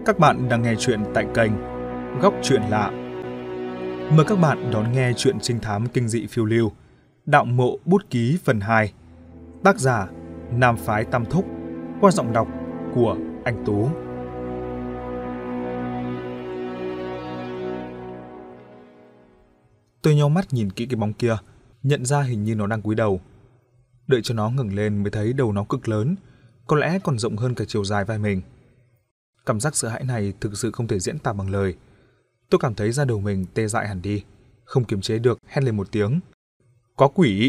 Các bạn đang nghe chuyện tại kênh Góc Chuyện Lạ. Mời các bạn đón nghe chuyện trinh thám kinh dị phiêu lưu Đạo Mộ Bút Ký phần 2. Tác giả Nam Phái Tam Thúc, qua giọng đọc của anh Tú. Tôi nheo mắt nhìn kỹ cái bóng kia, nhận ra hình như nó đang cúi đầu. Đợi cho nó ngẩng lên mới thấy đầu nó cực lớn, có lẽ còn rộng hơn cả chiều dài vai mình. Cảm giác sợ hãi này thực sự không thể diễn tả bằng lời. Tôi cảm thấy da đầu mình tê dại hẳn đi, không kiềm chế được hét lên một tiếng. Có quỷ!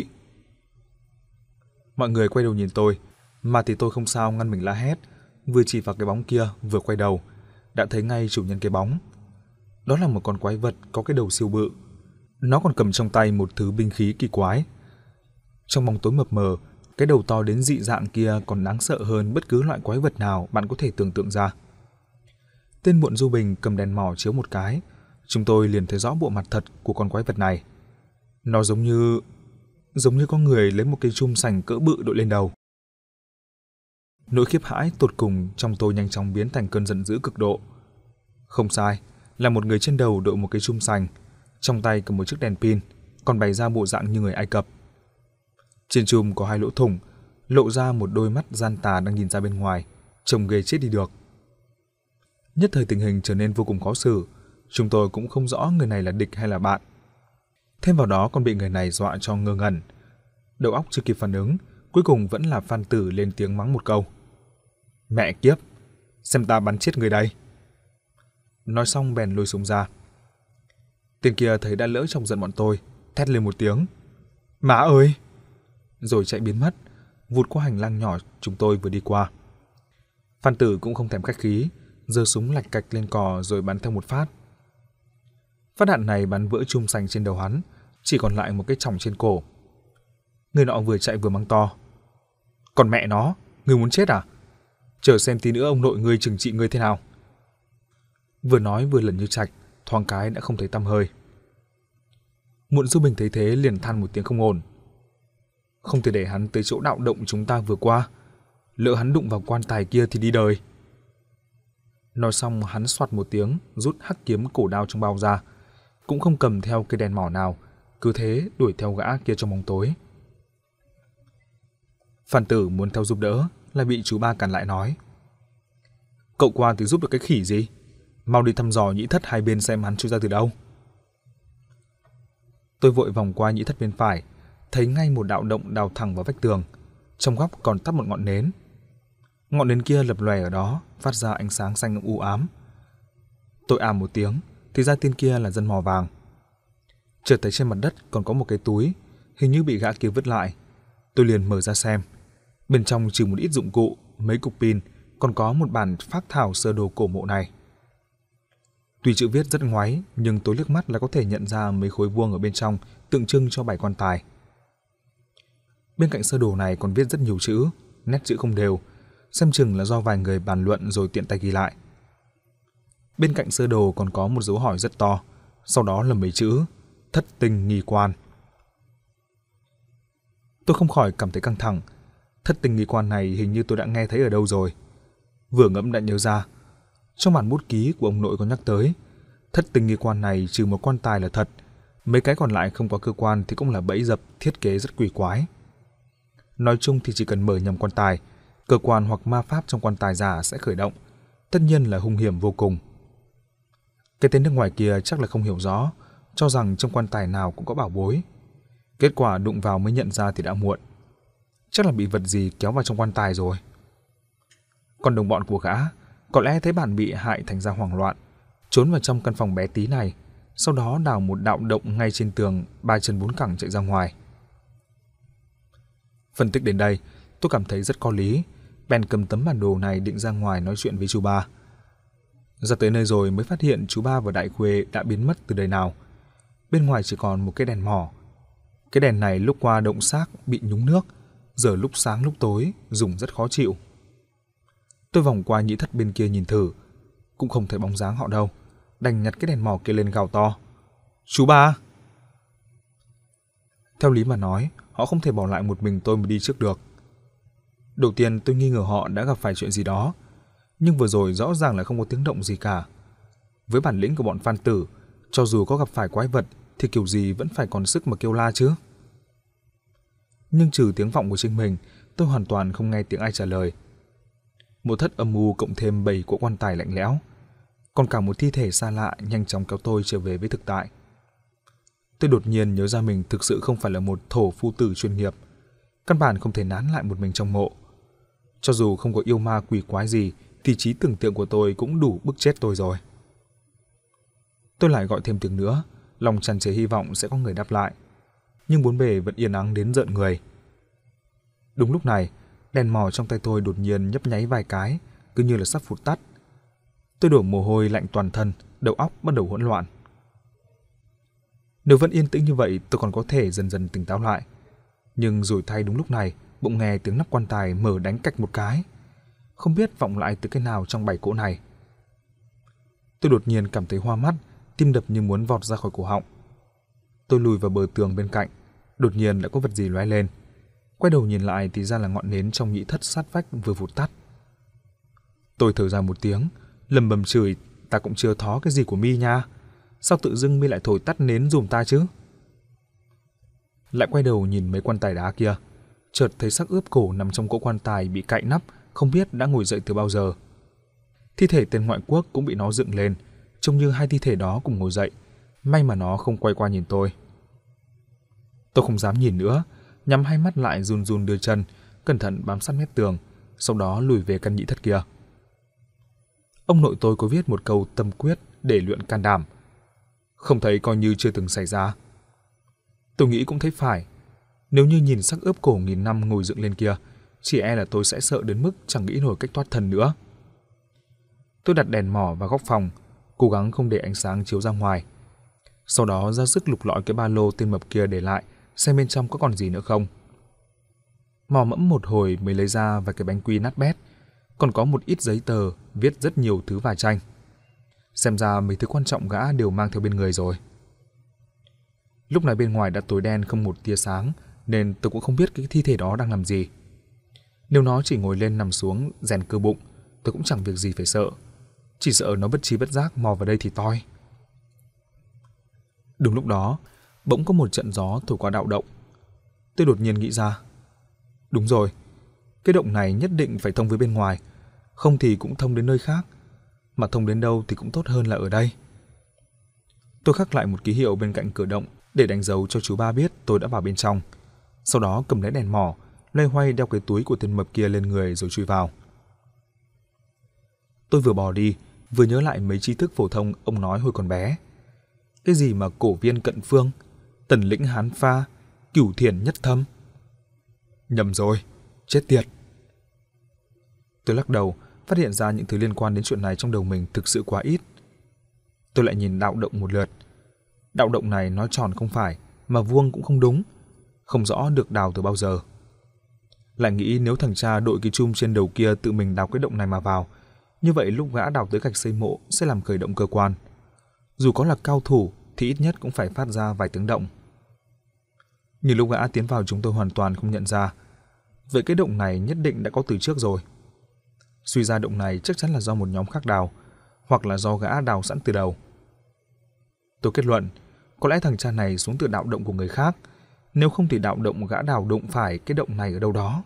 Mọi người quay đầu nhìn tôi, mà thì tôi không sao ngăn mình la hét, vừa chỉ vào cái bóng kia vừa quay đầu, đã thấy ngay chủ nhân cái bóng. Đó là một con quái vật có cái đầu siêu bự. Nó còn cầm trong tay một thứ binh khí kỳ quái. Trong bóng tối mập mờ, cái đầu to đến dị dạng kia còn đáng sợ hơn bất cứ loại quái vật nào bạn có thể tưởng tượng ra. Tên Muộn Du Bình cầm đèn mỏ chiếu một cái, chúng tôi liền thấy rõ bộ mặt thật của con quái vật này. Nó giống như có người lấy một cây chum sành cỡ bự đội lên đầu. Nỗi khiếp hãi tột cùng trong tôi nhanh chóng biến thành cơn giận dữ cực độ. Không sai, là một người trên đầu đội một cây chum sành, trong tay cầm một chiếc đèn pin, còn bày ra bộ dạng như người Ai Cập. Trên chum có 2 lỗ thủng, lộ ra một đôi mắt gian tà đang nhìn ra bên ngoài, trông ghê chết đi được. Nhất thời tình hình trở nên vô cùng khó xử, chúng tôi cũng không rõ người này là địch hay là bạn. Thêm vào đó còn bị người này dọa cho ngơ ngẩn. Đầu óc chưa kịp phản ứng, cuối cùng vẫn là Phan Tử lên tiếng mắng một câu. Mẹ kiếp, xem ta bắn chết người đây. Nói xong bèn lôi súng ra. Tên kia thấy đã lỡ trong giận bọn tôi, thét lên một tiếng. Má ơi! Rồi chạy biến mất, vụt qua hành lang nhỏ chúng tôi vừa đi qua. Phan Tử cũng không thèm khách khí, giơ súng lạch cạch lên cò rồi bắn theo một phát. Phát đạn này bắn vỡ chum sành trên đầu hắn, chỉ còn lại một cái chỏng trên cổ. Người nọ vừa chạy vừa mắng to. Còn mẹ nó, ngươi muốn chết à? Chờ xem tí nữa ông nội ngươi trừng trị ngươi thế nào. Vừa nói vừa lần như chạch, thoáng cái đã không thấy tăm hơi. Muộn Du Bình thấy thế liền than một tiếng không ổn. Không thể để hắn tới chỗ đạo động chúng ta vừa qua, lỡ hắn đụng vào quan tài kia thì đi đời. Nói xong hắn xoạt một tiếng, rút hắc kiếm cổ đao trong bao ra, cũng không cầm theo cây đèn mỏ nào, cứ thế đuổi theo gã kia trong bóng tối. Phan Tử muốn theo giúp đỡ, lại bị chú Ba cản lại nói. Cậu qua thì giúp được cái khỉ gì? Mau đi thăm dò nhĩ thất hai bên xem hắn chui ra từ đâu. Tôi vội vòng qua nhĩ thất bên phải, thấy ngay một đạo động đào thẳng vào vách tường, trong góc còn tắt một ngọn nến. Ngọn nến kia lập lòe ở đó, phát ra ánh sáng xanh u ám. Tôi àm một tiếng, thì ra tên kia là dân mò vàng. Chợt thấy trên mặt đất còn có một cái túi, hình như bị gã kia vứt lại. Tôi liền mở ra xem. Bên trong trừ một ít dụng cụ, mấy cục pin, còn có một bản phác thảo sơ đồ cổ mộ này. Tuy chữ viết rất ngoáy, nhưng tôi liếc mắt là có thể nhận ra mấy khối vuông ở bên trong tượng trưng cho 7 quan tài. Bên cạnh sơ đồ này còn viết rất nhiều chữ, nét chữ không đều, xem chừng là do vài người bàn luận rồi tiện tay ghi lại. Bên cạnh sơ đồ còn có một dấu hỏi rất to, sau đó là mấy chữ Thất Tinh Nghi Quan. Tôi không khỏi cảm thấy căng thẳng. Thất Tinh Nghi Quan này hình như tôi đã nghe thấy ở đâu rồi. Vừa ngẫm đã nhớ ra, trong bản bút ký của ông nội có nhắc tới, Thất Tinh Nghi Quan này trừ một quan tài là thật, mấy cái còn lại không có cơ quan thì cũng là bẫy dập thiết kế rất quỷ quái. Nói chung thì chỉ cần mở nhầm quan tài, cơ quan hoặc ma pháp trong quan tài giả sẽ khởi động, tất nhiên là hung hiểm vô cùng. Cái tên nước ngoài kia chắc là không hiểu rõ, cho rằng trong quan tài nào cũng có bảo bối. Kết quả đụng vào mới nhận ra thì đã muộn. Chắc là bị vật gì kéo vào trong quan tài rồi. Còn đồng bọn của gã có lẽ thấy bạn bị hại thành ra hoảng loạn, trốn vào trong căn phòng bé tí này, sau đó đào một đạo động ngay trên tường, 3 chân 4 cẳng chạy ra ngoài. Phân tích đến đây, tôi cảm thấy rất có lý, bèn cầm tấm bản đồ này định ra ngoài nói chuyện với chú Ba. Ra tới nơi rồi mới phát hiện chú Ba và Đại Khuê đã biến mất từ đời nào. Bên ngoài chỉ còn một cái đèn mỏ. Cái đèn này lúc qua động xác bị nhúng nước, giờ lúc sáng lúc tối dùng rất khó chịu. Tôi vòng qua nhĩ thất bên kia nhìn thử, cũng không thấy bóng dáng họ đâu, đành nhặt cái đèn mỏ kia lên gào to. Chú Ba! Theo lý mà nói, họ không thể bỏ lại một mình tôi mà đi trước được. Đầu tiên tôi nghi ngờ họ đã gặp phải chuyện gì đó, Nhưng vừa rồi rõ ràng là không có tiếng động gì cả. Với bản lĩnh của bọn Phan Tử, cho dù có gặp phải quái vật thì kiểu gì vẫn phải còn sức mà kêu la chứ. Nhưng trừ tiếng vọng của chính mình, tôi hoàn toàn không nghe tiếng ai trả lời. Một thất âm u cộng thêm 7 cỗ quan tài lạnh lẽo, còn cả một thi thể xa lạ nhanh chóng kéo tôi trở về với thực tại. Tôi đột nhiên nhớ ra mình thực sự không phải là một thổ phu tử chuyên nghiệp, căn bản không thể nán lại một mình trong mộ. Cho dù không có yêu ma quỷ quái gì thì trí tưởng tượng của tôi cũng đủ bức chết tôi rồi. Tôi lại gọi thêm tiếng nữa, lòng tràn trề hy vọng sẽ có người đáp lại. Nhưng bốn bề vẫn yên ắng đến rợn người. Đúng lúc này, đèn mò trong tay tôi đột nhiên nhấp nháy vài cái, cứ như là sắp phụt tắt. Tôi đổ mồ hôi lạnh toàn thân, đầu óc bắt đầu hỗn loạn. Nếu vẫn yên tĩnh như vậy, tôi còn có thể dần dần tỉnh táo lại. Nhưng rồi thay đúng lúc này, bỗng nghe tiếng nắp quan tài mở đánh cạch một cái. Không biết vọng lại từ cái nào trong 7 cỗ này. Tôi đột nhiên cảm thấy hoa mắt, tim đập như muốn vọt ra khỏi cổ họng. Tôi lùi vào bờ tường bên cạnh, đột nhiên đã có vật gì lóe lên. Quay đầu nhìn lại thì ra là ngọn nến trong nhĩ thất sát vách vừa vụt tắt. Tôi thở ra một tiếng, lầm bầm chửi, ta cũng chưa thó cái gì của mi nha. Sao tự dưng mi lại thổi tắt nến giùm ta chứ? Lại quay đầu nhìn mấy quan tài đá kia, chợt thấy xác ướp cổ nằm trong cỗ quan tài bị cạy nắp, không biết đã ngồi dậy từ bao giờ. Thi thể tên ngoại quốc cũng bị nó dựng lên, trông như hai thi thể đó cùng ngồi dậy. May mà nó không quay qua nhìn tôi. Tôi không dám nhìn nữa, nhắm hai mắt lại run run đưa chân, cẩn thận bám sát mép tường, sau đó lùi về căn nhĩ thất kia. Ông nội tôi có viết một câu tâm quyết để luyện can đảm. Không thấy coi như chưa từng xảy ra. Tôi nghĩ cũng thấy phải. Nếu như nhìn xác ướp cổ nghìn năm ngồi dựng lên kia, chỉ e là tôi sẽ sợ đến mức chẳng nghĩ nổi cách thoát thân nữa. Tôi đặt đèn mỏ vào góc phòng, cố gắng không để ánh sáng chiếu ra ngoài. Sau đó ra sức lục lọi cái ba lô tên mập kia để lại, xem bên trong có còn gì nữa không. Mò mẫm một hồi mới lấy ra vài cái bánh quy nát bét, còn có một ít giấy tờ viết rất nhiều thứ vài tranh. Xem ra mấy thứ quan trọng gã đều mang theo bên người rồi. Lúc này bên ngoài đã tối đen không một tia sáng, nên tôi cũng không biết cái thi thể đó đang làm gì. Nếu nó chỉ ngồi lên nằm xuống rèn cơ bụng, tôi cũng chẳng việc gì phải sợ. Chỉ sợ nó bất trí bất giác mò vào đây thì toi. Đúng lúc đó, bỗng có một trận gió thổi qua đạo động. Tôi đột nhiên nghĩ ra. Đúng rồi, cái động này nhất định phải thông với bên ngoài, không thì cũng thông đến nơi khác. Mà thông đến đâu thì cũng tốt hơn là ở đây. Tôi khắc lại một ký hiệu bên cạnh cửa động để đánh dấu cho chú ba biết tôi đã vào bên trong. Sau đó cầm lấy đèn mỏ, loay hoay đeo cái túi của tên mập kia lên người rồi chui vào. Tôi vừa bò đi, vừa nhớ lại mấy tri thức phổ thông ông nói hồi còn bé. Cái gì mà cổ viên cận phương, tần lĩnh hán pha, cửu thiền nhất thâm. Nhầm rồi, chết tiệt. Tôi lắc đầu, phát hiện ra những thứ liên quan đến chuyện này trong đầu mình thực sự quá ít. Tôi lại nhìn đạo động một lượt. Đạo động này nói tròn không phải, mà vuông cũng không đúng. Không rõ được đào từ bao giờ. Lại nghĩ nếu thằng cha đội cái chum trên đầu kia tự mình đào cái động này mà vào, như vậy lúc gã đào tới gạch xây mộ sẽ làm khởi động cơ quan. Dù có là cao thủ thì ít nhất cũng phải phát ra vài tiếng động. Nhưng lúc gã tiến vào chúng tôi hoàn toàn không nhận ra. Vậy cái động này nhất định đã có từ trước rồi. Suy ra động này chắc chắn là do một nhóm khác đào, hoặc là do gã đào sẵn từ đầu. Tôi kết luận, có lẽ thằng cha này xuống từ đạo động của người khác, nếu không thì đạo động gã đào đụng phải cái động này ở đâu đó.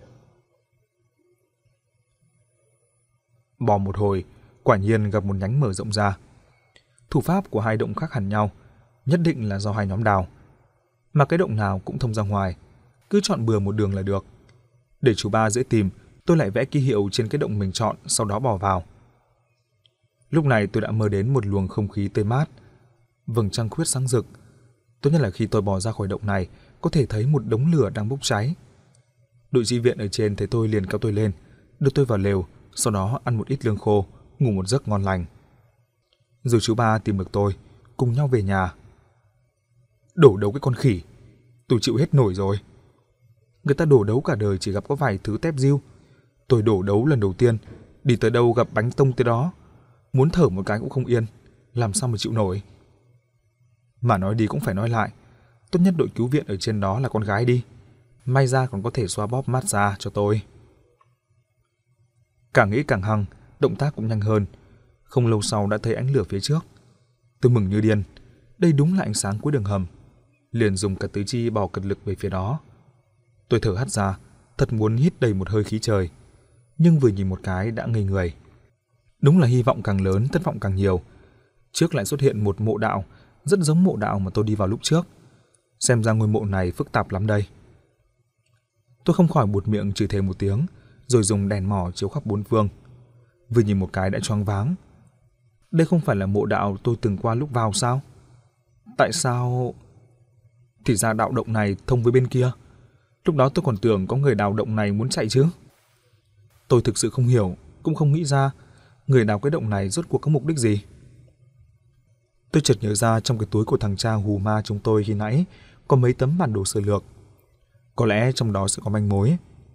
Bò một hồi, quả nhiên gặp một nhánh mở rộng ra. Thủ pháp của hai động khác hẳn nhau, nhất định là do hai nhóm đào. Mà cái động nào cũng thông ra ngoài, cứ chọn bừa một đường là được. Để chú ba dễ tìm, tôi lại vẽ ký hiệu trên cái động mình chọn, sau đó bò vào. Lúc này tôi đã mơ đến một luồng không khí tươi mát, vầng trăng khuyết sáng rực. Tốt nhất là khi tôi bò ra khỏi động này, có thể thấy một đống lửa đang bốc cháy. Đội chi viện ở trên thấy tôi liền kéo tôi lên, đưa tôi vào lều, sau đó ăn một ít lương khô, ngủ một giấc ngon lành. Rồi chú ba tìm được tôi, cùng nhau về nhà. Đổ đấu cái con khỉ, tôi chịu hết nổi rồi. Người ta đổ đấu cả đời chỉ gặp có vài thứ tép diêu. Tôi đổ đấu lần đầu tiên, đi tới đâu gặp bánh tông tới đó. Muốn thở một cái cũng không yên, làm sao mà chịu nổi. Mà nói đi cũng phải nói lại, tốt nhất đội cứu viện ở trên đó là con gái đi. May ra còn có thể xoa bóp massage cho tôi. Càng nghĩ càng hăng, động tác cũng nhanh hơn. Không lâu sau đã thấy ánh lửa phía trước. Tôi mừng như điên, đây đúng là ánh sáng cuối đường hầm. Liền dùng cả tứ chi bỏ cật lực về phía đó. Tôi thở hắt ra, thật muốn hít đầy một hơi khí trời. Nhưng vừa nhìn một cái đã ngây người. Đúng là hy vọng càng lớn, thất vọng càng nhiều. Trước lại xuất hiện một mộ đạo, rất giống mộ đạo mà tôi đi vào lúc trước. Xem ra ngôi mộ này phức tạp lắm đây. Tôi không khỏi buột miệng chửi thề một tiếng, rồi dùng đèn mỏ chiếu khắp bốn phương. Vừa nhìn một cái đã choáng váng. Đây không phải là mộ đạo tôi từng qua lúc vào sao? Tại sao... Thì ra đạo động này thông với bên kia. Lúc đó tôi còn tưởng có người đào động này muốn chạy chứ. Tôi thực sự không hiểu, cũng không nghĩ ra người đào cái động này rốt cuộc có mục đích gì. Tôi chợt nhớ ra trong cái túi của thằng cha hù ma chúng tôi khi nãy có mấy tấm bản đồ sơ lược. Có lẽ trong đó sẽ có manh mối.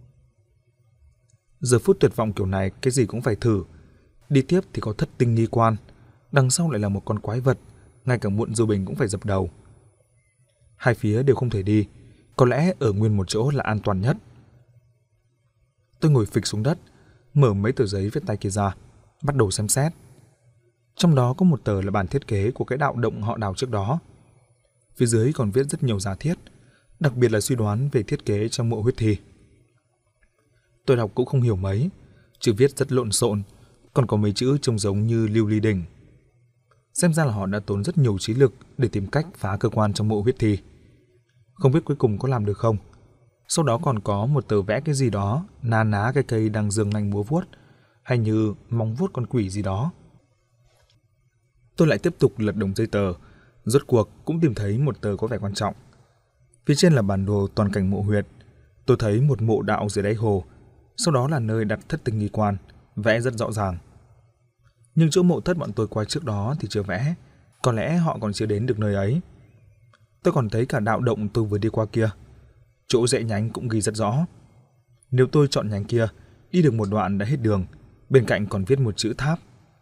Giờ phút tuyệt vọng kiểu này cái gì cũng phải thử. Đi tiếp thì có thất tinh nghi quan, đằng sau lại là một con quái vật, ngay cả Muộn Du Bình cũng phải dập đầu. Hai phía đều không thể đi, có lẽ ở nguyên một chỗ là an toàn nhất. Tôi ngồi phịch xuống đất, mở mấy tờ giấy viết tay kia ra, bắt đầu xem xét. Trong đó có một tờ là bản thiết kế của cái đạo động họ đào trước đó. Phía dưới còn viết rất nhiều giả thiết, đặc biệt là suy đoán về thiết kế trong mộ huyết thi. Tôi đọc cũng không hiểu mấy, chữ viết rất lộn xộn, còn có mấy chữ trông giống như lưu ly đỉnh. Xem ra là họ đã tốn rất nhiều trí lực để tìm cách phá cơ quan trong mộ huyết thi. Không biết cuối cùng có làm được không. Sau đó còn có một tờ vẽ cái gì đó, na ná cái cây đang giương nanh múa vuốt, hay như móng vuốt con quỷ gì đó. Tôi lại tiếp tục lật đống giấy tờ, rốt cuộc cũng tìm thấy một tờ có vẻ quan trọng. Phía trên là bản đồ toàn cảnh mộ huyệt. Tôi thấy một mộ đạo dưới đáy hồ, sau đó là nơi đặt thất tinh nghi quan, vẽ rất rõ ràng. Nhưng chỗ mộ thất bọn tôi qua trước đó thì chưa vẽ, có lẽ họ còn chưa đến được nơi ấy. Tôi còn thấy cả đạo động tôi vừa đi qua kia, chỗ rẽ nhánh cũng ghi rất rõ. Nếu tôi chọn nhánh kia, đi được một đoạn đã hết đường, bên cạnh còn viết một chữ tháp.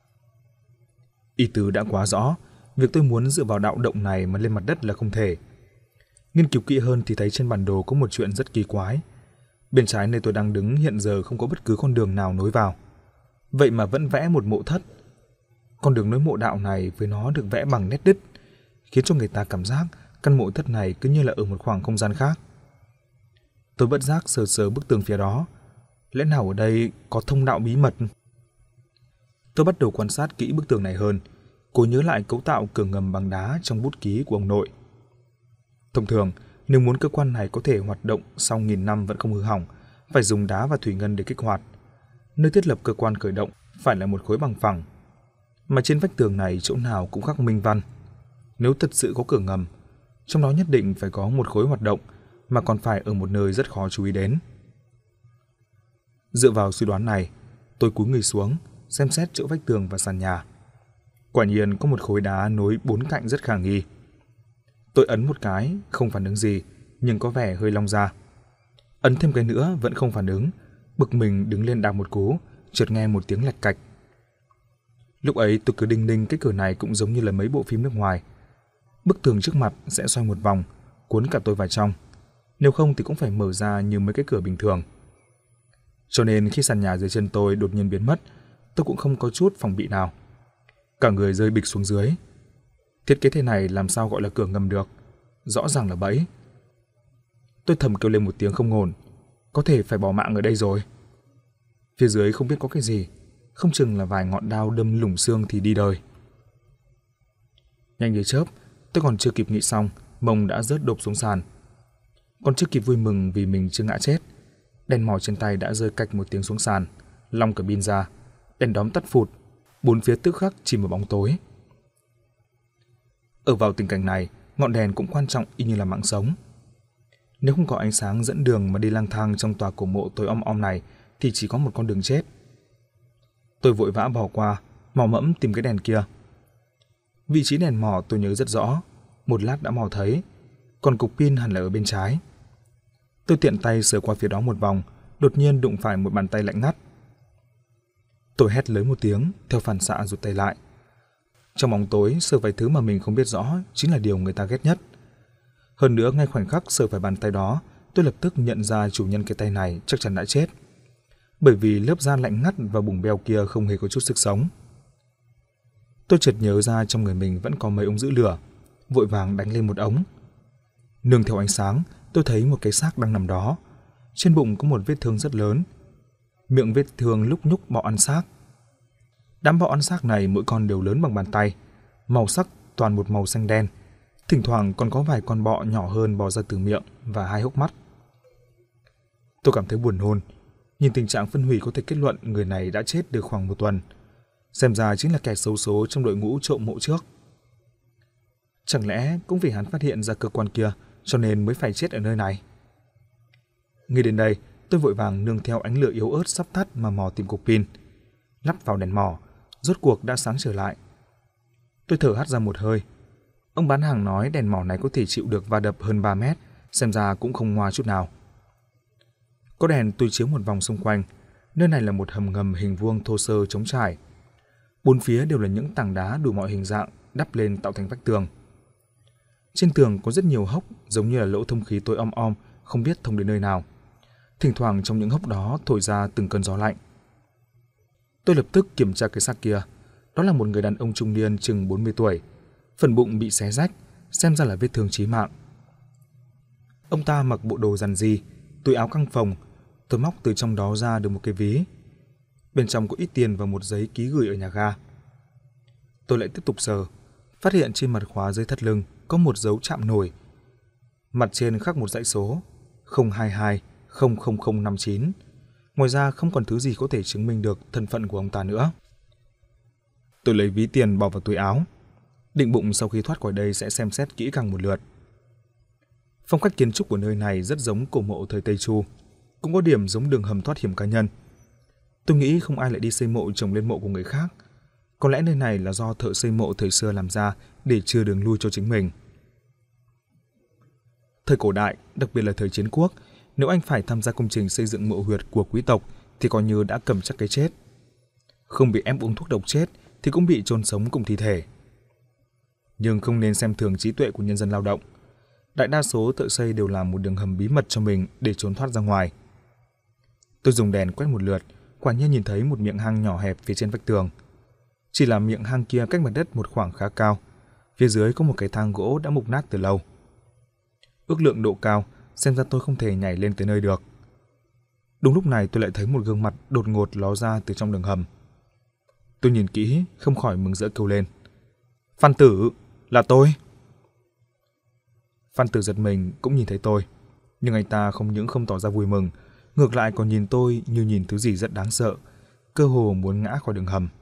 Ý tứ đã quá rõ, việc tôi muốn dựa vào đạo động này mà lên mặt đất là không thể. Nghiên cứu kỹ hơn thì thấy trên bản đồ có một chuyện rất kỳ quái. Bên trái nơi tôi đang đứng hiện giờ không có bất cứ con đường nào nối vào. Vậy mà vẫn vẽ một mộ thất. Con đường nối mộ đạo này với nó được vẽ bằng nét đứt, khiến cho người ta cảm giác căn mộ thất này cứ như là ở một khoảng không gian khác. Tôi bất giác sờ sờ bức tường phía đó. Lẽ nào ở đây có thông đạo bí mật? Tôi bắt đầu quan sát kỹ bức tường này hơn, cố nhớ lại cấu tạo cửa ngầm bằng đá trong bút ký của ông nội. Thông thường, nếu muốn cơ quan này có thể hoạt động sau 1000 năm vẫn không hư hỏng, phải dùng đá và thủy ngân để kích hoạt. Nơi thiết lập cơ quan khởi động phải là một khối bằng phẳng. Mà trên vách tường này chỗ nào cũng khắc minh văn. Nếu thật sự có cửa ngầm, trong đó nhất định phải có một khối hoạt động, mà còn phải ở một nơi rất khó chú ý đến. Dựa vào suy đoán này, tôi cúi người xuống, xem xét chỗ vách tường và sàn nhà. Quả nhiên có một khối đá nối 4 cạnh rất khả nghi. Tôi ấn một cái, không phản ứng gì, nhưng có vẻ hơi long ra. Ấn thêm cái nữa vẫn không phản ứng, bực mình đứng lên đạp một cú, chợt nghe một tiếng lạch cạch. Lúc ấy tôi cứ đinh ninh cái cửa này cũng giống như là mấy bộ phim nước ngoài. Bức tường trước mặt sẽ xoay một vòng, cuốn cả tôi vào trong. Nếu không thì cũng phải mở ra như mấy cái cửa bình thường. Cho nên khi sàn nhà dưới chân tôi đột nhiên biến mất, tôi cũng không có chút phòng bị nào. Cả người rơi bịch xuống dưới. Thiết kế thế này làm sao gọi là cửa ngầm được? Rõ ràng là bẫy. Tôi thầm kêu lên một tiếng không ổn. Có thể phải bỏ mạng ở đây rồi. Phía dưới không biết có cái gì, không chừng là vài ngọn đao đâm lủng xương thì đi đời. Nhanh như chớp, tôi còn chưa kịp nghĩ xong, mông đã rớt đột xuống sàn. Còn chưa kịp vui mừng vì mình chưa ngã chết, đèn mò trên tay đã rơi cạch một tiếng xuống sàn, long cả pin ra, đèn đóm tắt phụt, bốn phía tức khắc chìm vào bóng tối. Ở vào tình cảnh này, ngọn đèn cũng quan trọng y như là mạng sống. Nếu không có ánh sáng dẫn đường mà đi lang thang trong tòa cổ mộ tối om này thì chỉ có một con đường chết. Tôi vội vã bỏ qua, mò mẫm tìm cái đèn kia. Vị trí đèn mò tôi nhớ rất rõ, một lát đã mò thấy, còn cục pin hẳn là ở bên trái. Tôi tiện tay sờ qua phía đó một vòng, đột nhiên đụng phải một bàn tay lạnh ngắt. Tôi hét lớn một tiếng, theo phản xạ rụt tay lại. Trong bóng tối, sờ vài thứ mà mình không biết rõ chính là điều người ta ghét nhất. Hơn nữa, ngay khoảnh khắc sờ phải bàn tay đó, tôi lập tức nhận ra chủ nhân cái tay này chắc chắn đã chết. bởi vì lớp da lạnh ngắt và bùng beo kia không hề có chút sức sống. Tôi chợt nhớ ra trong người mình vẫn có mấy ống giữ lửa, vội vàng đánh lên một ống. Nương theo ánh sáng, tôi thấy một cái xác đang nằm đó. Trên bụng có một vết thương rất lớn. Miệng vết thương lúc nhúc bọ ăn xác. Đám bọ ăn xác này mỗi con đều lớn bằng bàn tay, màu sắc toàn một màu xanh đen. Thỉnh thoảng còn có vài con bọ nhỏ hơn bò ra từ miệng và hai hốc mắt. Tôi cảm thấy buồn nôn. Nhìn tình trạng phân hủy có thể kết luận người này đã chết được khoảng 1 tuần. Xem ra chính là kẻ xấu số trong đội ngũ trộm mộ trước. Chẳng lẽ cũng vì hắn phát hiện ra cơ quan kia cho nên mới phải chết ở nơi này? Nghĩ đến đây, tôi vội vàng nương theo ánh lửa yếu ớt sắp tắt mà mò tìm cục pin. Lắp vào đèn mò, rốt cuộc đã sáng trở lại. Tôi thở hắt ra một hơi. Ông bán hàng nói đèn mò này có thể chịu được va đập hơn 3 mét, xem ra cũng không ngoa chút nào. Có đèn tôi chiếu một vòng xung quanh. Nơi này là một hầm ngầm hình vuông thô sơ trống trải. 4 phía đều là những tảng đá đủ mọi hình dạng đắp lên tạo thành vách tường. Trên tường có rất nhiều hốc giống như là lỗ thông khí tối om om, không biết thông đến nơi nào. Thỉnh thoảng trong những hốc đó thổi ra từng cơn gió lạnh. Tôi lập tức kiểm tra cái xác kia. Đó là một người đàn ông trung niên chừng 40 tuổi. Phần bụng bị xé rách, xem ra là vết thương chí mạng. Ông ta mặc bộ đồ rằn ri, túi áo căng phồng. Tôi móc từ trong đó ra được một cái ví. Bên trong có ít tiền và một giấy ký gửi ở nhà ga. Tôi lại tiếp tục sờ, phát hiện trên mặt khóa dưới thắt lưng có một dấu chạm nổi. Mặt trên khắc một dãy số 022 00059. Ngoài ra không còn thứ gì có thể chứng minh được thân phận của ông ta nữa. Tôi lấy ví tiền bỏ vào túi áo, định bụng sau khi thoát khỏi đây sẽ xem xét kỹ càng một lượt. Phong cách kiến trúc của nơi này rất giống cổ mộ thời Tây Chu, cũng có điểm giống đường hầm thoát hiểm cá nhân. Tôi nghĩ không ai lại đi xây mộ trồng lên mộ của người khác. Có lẽ nơi này là do thợ xây mộ thời xưa làm ra để chừa đường lui cho chính mình. Thời cổ đại, đặc biệt là thời chiến quốc, nếu anh phải tham gia công trình xây dựng mộ huyệt của quý tộc thì coi như đã cầm chắc cái chết. Không bị ép uống thuốc độc chết thì cũng bị chôn sống cùng thi thể. Nhưng không nên xem thường trí tuệ của nhân dân lao động. Đại đa số thợ xây đều làm một đường hầm bí mật cho mình để trốn thoát ra ngoài. Tôi dùng đèn quét một lượt, quả nhiên nhìn thấy một miệng hang nhỏ hẹp phía trên vách tường. Chỉ là miệng hang kia cách mặt đất một khoảng khá cao. Phía dưới có một cái thang gỗ đã mục nát từ lâu. Ước lượng độ cao, xem ra tôi không thể nhảy lên tới nơi được. Đúng lúc này tôi lại thấy một gương mặt đột ngột ló ra từ trong đường hầm. Tôi nhìn kỹ, không khỏi mừng rỡ kêu lên. Phan Tử, là tôi. Phan Tử giật mình cũng nhìn thấy tôi. Nhưng anh ta không những không tỏ ra vui mừng, ngược lại còn nhìn tôi như nhìn thứ gì rất đáng sợ, cơ hồ muốn ngã khỏi đường hầm.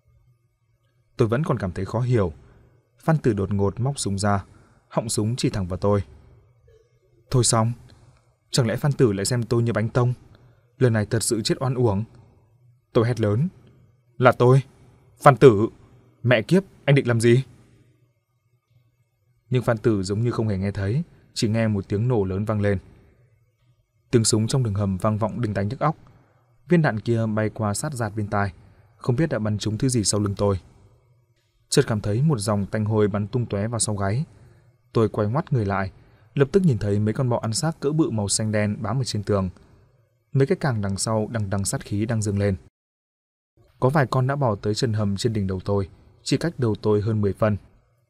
Tôi vẫn còn cảm thấy khó hiểu. Phan Tử đột ngột móc súng ra, họng súng chỉ thẳng vào tôi. Thôi xong, chẳng lẽ Phan Tử lại xem tôi như bánh tông? Lần này thật sự chết oan uổng. Tôi hét lớn. Là tôi, Phan Tử. Mẹ kiếp, anh định làm gì? Nhưng Phan Tử giống như không hề nghe thấy, chỉ nghe một tiếng nổ lớn vang lên. Tiếng súng trong đường hầm vang vọng đinh tai nhức óc. Viên đạn kia bay qua sát giạt bên tai, không biết đã bắn trúng thứ gì sau lưng tôi. Chợt cảm thấy một dòng tanh hôi bắn tung tóe vào sau gáy. Tôi quay ngoắt người lại, lập tức nhìn thấy mấy con bọ ăn xác cỡ bự màu xanh đen bám ở trên tường. Mấy cái càng đằng sau đằng đằng sát khí đang dâng lên. Có vài con đã bò tới chân hầm trên đỉnh đầu tôi, chỉ cách đầu tôi hơn 10 phân.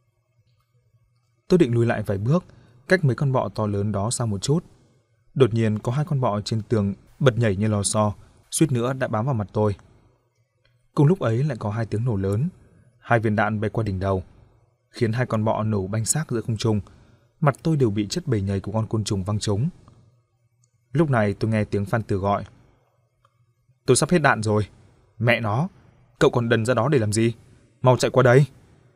Tôi định lùi lại vài bước, cách mấy con bọ to lớn đó xa một chút. Đột nhiên có 2 con bọ trên tường bật nhảy như lò xo, suýt nữa đã bám vào mặt tôi. Cùng lúc ấy lại có 2 tiếng nổ lớn, 2 viên đạn bay qua đỉnh đầu, khiến 2 con bọ nổ banh xác giữa không trung. Mặt tôi đều bị chất bầy nhầy của con côn trùng văng trúng. Lúc này tôi nghe tiếng Phan Tử gọi. Tôi sắp hết đạn rồi. Mẹ nó, cậu còn đần ra đó để làm gì? Mau chạy qua đây.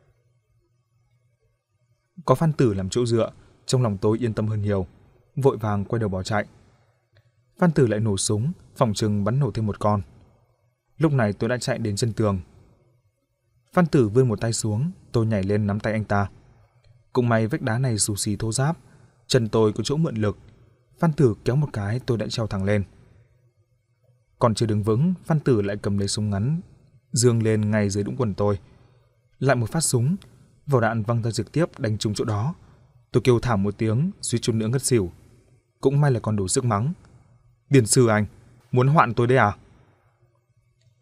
Có Phan Tử làm chỗ dựa, trong lòng tôi yên tâm hơn nhiều, vội vàng quay đầu bỏ chạy. Phan Tử lại nổ súng, phỏng chừng bắn nổ thêm một con. Lúc này tôi đã chạy đến chân tường. Phan Tử vươn một tay xuống, tôi nhảy lên nắm tay anh ta. Cũng may vách đá này xù xì thô ráp, chân tôi có chỗ mượn lực. Phan Tử kéo một cái tôi đã trèo thẳng lên. Còn chưa đứng vững, Phan Tử lại cầm lấy súng ngắn, giương lên ngay dưới đũng quần tôi. Lại một phát súng, vỏ đạn văng ra trực tiếp đánh trúng chỗ đó. Tôi kêu thảm một tiếng, suýt chút nữa ngất xỉu. Cũng may là còn đủ sức mắng. Điền sư anh, muốn hoạn tôi đấy à?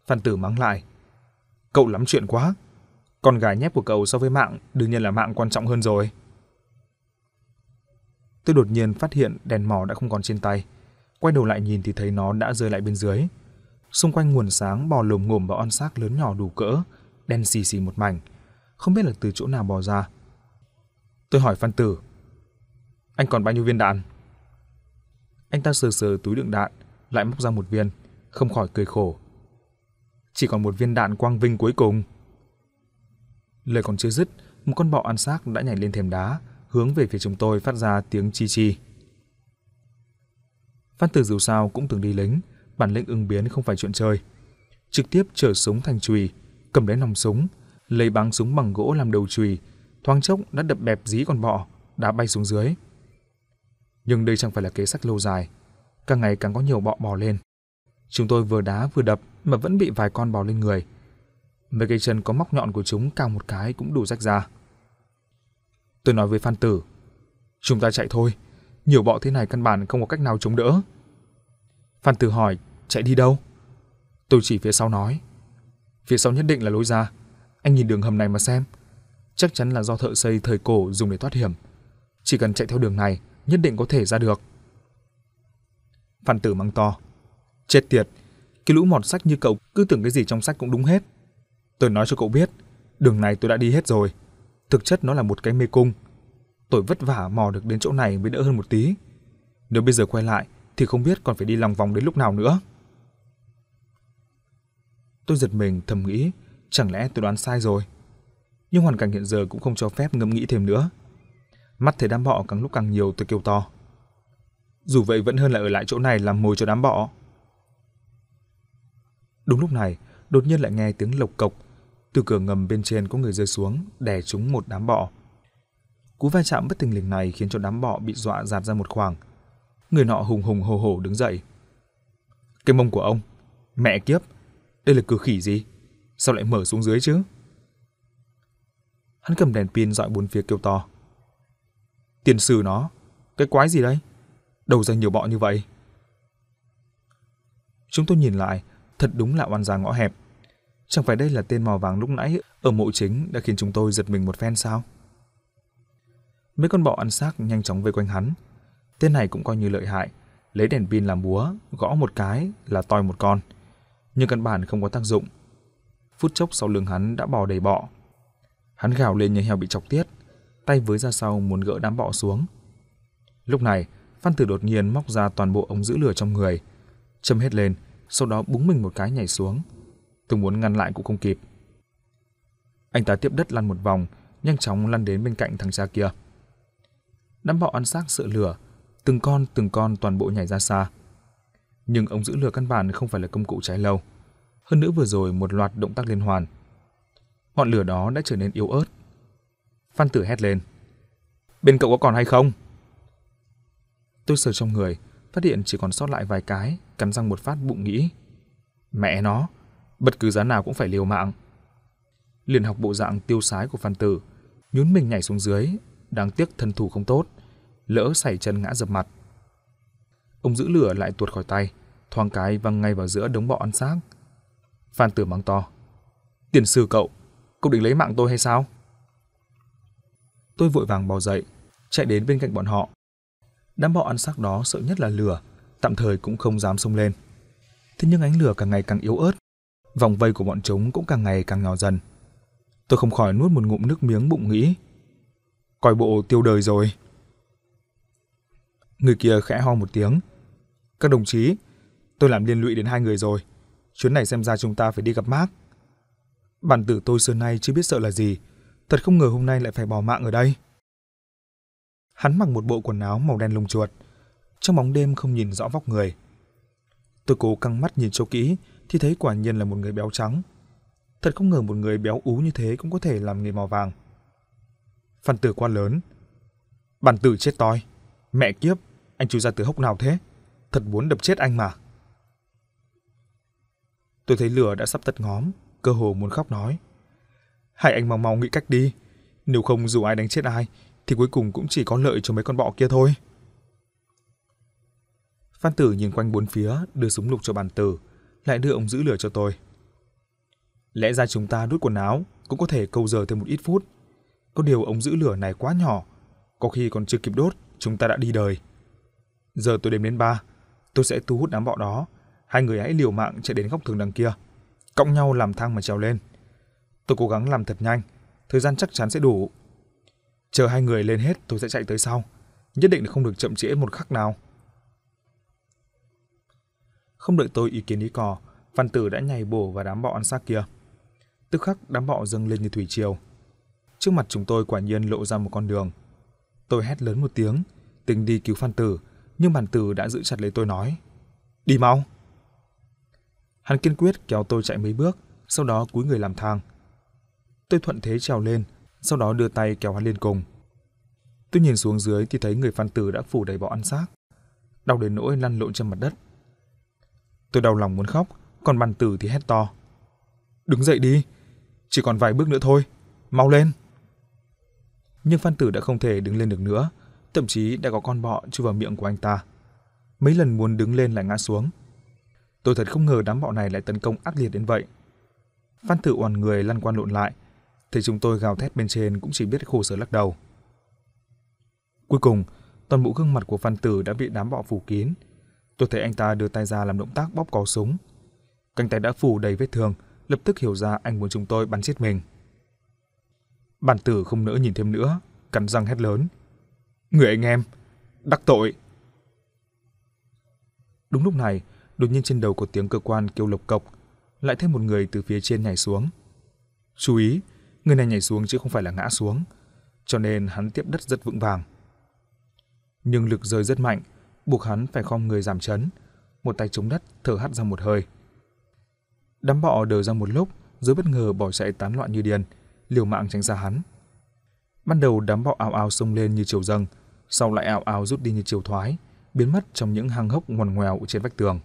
Phan Tử mắng lại. Cậu lắm chuyện quá. Con gà nhép của cậu so với mạng đương nhiên là mạng quan trọng hơn rồi. Tôi đột nhiên phát hiện đèn mò đã không còn trên tay. Quay đầu lại nhìn thì thấy nó đã rơi lại bên dưới. Xung quanh nguồn sáng bò lồm ngồm vào on xác lớn nhỏ đủ cỡ, đen xì xì một mảnh, không biết là từ chỗ nào bò ra. Tôi hỏi Phan Tử, anh còn bao nhiêu viên đạn? Anh ta sờ sờ túi đựng đạn, lại móc ra một viên, không khỏi cười khổ. Chỉ còn một viên đạn quang vinh cuối cùng. Lời còn chưa dứt, một con bọ ăn xác đã nhảy lên thềm đá, hướng về phía chúng tôi phát ra tiếng chi chi. Phan Tử dù sao cũng từng đi lính, bản lĩnh ứng biến không phải chuyện chơi. Trực tiếp trở súng thành chùy, cầm lấy nòng súng, lấy báng súng bằng gỗ làm đầu chùy, thoáng chốc đã đập bẹp dí con bọ, đá bay xuống dưới. Nhưng đây chẳng phải là kế sách lâu dài, càng ngày càng có nhiều bọ bò lên. Chúng tôi vừa đá vừa đập mà vẫn bị vài con bò lên người. Mấy cây chân có móc nhọn của chúng cào một cái cũng đủ rách ra. Tôi nói với Phan Tử, chúng ta chạy thôi, nhiều bọ thế này căn bản không có cách nào chống đỡ. Phan Tử hỏi, chạy đi đâu? Tôi chỉ phía sau nói, phía sau nhất định là lối ra, anh nhìn đường hầm này mà xem. Chắc chắn là do thợ xây thời cổ dùng để thoát hiểm. Chỉ cần chạy theo đường này, nhất định có thể ra được. Phan Tử mắng to, chết tiệt, cái lũ mọt sách như cậu cứ tưởng cái gì trong sách cũng đúng hết. Tôi nói cho cậu biết, đường này tôi đã đi hết rồi. Thực chất nó là một cái mê cung. Tôi vất vả mò được đến chỗ này mới đỡ hơn một tí. Nếu bây giờ quay lại thì không biết còn phải đi lòng vòng đến lúc nào nữa. Tôi giật mình thầm nghĩ, chẳng lẽ tôi đoán sai rồi? Nhưng hoàn cảnh hiện giờ cũng không cho phép ngẫm nghĩ thêm nữa. Mắt thấy đám bọ càng lúc càng nhiều, tôi kêu to, dù vậy vẫn hơn là ở lại chỗ này làm mồi cho đám bọ. Đúng lúc này, đột nhiên lại nghe tiếng lộc cộc. Từ cửa ngầm bên trên có người rơi xuống, đè trúng một đám bọ. Cú va chạm bất thình lình này khiến cho đám bọ bị dọa dạt ra một khoảng. Người nọ hùng hùng hổ hổ đứng dậy. Cái mông của ông, mẹ kiếp, đây là cửa khỉ gì? Sao lại mở xuống dưới chứ? Hắn cầm đèn pin dọi bốn phía kêu to, tiền sử nó, cái quái gì đây? Đâu ra nhiều bọ như vậy? Chúng tôi nhìn lại, thật đúng là oan gia ngõ hẹp. Chẳng phải đây là tên màu vàng lúc nãy ở mộ chính đã khiến chúng tôi giật mình một phen sao? Mấy con bọ ăn xác nhanh chóng vây quanh hắn. Tên này cũng coi như lợi hại, lấy đèn pin làm búa, gõ một cái là toi một con. Nhưng căn bản không có tác dụng. Phút chốc sau lưng hắn đã bò đầy bọ. Hắn gào lên như heo bị chọc tiết, tay với ra sau muốn gỡ đám bọ xuống. Lúc này, Phan Tử đột nhiên móc ra toàn bộ ống giữ lửa trong người, châm hết lên, sau đó búng mình một cái nhảy xuống. Tôi muốn ngăn lại cũng không kịp. Anh ta tiếp đất lăn một vòng, nhanh chóng lăn đến bên cạnh thằng cha kia. Đám bọ ăn xác sợ lửa, từng con toàn bộ nhảy ra xa. Nhưng ống giữ lửa căn bản không phải là công cụ cháy lâu. Hơn nữa vừa rồi một loạt động tác liên hoàn, ngọn lửa đó đã trở nên yếu ớt. Phan Tử hét lên, bên cậu có còn hay không? Tôi sờ trong người, phát hiện chỉ còn sót lại vài cái, cắn răng một phát bụng nghĩ, mẹ nó, bất cứ giá nào cũng phải liều mạng. Liền học bộ dạng tiêu sái của Phan Tử, nhún mình nhảy xuống dưới. Đáng tiếc thân thủ không tốt, lỡ sảy chân ngã dập mặt. Ống giữ lửa lại tuột khỏi tay, thoáng cái văng ngay vào giữa đống bọ ăn xác. Phan Tử mắng to, tiền sư cậu định lấy mạng tôi hay sao? Tôi vội vàng bò dậy, chạy đến bên cạnh bọn họ. Đám bọ ăn xác đó sợ nhất là lửa, tạm thời cũng không dám xông lên. Thế nhưng ánh lửa càng ngày càng yếu ớt, vòng vây của bọn chúng cũng càng ngày càng nhỏ dần. Tôi không khỏi nuốt một ngụm nước miếng bụng nghĩ, coi bộ tiêu đời rồi. Người kia khẽ ho một tiếng, các đồng chí, tôi làm liên lụy đến 2 người rồi. Chuyến này xem ra chúng ta phải đi gặp Mark. Bản tử tôi xưa nay chưa biết sợ là gì, thật không ngờ hôm nay lại phải bỏ mạng ở đây. Hắn mặc một bộ quần áo màu đen lông chuột, trong bóng đêm không nhìn rõ vóc người. Tôi cố căng mắt nhìn cho kỹ thì thấy quả nhiên là một người béo trắng. Thật không ngờ một người béo ú như thế cũng có thể làm nghề màu vàng. Phan Tử quá lớn. Bản tử chết toi. Mẹ kiếp, anh chui ra từ hốc nào thế? Thật muốn đập chết anh mà. Tôi thấy lửa đã sắp tắt ngóm, cơ hồ muốn khóc nói, hãy anh mau mau nghĩ cách đi. Nếu không dù ai đánh chết ai thì cuối cùng cũng chỉ có lợi cho mấy con bọ kia thôi. Phan Tử nhìn quanh bốn phía, đưa súng lục cho bản tử, lại đưa ống giữ lửa cho tôi. Lẽ ra chúng ta đốt quần áo cũng có thể câu giờ thêm một ít phút. Có điều ống giữ lửa này quá nhỏ, có khi còn chưa kịp đốt, chúng ta đã đi đời. Giờ tôi đếm đến 3, tôi sẽ thu hút đám bọ đó. Hai người hãy liều mạng chạy đến góc tường đằng kia, cõng nhau làm thang mà trèo lên. Tôi cố gắng làm thật nhanh, thời gian chắc chắn sẽ đủ. Chờ hai người lên hết tôi sẽ chạy tới sau, nhất định là không được chậm trễ một khắc nào. Không đợi tôi ý kiến ý cò, Văn Tử đã nhảy bổ vào đám bọ ăn xác kia. Tức khắc đám bọ dâng lên như thủy triều. Trước mặt chúng tôi quả nhiên lộ ra một con đường. Tôi hét lớn một tiếng, tính đi cứu Văn Tử, nhưng Bản Tử đã giữ chặt lấy tôi nói: "Đi mau!" Hắn kiên quyết kéo tôi chạy mấy bước, sau đó cúi người làm thang. Tôi thuận thế trèo lên, sau đó đưa tay kéo hắn lên cùng. Tôi nhìn xuống dưới thì thấy người Văn Tử đã phủ đầy bọ ăn xác, đau đến nỗi lăn lộn trên mặt đất. Tôi đau lòng muốn khóc, còn Bản Tử thì hét to: "Đứng dậy đi, chỉ còn vài bước nữa thôi, mau lên!" Nhưng Văn Tử đã không thể đứng lên được nữa, thậm chí đã có con bọ chui vào miệng của anh ta. Mấy lần muốn đứng lên lại ngã xuống. Tôi thật không ngờ đám bọ này lại tấn công ác liệt đến vậy. Văn Tử oằn người lăn qua lộn lại, thấy chúng tôi gào thét bên trên cũng chỉ biết khổ sở lắc đầu. Cuối cùng, toàn bộ gương mặt của Văn Tử đã bị đám bọ phủ kín. Tôi thấy anh ta đưa tay ra làm động tác bóp cò súng. Cánh tay đã phủ đầy vết thương, lập tức hiểu ra anh muốn chúng tôi bắn chết mình. Bản Tử không nỡ nhìn thêm nữa, cắn răng hét lớn: "Người anh em, đắc tội!" Đúng lúc này, đột nhiên trên đầu có tiếng cơ quan kêu lộc cộc, lại thêm một người từ phía trên nhảy xuống. Chú ý, người này nhảy xuống chứ không phải là ngã xuống, cho nên hắn tiếp đất rất vững vàng. Nhưng lực rơi rất mạnh, buộc hắn phải khom người giảm chấn, một tay chống đất thở hắt ra một hơi. Đám bọ đờ ra một lúc, rồi bất ngờ bỏ chạy tán loạn như điên, liều mạng tránh ra hắn. Ban đầu đám bọ ào ào xông lên như chiều dâng, sau lại ào ào rút đi như chiều thoái, biến mất trong những hang hốc ngoằn ngoèo trên vách tường.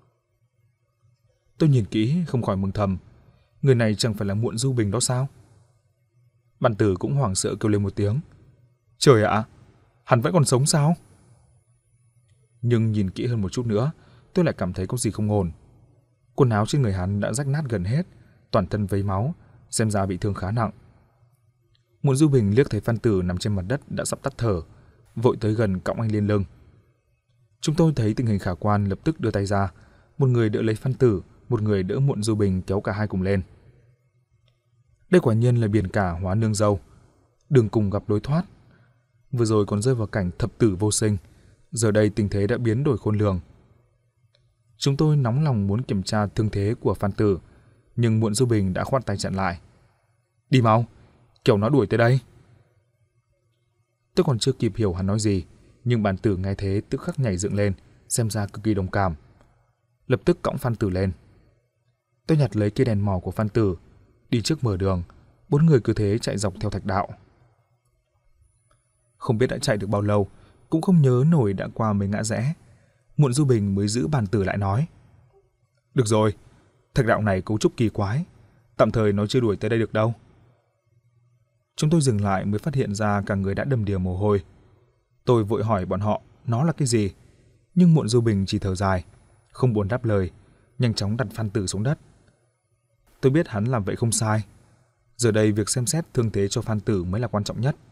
Tôi nhìn kỹ không khỏi mừng thầm, người này chẳng phải là Muộn Du Bình đó sao? Bản Tử cũng hoảng sợ kêu lên một tiếng: "Trời ạ, hắn vẫn còn sống sao?" Nhưng nhìn kỹ hơn một chút nữa, tôi lại cảm thấy có gì không ổn. Quần áo trên người hắn đã rách nát gần hết, toàn thân vấy máu, xem ra bị thương khá nặng. Muộn Du Bình liếc thấy Văn Tử nằm trên mặt đất đã sắp tắt thở, vội tới gần cõng anh lên lưng. Chúng tôi thấy tình hình khả quan, lập tức đưa tay ra, một người đỡ lấy Văn Tử, một người đỡ Muộn Du Bình kéo cả hai cùng lên. Đây quả nhiên là biển cả hóa nương dâu, đường cùng gặp lối thoát. Vừa rồi còn rơi vào cảnh thập tử vô sinh, giờ đây tình thế đã biến đổi khôn lường. Chúng tôi nóng lòng muốn kiểm tra thương thế của Văn Tử, nhưng Muộn Du Bình đã khoát tay chặn lại: "Đi mau, kẻo nó đuổi tới đây." Tôi còn chưa kịp hiểu hắn nói gì, nhưng Bản Tử nghe thế tức khắc nhảy dựng lên, xem ra cực kỳ đồng cảm. Lập tức cõng Văn Tử lên. Tôi nhặt lấy cây đèn mò của Văn Tử, đi trước mở đường, bốn người cứ thế chạy dọc theo thạch đạo. Không biết đã chạy được bao lâu, cũng không nhớ nổi đã qua mấy ngã rẽ. Muộn Du Bình mới giữ Bản Tử lại nói: "Được rồi, thạch đạo này cấu trúc kỳ quái, tạm thời nó chưa đuổi tới đây được đâu." Chúng tôi dừng lại mới phát hiện ra cả người đã đầm đìa mồ hôi. Tôi vội hỏi bọn họ nó là cái gì, nhưng Muộn Du Bình chỉ thở dài, không buồn đáp lời, nhanh chóng đặt Văn Tử xuống đất. Tôi biết hắn làm vậy không sai. Giờ đây việc xem xét thương thế cho Văn Tử mới là quan trọng nhất.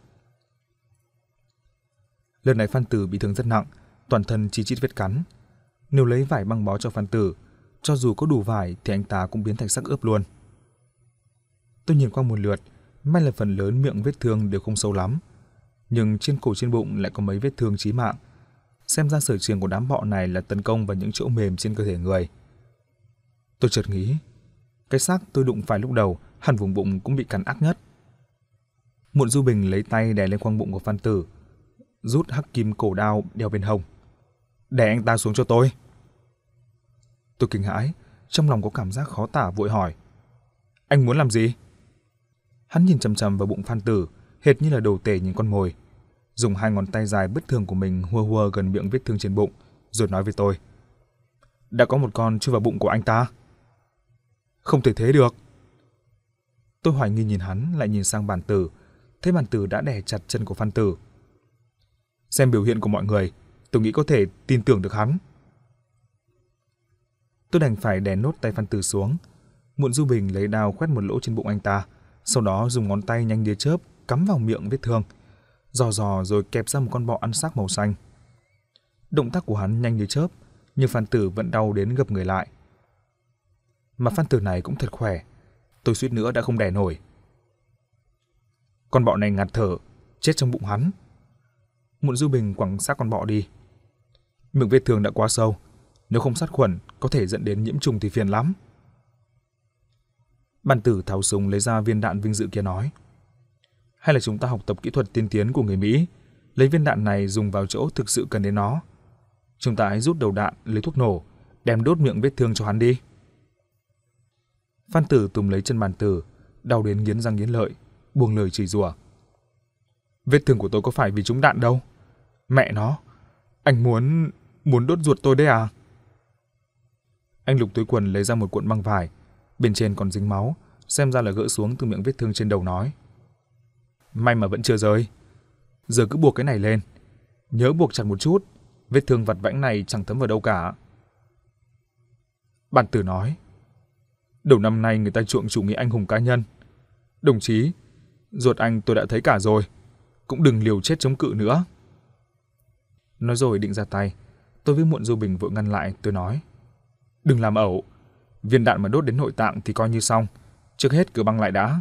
Lần này Văn Tử bị thương rất nặng, toàn thân chi chít vết cắn. Nếu lấy vải băng bó cho Văn Tử, cho dù có đủ vải thì anh ta cũng biến thành xác ướp luôn. Tôi nhìn qua một lượt, may là phần lớn miệng vết thương đều không sâu lắm, nhưng trên cổ trên bụng lại có mấy vết thương chí mạng. Xem ra sở trường của đám bọ này là tấn công vào những chỗ mềm trên cơ thể người. Tôi chợt nghĩ, cái xác tôi đụng phải lúc đầu hẳn vùng bụng cũng bị cắn ác nhất. Muộn Du Bình lấy tay đè lên khoang bụng của Văn Tử, rút hắc kim cổ đao đeo bên hông. "Đè anh ta xuống cho tôi." Tôi kinh hãi, trong lòng có cảm giác khó tả, vội hỏi: "Anh muốn làm gì?" Hắn nhìn chằm chằm vào bụng Văn Tử, hệt như là đồ tể nhìn con mồi, dùng hai ngón tay dài bất thường của mình hua hua gần miệng vết thương trên bụng, rồi nói với tôi: "Đã có một con chui vào bụng của anh ta." "Không thể thế được." Tôi hoài nghi nhìn hắn, lại nhìn sang Bản Tử, thấy Bản Tử đã đè chặt chân của Văn Tử. Xem biểu hiện của mọi người, tôi nghĩ có thể tin tưởng được hắn. Tôi đành phải đè nốt tay Văn Tử xuống. Muộn Du Bình lấy đao khoét một lỗ trên bụng anh ta, sau đó dùng ngón tay nhanh như chớp cắm vào miệng vết thương, dò rồi kẹp ra một con bọ ăn xác màu xanh. Động tác của hắn nhanh như chớp, nhưng Phan Tử vẫn đau đến gập người lại. Mà Phan Tử này cũng thật khỏe, tôi suýt nữa đã không đè nổi. Con bọ này ngạt thở, chết trong bụng hắn. Muộn Du Bình quẳng xác con bọ đi. Miệng vết thương đã quá sâu, nếu không sát khuẩn có thể dẫn đến nhiễm trùng thì phiền lắm. Bàn Tử tháo súng lấy ra viên đạn vinh dự kia nói: hay là chúng ta học tập kỹ thuật tiên tiến của người Mỹ, lấy viên đạn này dùng vào chỗ thực sự cần đến nó. Chúng ta hãy rút đầu đạn, lấy thuốc nổ, đem đốt miệng vết thương cho hắn đi. Phan Tử túm lấy chân Bàn Tử, đau đến nghiến răng nghiến lợi, buông lời chửi rủa: vết thương của tôi có phải vì trúng đạn đâu. Mẹ nó, anh muốn đốt ruột tôi đấy à? Anh lục túi quần lấy ra một cuộn băng vải, bên trên còn dính máu, xem ra là gỡ xuống từ miệng vết thương trên đầu, nói: may mà vẫn chưa rơi. Giờ cứ buộc cái này lên, nhớ buộc chặt một chút, vết thương vặt vãnh này chẳng thấm vào đâu cả. Bàn Tử nói: đầu năm nay người ta chuộng chủ nghĩa anh hùng cá nhân. Đồng chí, ruột anh tôi đã thấy cả rồi, cũng đừng liều chết chống cự nữa. Nói rồi định ra tay, tôi với Muộn Du Bình vội ngăn lại. Tôi nói: đừng làm ẩu, viên đạn mà đốt đến nội tạng thì coi như xong, trước hết cứ băng lại đã.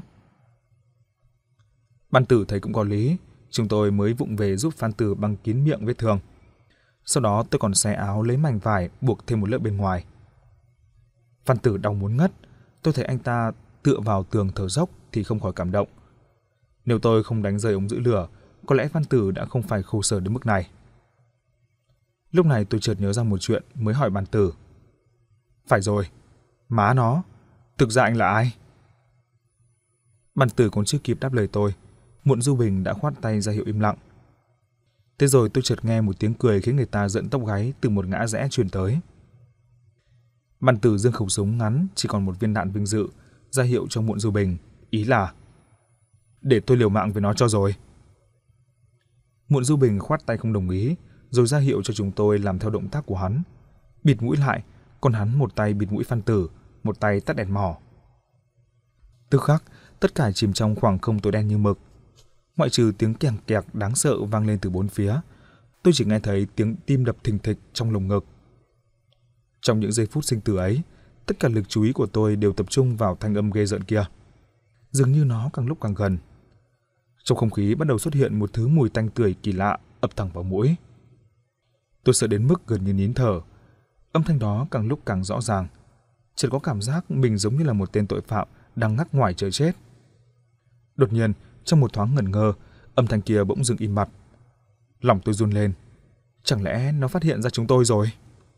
Bàn Tử thấy cũng có lý, chúng tôi mới vụng về giúp Phan Tử băng kín miệng vết thương. Sau đó tôi còn xé áo lấy mảnh vải buộc thêm một lớp bên ngoài. Phan Tử đau muốn ngất, tôi thấy anh ta tựa vào tường thở dốc thì không khỏi cảm động. Nếu tôi không đánh rơi ống giữ lửa, có lẽ Phan Tử đã không phải khổ sở đến mức này. Lúc này tôi chợt nhớ ra một chuyện, mới hỏi Bàn Tử: phải rồi, má nó, thực ra anh là ai? Bàn Tử còn chưa kịp đáp lời tôi, Muộn Du Bình đã khoát tay ra hiệu im lặng. Thế rồi tôi chợt nghe một tiếng cười khiến người ta giận tóc gáy từ một ngã rẽ truyền tới. Bàn Tử giương khẩu súng ngắn chỉ còn một viên đạn vinh dự, ra hiệu cho Muộn Du Bình, ý là: để tôi liều mạng với nó cho rồi. Muộn Du Bình khoát tay không đồng ý, rồi ra hiệu cho chúng tôi làm theo động tác của hắn, bịt mũi lại, còn hắn một tay bịt mũi Phan Tử, một tay tắt đèn mỏ. Tức khắc, tất cả chìm trong khoảng không tối đen như mực. Ngoại trừ tiếng kèng kẹt đáng sợ vang lên từ bốn phía, tôi chỉ nghe thấy tiếng tim đập thình thịch trong lồng ngực. Trong những giây phút sinh tử ấy, tất cả lực chú ý của tôi đều tập trung vào thanh âm ghê rợn kia. Dường như nó càng lúc càng gần. Trong không khí bắt đầu xuất hiện một thứ mùi tanh tưởi kỳ lạ ập thẳng vào mũi. Tôi sợ đến mức gần như nín thở. Âm thanh đó càng lúc càng rõ ràng. Chợt có cảm giác mình giống như là một tên tội phạm đang ngắc ngoài chờ chết. Đột nhiên, trong một thoáng ngẩn ngơ, âm thanh kia bỗng dừng im bặt. Lòng tôi run lên. Chẳng lẽ nó phát hiện ra chúng tôi rồi?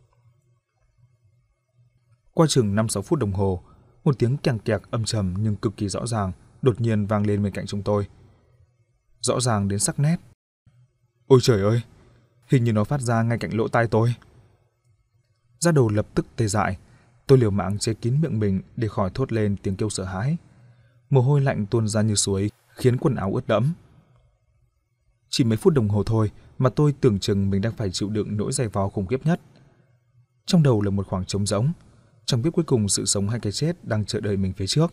Qua chừng 5-6 phút đồng hồ, một tiếng kèng kẹt âm trầm nhưng cực kỳ rõ ràng đột nhiên vang lên bên cạnh chúng tôi. Rõ ràng đến sắc nét. Ôi trời ơi, hình như nó phát ra ngay cạnh lỗ tai tôi. Da đầu lập tức tê dại, tôi liều mạng che kín miệng mình để khỏi thốt lên tiếng kêu sợ hãi. Mồ hôi lạnh tuôn ra như suối, khiến quần áo ướt đẫm. Chỉ mấy phút đồng hồ thôi mà tôi tưởng chừng mình đang phải chịu đựng nỗi dày vò khủng khiếp nhất. Trong đầu là một khoảng trống rỗng, chẳng biết cuối cùng sự sống hay cái chết đang chờ đợi mình phía trước.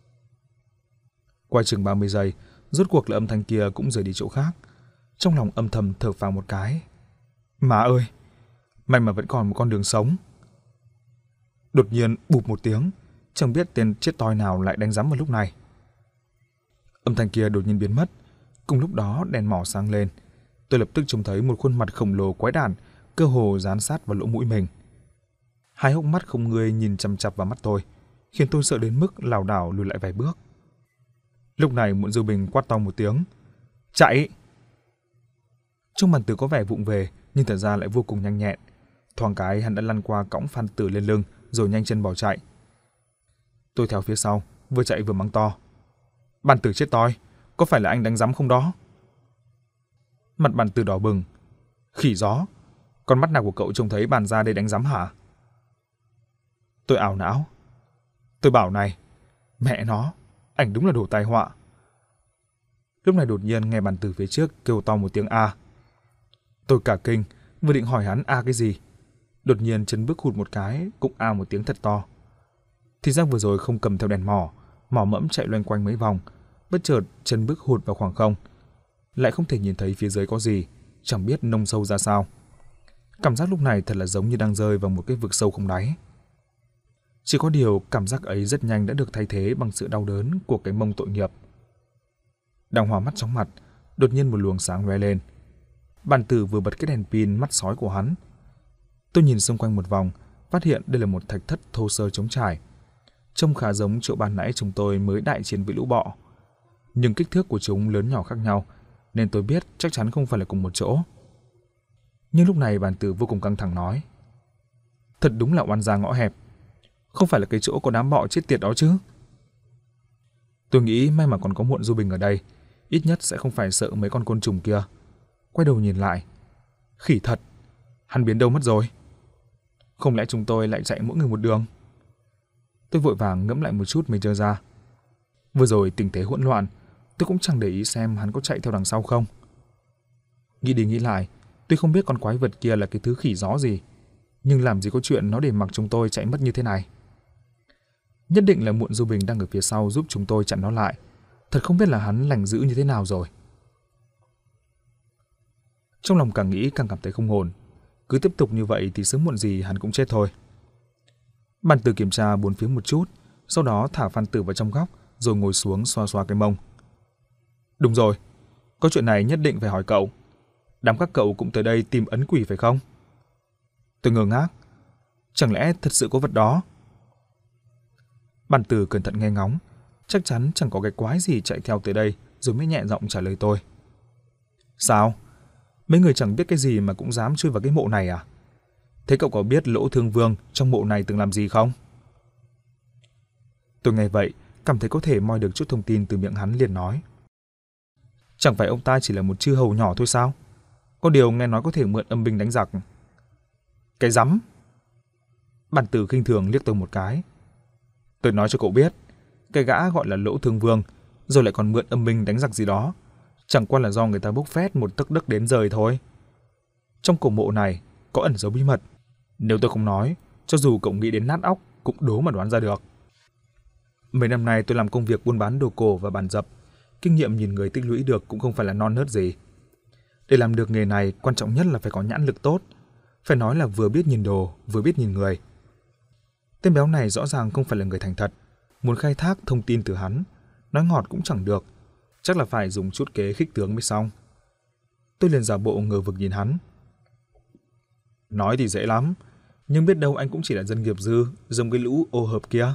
Qua chừng 30 giây, rốt cuộc là âm thanh kia cũng rời đi chỗ khác. Trong lòng âm thầm thở phào một cái. Má ơi, may mà vẫn còn một con đường sống. Đột nhiên bụp một tiếng, chẳng biết tên chết toi nào lại đánh giám vào lúc này. Âm thanh kia đột nhiên biến mất. Cùng lúc đó đèn mỏ sáng lên. Tôi lập tức trông thấy một khuôn mặt khổng lồ quái đản, cơ hồ dán sát vào lỗ mũi mình. Hai hốc mắt không người nhìn chằm chằm vào mắt tôi, khiến tôi sợ đến mức lảo đảo lùi lại vài bước. Lúc này Muộn Du Bình quát to một tiếng: chạy! Trông Bàn Tử có vẻ vụng về, nhưng thật ra lại vô cùng nhanh nhẹn. Thoáng cái hắn đã lăn qua cõng Phan Tử lên lưng, rồi nhanh chân bỏ chạy. Tôi theo phía sau, vừa chạy vừa mắng to: Bàn Tử chết toi, có phải là anh đánh giám không đó? Mặt Bàn Tử đỏ bừng: khỉ gió, con mắt nào của cậu trông thấy bàn ra đây đánh giám hả? Tôi ảo não. Tôi bảo này, mẹ nó, anh đúng là đồ tai họa. Lúc này đột nhiên nghe Bàn Tử phía trước kêu to một tiếng a. Tôi cả kinh, vừa định hỏi hắn a cái gì, đột nhiên chân bước hụt một cái, cũng a một tiếng thật to. Thì ra vừa rồi không cầm theo đèn mò mẫm chạy loanh quanh mấy vòng, bất chợt chân bước hụt vào khoảng không. Lại không thể nhìn thấy phía dưới có gì, chẳng biết nông sâu ra sao. Cảm giác lúc này thật là giống như đang rơi vào một cái vực sâu không đáy. Chỉ có điều cảm giác ấy rất nhanh đã được thay thế bằng sự đau đớn của cái mông tội nghiệp. Đang hòa mắt chóng mặt, đột nhiên một luồng sáng lóe lên. Bản Tử vừa bật cái đèn pin mắt sói của hắn. Tôi nhìn xung quanh một vòng, phát hiện đây là một thạch thất thô sơ trống trải. Trông khá giống chỗ ban nãy chúng tôi mới đại chiến với lũ bọ. Nhưng kích thước của chúng lớn nhỏ khác nhau, nên tôi biết chắc chắn không phải là cùng một chỗ. Nhưng lúc này Bản Tử vô cùng căng thẳng nói: thật đúng là oan gia ngõ hẹp. Không phải là cái chỗ có đám bọ chết tiệt đó chứ? Tôi nghĩ may mà còn có Muộn Du Bình ở đây, ít nhất sẽ không phải sợ mấy con côn trùng kia. Quay đầu nhìn lại, khỉ thật, hắn biến đâu mất rồi? Không lẽ chúng tôi lại chạy mỗi người một đường? Tôi vội vàng ngẫm lại một chút mới nhớ ra. Vừa rồi tình thế hỗn loạn, tôi cũng chẳng để ý xem hắn có chạy theo đằng sau không. Nghĩ đi nghĩ lại, tôi không biết con quái vật kia là cái thứ khỉ gió gì, nhưng làm gì có chuyện nó để mặc chúng tôi chạy mất như thế này. Nhất định là Muộn Du Bình đang ở phía sau giúp chúng tôi chặn nó lại. Thật không biết là hắn lành dữ như thế nào rồi. Trong lòng càng nghĩ càng cảm thấy không ổn. Cứ tiếp tục như vậy thì sớm muộn gì hắn cũng chết thôi. Bản Tử kiểm tra bốn phía một chút, sau đó thả Phan Tử vào trong góc, rồi ngồi xuống xoa xoa cái mông. Đúng rồi, có chuyện này nhất định phải hỏi cậu. Đám các cậu cũng tới đây tìm ấn quỷ phải không? Tôi ngơ ngác. Chẳng lẽ thật sự có vật đó? Bản Tử cẩn thận nghe ngóng, chắc chắn chẳng có cái quái gì chạy theo tới đây, rồi mới nhẹ giọng trả lời tôi. Sao? Mấy người chẳng biết cái gì mà cũng dám chui vào cái mộ này à? Thế cậu có biết Lỗ Thương Vương trong mộ này từng làm gì không? Tôi nghe vậy, cảm thấy có thể moi được chút thông tin từ miệng hắn, liền nói. Chẳng phải ông ta chỉ là một chư hầu nhỏ thôi sao? Có điều nghe nói có thể mượn âm binh đánh giặc. Cái rắm! Bản Tử khinh thường liếc tôi một cái. Tôi nói cho cậu biết, cái gã gọi là Lỗ Thương Vương, rồi lại còn mượn âm binh đánh giặc gì đó, chẳng qua là do người ta bốc phét một tấc đất đến rời thôi. Trong cổ mộ này có ẩn dấu bí mật, nếu tôi không nói, cho dù cậu nghĩ đến nát óc cũng đố mà đoán ra được. Mấy năm nay tôi làm công việc buôn bán đồ cổ và bàn dập, kinh nghiệm nhìn người tích lũy được cũng không phải là non nớt gì. Để làm được nghề này, quan trọng nhất là phải có nhãn lực tốt, phải nói là vừa biết nhìn đồ, vừa biết nhìn người. Tên béo này rõ ràng không phải là người thành thật, muốn khai thác thông tin từ hắn, nói ngọt cũng chẳng được, chắc là phải dùng chút kế khích tướng mới xong. Tôi liền giả bộ ngờ vực nhìn hắn. Nói thì dễ lắm, nhưng biết đâu anh cũng chỉ là dân nghiệp dư, giống cái lũ ô hợp kia.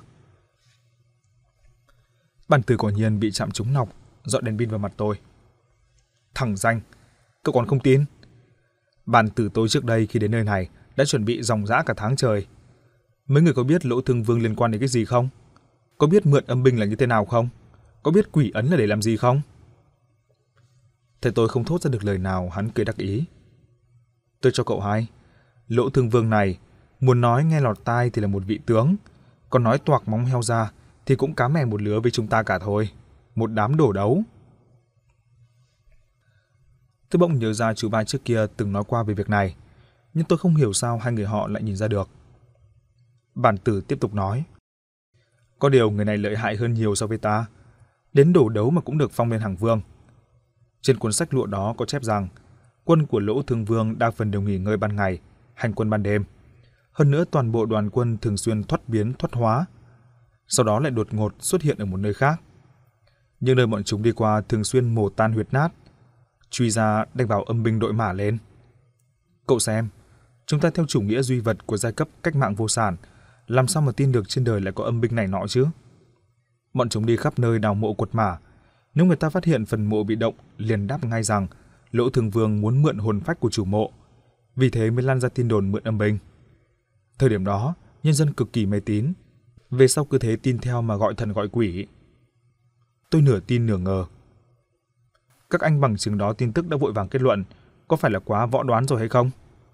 Bản Tử quả nhiên bị chạm trúng nọc, dọi đèn pin vào mặt tôi. Thằng danh, cậu còn không tin? Bản Tử tôi trước đây khi đến nơi này đã chuẩn bị ròng rã cả tháng trời. Mấy người có biết Lỗ Thương Vương liên quan đến cái gì không? Có biết mượn âm binh là như thế nào không? Có biết quỷ ấn là để làm gì không? Thế tôi không thốt ra được lời nào, hắn cười đắc ý. Tôi cho cậu hay, Lỗ Thương Vương này muốn nói nghe lọt tai thì là một vị tướng, còn nói toạc móng heo ra thì cũng cá mè một lứa với chúng ta cả thôi, một đám đổ đấu. Tôi bỗng nhớ ra chú ba trước kia từng nói qua về việc này, nhưng tôi không hiểu sao hai người họ lại nhìn ra được. Bản Tử tiếp tục nói. Có điều người này lợi hại hơn nhiều so với ta, đến đổ đấu mà cũng được phong lên hàng vương. Trên cuốn sách lụa đó có chép rằng quân của Lỗ Thương Vương đa phần đều nghỉ ngơi ban ngày, hành quân ban đêm. Hơn nữa toàn bộ đoàn quân thường xuyên thoát biến thoát hóa, sau đó lại đột ngột xuất hiện ở một nơi khác. Những nơi bọn chúng đi qua thường xuyên mổ tan huyệt nát, truy ra đánh vào âm binh đội mã lên. Cậu xem, chúng ta theo chủ nghĩa duy vật của giai cấp cách mạng vô sản, làm sao mà tin được trên đời lại có âm binh này nọ chứ? Bọn chúng đi khắp nơi đào mộ quật mả, nếu người ta phát hiện phần mộ bị động, liền đáp ngay rằng Lỗ Thương Vương muốn mượn hồn phách của chủ mộ, vì thế mới lan ra tin đồn mượn âm binh. Thời điểm đó, nhân dân cực kỳ mê tín, về sau cứ thế tin theo mà gọi thần gọi quỷ. Tôi nửa tin nửa ngờ. Các anh bằng chứng đó tin tức đã vội vàng kết luận, có phải là quá võ đoán rồi hay không?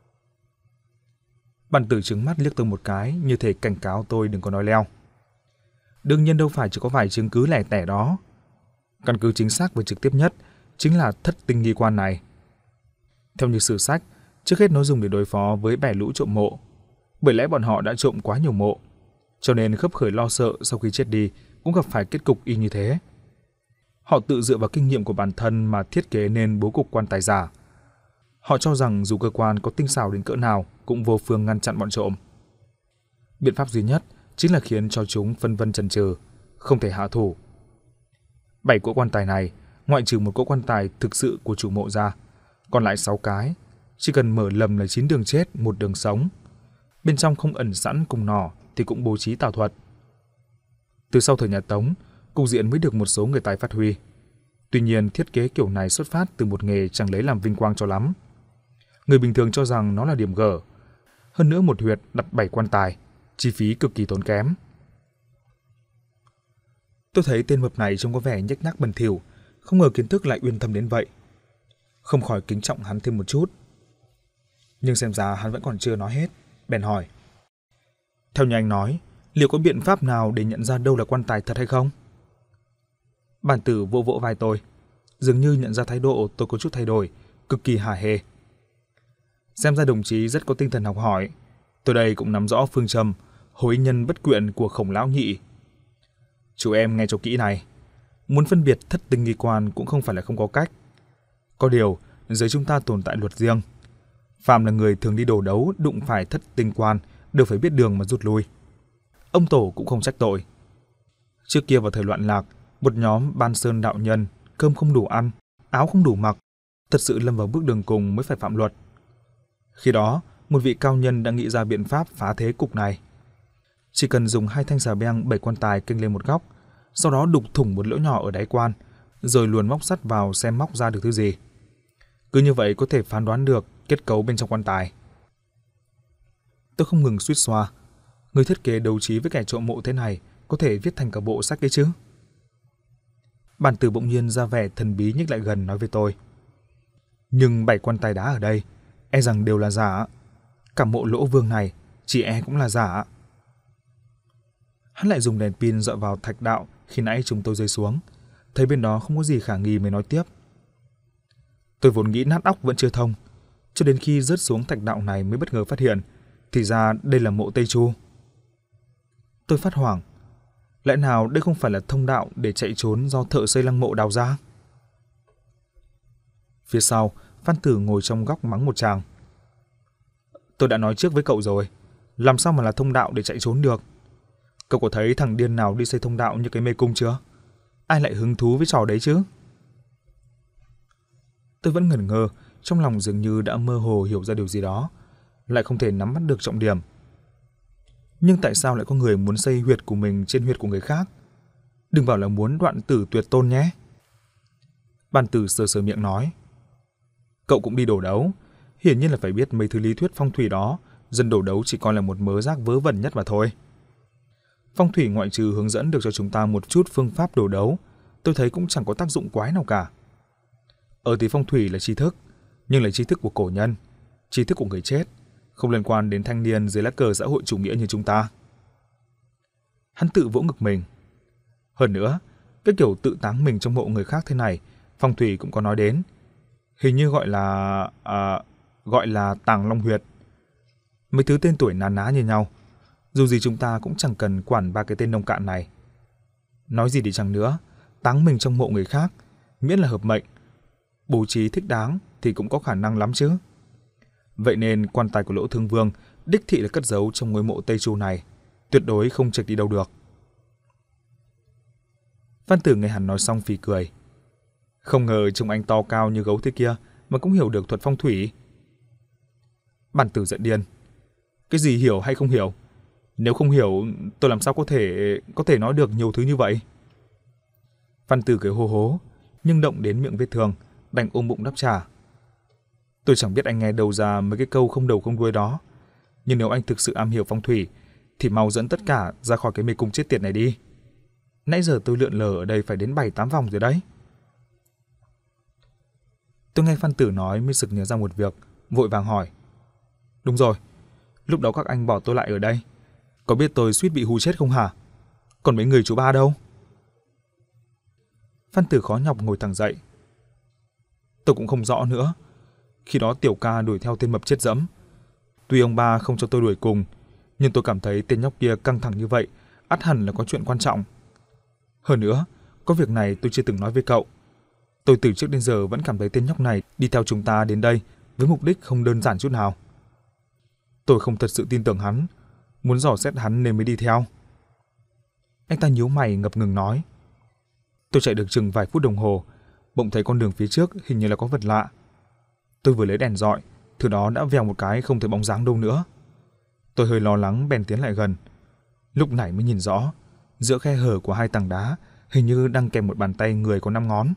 Bản Tử trừng mắt liếc tôi một cái, như thể cảnh cáo tôi đừng có nói leo. Đương nhiên đâu phải chỉ có vài chứng cứ lẻ tẻ đó. Căn cứ chính xác và trực tiếp nhất chính là thất tinh nghi quan này. Theo như sử sách, trước hết nó dùng để đối phó với bè lũ trộm mộ, bởi lẽ bọn họ đã trộm quá nhiều mộ. Cho nên khấp khởi lo sợ sau khi chết đi cũng gặp phải kết cục y như thế. Họ tự dựa vào kinh nghiệm của bản thân mà thiết kế nên bố cục quan tài giả. Họ cho rằng dù cơ quan có tinh xảo đến cỡ nào cũng vô phương ngăn chặn bọn trộm. Biện pháp duy nhất chính là khiến cho chúng phân vân chần chừ, không thể hạ thủ. 7 cỗ quan tài này, ngoại trừ một cỗ quan tài thực sự của chủ mộ ra, còn lại 6 cái, chỉ cần mở lầm là 9 đường chết, 1 đường sống. Bên trong không ẩn sẵn cung nỏ thì cũng bố trí tảo thuật. Từ sau thời nhà Tống, cục diện mới được một số người tài phát huy. Tuy nhiên, thiết kế kiểu này xuất phát từ một nghề chẳng lấy làm vinh quang cho lắm. Người bình thường cho rằng nó là điểm gở. Hơn nữa một huyệt đặt 7 quan tài, chi phí cực kỳ tốn kém. Tôi thấy tên mập này trông có vẻ nhếch nhác bẩn thỉu, không ngờ kiến thức lại uyên thâm đến vậy. Không khỏi kính trọng hắn thêm một chút. Nhưng xem ra hắn vẫn còn chưa nói hết, bèn hỏi. Theo như anh nói, liệu có biện pháp nào để nhận ra đâu là quan tài thật hay không? Bản tử vỗ vỗ vai tôi, dường như nhận ra thái độ tôi có chút thay đổi, cực kỳ hả hê. Xem ra đồng chí rất có tinh thần học hỏi. Tôi đây cũng nắm rõ phương châm hối nhân bất quyện của Khổng lão nhị. Chú em nghe cho kỹ này, muốn phân biệt thất tinh nghi quan cũng không phải là không có cách. Có điều, giới chúng ta tồn tại luật riêng. Phàm là người thường đi đồ đấu đụng phải thất tinh quan đều phải biết đường mà rút lui. Ông Tổ cũng không trách tội. Trước kia vào thời loạn lạc, một nhóm ban sơn đạo nhân, cơm không đủ ăn, áo không đủ mặc, thật sự lâm vào bước đường cùng mới phải phạm luật. Khi đó, một vị cao nhân đã nghĩ ra biện pháp phá thế cục này. Chỉ cần dùng 2 thanh xà beng 7 quan tài kênh lên một góc, sau đó đục thủng một lỗ nhỏ ở đáy quan, rồi luồn móc sắt vào xem móc ra được thứ gì. Cứ như vậy có thể phán đoán được kết cấu bên trong quan tài. Tôi không ngừng suýt xoa. Người thiết kế đấu trí với kẻ trộm mộ thế này có thể viết thành cả bộ sách đấy chứ? Bản tử bỗng nhiên ra vẻ thần bí nhích lại gần nói với tôi. Nhưng 7 quan tài đá ở đây, e rằng đều là giả. Cả mộ Lỗ Vương này, chỉ e cũng là giả. Hắn lại dùng đèn pin dọi vào thạch đạo khi nãy chúng tôi rơi xuống. Thấy bên đó không có gì khả nghi mới nói tiếp. Tôi vốn nghĩ nát óc vẫn chưa thông, cho đến khi rớt xuống thạch đạo này mới bất ngờ phát hiện, thì ra đây là mộ Tây Chu. Tôi phát hoảng. Lẽ nào đây không phải là thông đạo để chạy trốn do thợ xây lăng mộ đào ra? Phía sau, Phan Tử ngồi trong góc mắng một tràng. Tôi đã nói trước với cậu rồi, làm sao mà là thông đạo để chạy trốn được? Cậu có thấy thằng điên nào đi xây thông đạo như cái mê cung chưa? Ai lại hứng thú với trò đấy chứ? Tôi vẫn ngẩn ngơ, trong lòng dường như đã mơ hồ hiểu ra điều gì đó, lại không thể nắm bắt được trọng điểm. Nhưng tại sao lại có người muốn xây huyệt của mình trên huyệt của người khác? Đừng bảo là muốn đoạn tử tuyệt tôn nhé. Bàn Tử sờ sờ miệng nói. Cậu cũng đi đổ đấu, hiển nhiên là phải biết mấy thứ lý thuyết phong thủy đó, dân đổ đấu chỉ còn là một mớ rác vớ vẩn nhất mà thôi. Phong thủy ngoại trừ hướng dẫn được cho chúng ta một chút phương pháp đổ đấu, tôi thấy cũng chẳng có tác dụng quái nào cả. Thì phong thủy là tri thức, nhưng là tri thức của cổ nhân, tri thức của người chết, không liên quan đến thanh niên dưới lá cờ xã hội chủ nghĩa như chúng ta. Hắn tự vỗ ngực mình. Hơn nữa, cái kiểu tự táng mình trong mộ người khác thế này, phong thủy cũng có nói đến. Hình như gọi là tàng long huyệt. Mấy thứ tên tuổi na ná như nhau, dù gì chúng ta cũng chẳng cần quản 3 cái tên nông cạn này. Nói gì đi chăng nữa, táng mình trong mộ người khác, miễn là hợp mệnh, bố trí thích đáng thì cũng có khả năng lắm chứ. Vậy nên quan tài của Lỗ Thương Vương đích thị là cất giấu trong ngôi mộ Tây Chu này, tuyệt đối không trịch đi đâu được. Phan Tử nghe hắn nói xong phì cười. Không ngờ trông anh to cao như gấu thế kia mà cũng hiểu được thuật phong thủy. Bản Tử giận điên. Cái gì hiểu hay không hiểu? Nếu không hiểu, tôi làm sao có thể nói được nhiều thứ như vậy? Phan Tử cười hô hố, nhưng động đến miệng vết thương, đành ôm bụng đáp trả. Tôi chẳng biết anh nghe đâu ra mấy cái câu không đầu không đuôi đó, nhưng nếu anh thực sự am hiểu phong thủy thì mau dẫn tất cả ra khỏi cái mê cung chết tiệt này đi. Nãy giờ tôi lượn lờ ở đây phải đến 7-8 vòng rồi đấy. Tôi nghe Phan Tử nói mới sực nhớ ra một việc, vội vàng hỏi. Đúng rồi, lúc đó các anh bỏ tôi lại ở đây, có biết tôi suýt bị hù chết không hả? Còn mấy người chú ba đâu? Phan Tử khó nhọc ngồi thẳng dậy. Tôi cũng không rõ nữa. Khi đó Tiểu Ca đuổi theo tên mập chết dẫm. Tuy ông ba không cho tôi đuổi cùng, Nhưng tôi cảm thấy tên nhóc kia căng thẳng như vậy, ắt hẳn là có chuyện quan trọng. Hơn nữa, có việc này tôi chưa từng nói với cậu. Tôi từ trước đến giờ vẫn cảm thấy tên nhóc này đi theo chúng ta đến đây với mục đích không đơn giản chút nào. Tôi không thật sự tin tưởng hắn, muốn dò xét hắn nên mới đi theo. Anh ta nhíu mày ngập ngừng nói. Tôi chạy được chừng vài phút đồng hồ, bỗng thấy con đường phía trước hình như là có vật lạ. Tôi vừa lấy đèn dọi, thứ đó đã vèo một cái không thấy bóng dáng đâu nữa. Tôi hơi lo lắng bèn tiến lại gần. Lúc này mới nhìn rõ, giữa khe hở của hai tảng đá hình như đang kèm một bàn tay người có 5 ngón.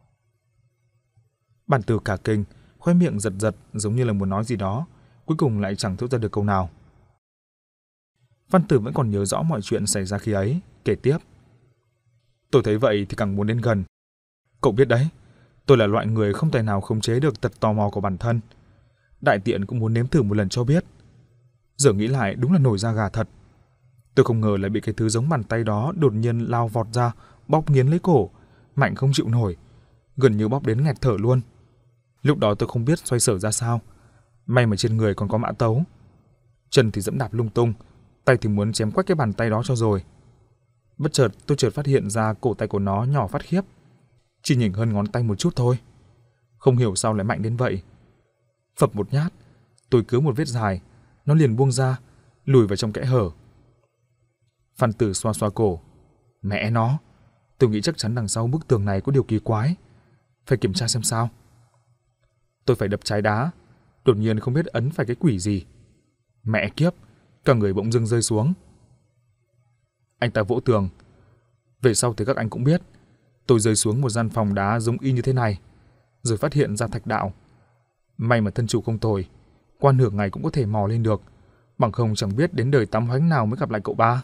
Bản Tử cả kinh, khóe miệng giật giật giống như là muốn nói gì đó, cuối cùng lại chẳng thốt ra được câu nào. Văn Tử vẫn còn nhớ rõ mọi chuyện xảy ra khi ấy, kể tiếp. Tôi thấy vậy thì càng muốn đến gần. Cậu biết đấy, tôi là loại người không thể nào khống chế được tật tò mò của bản thân. Đại tiện cũng muốn nếm thử một lần cho biết. Giờ nghĩ lại đúng là nổi da gà thật. Tôi không ngờ lại bị cái thứ giống bàn tay đó đột nhiên lao vọt ra, bóp nghiến lấy cổ, mạnh không chịu nổi, gần như bóp đến nghẹt thở luôn. Lúc đó tôi không biết xoay sở ra sao. May mà trên người còn có mã tấu. Chân thì dẫm đạp lung tung, tay thì muốn chém quách cái bàn tay đó cho rồi. Bất chợt tôi chợt phát hiện ra cổ tay của nó nhỏ phát khiếp, chỉ nhỉnh hơn ngón tay một chút thôi. Không hiểu sao lại mạnh đến vậy. Phập một nhát, tôi cứa một vết dài, nó liền buông ra, lùi vào trong kẽ hở. Phan Tử xoa xoa cổ. Mẹ nó, tôi nghĩ chắc chắn đằng sau bức tường này có điều kỳ quái. Phải kiểm tra xem sao. Tôi phải đập trái đá, đột nhiên không biết ấn phải cái quỷ gì. Mẹ kiếp, cả người bỗng dưng rơi xuống. Anh ta vỗ tường. Về sau thì các anh cũng biết, tôi rơi xuống một gian phòng đá giống y như thế này, rồi phát hiện ra thạch đạo. May mà thân chủ không tồi, qua nửa ngày cũng có thể mò lên được, bằng không chẳng biết đến đời tắm hoánh nào mới gặp lại cậu ba.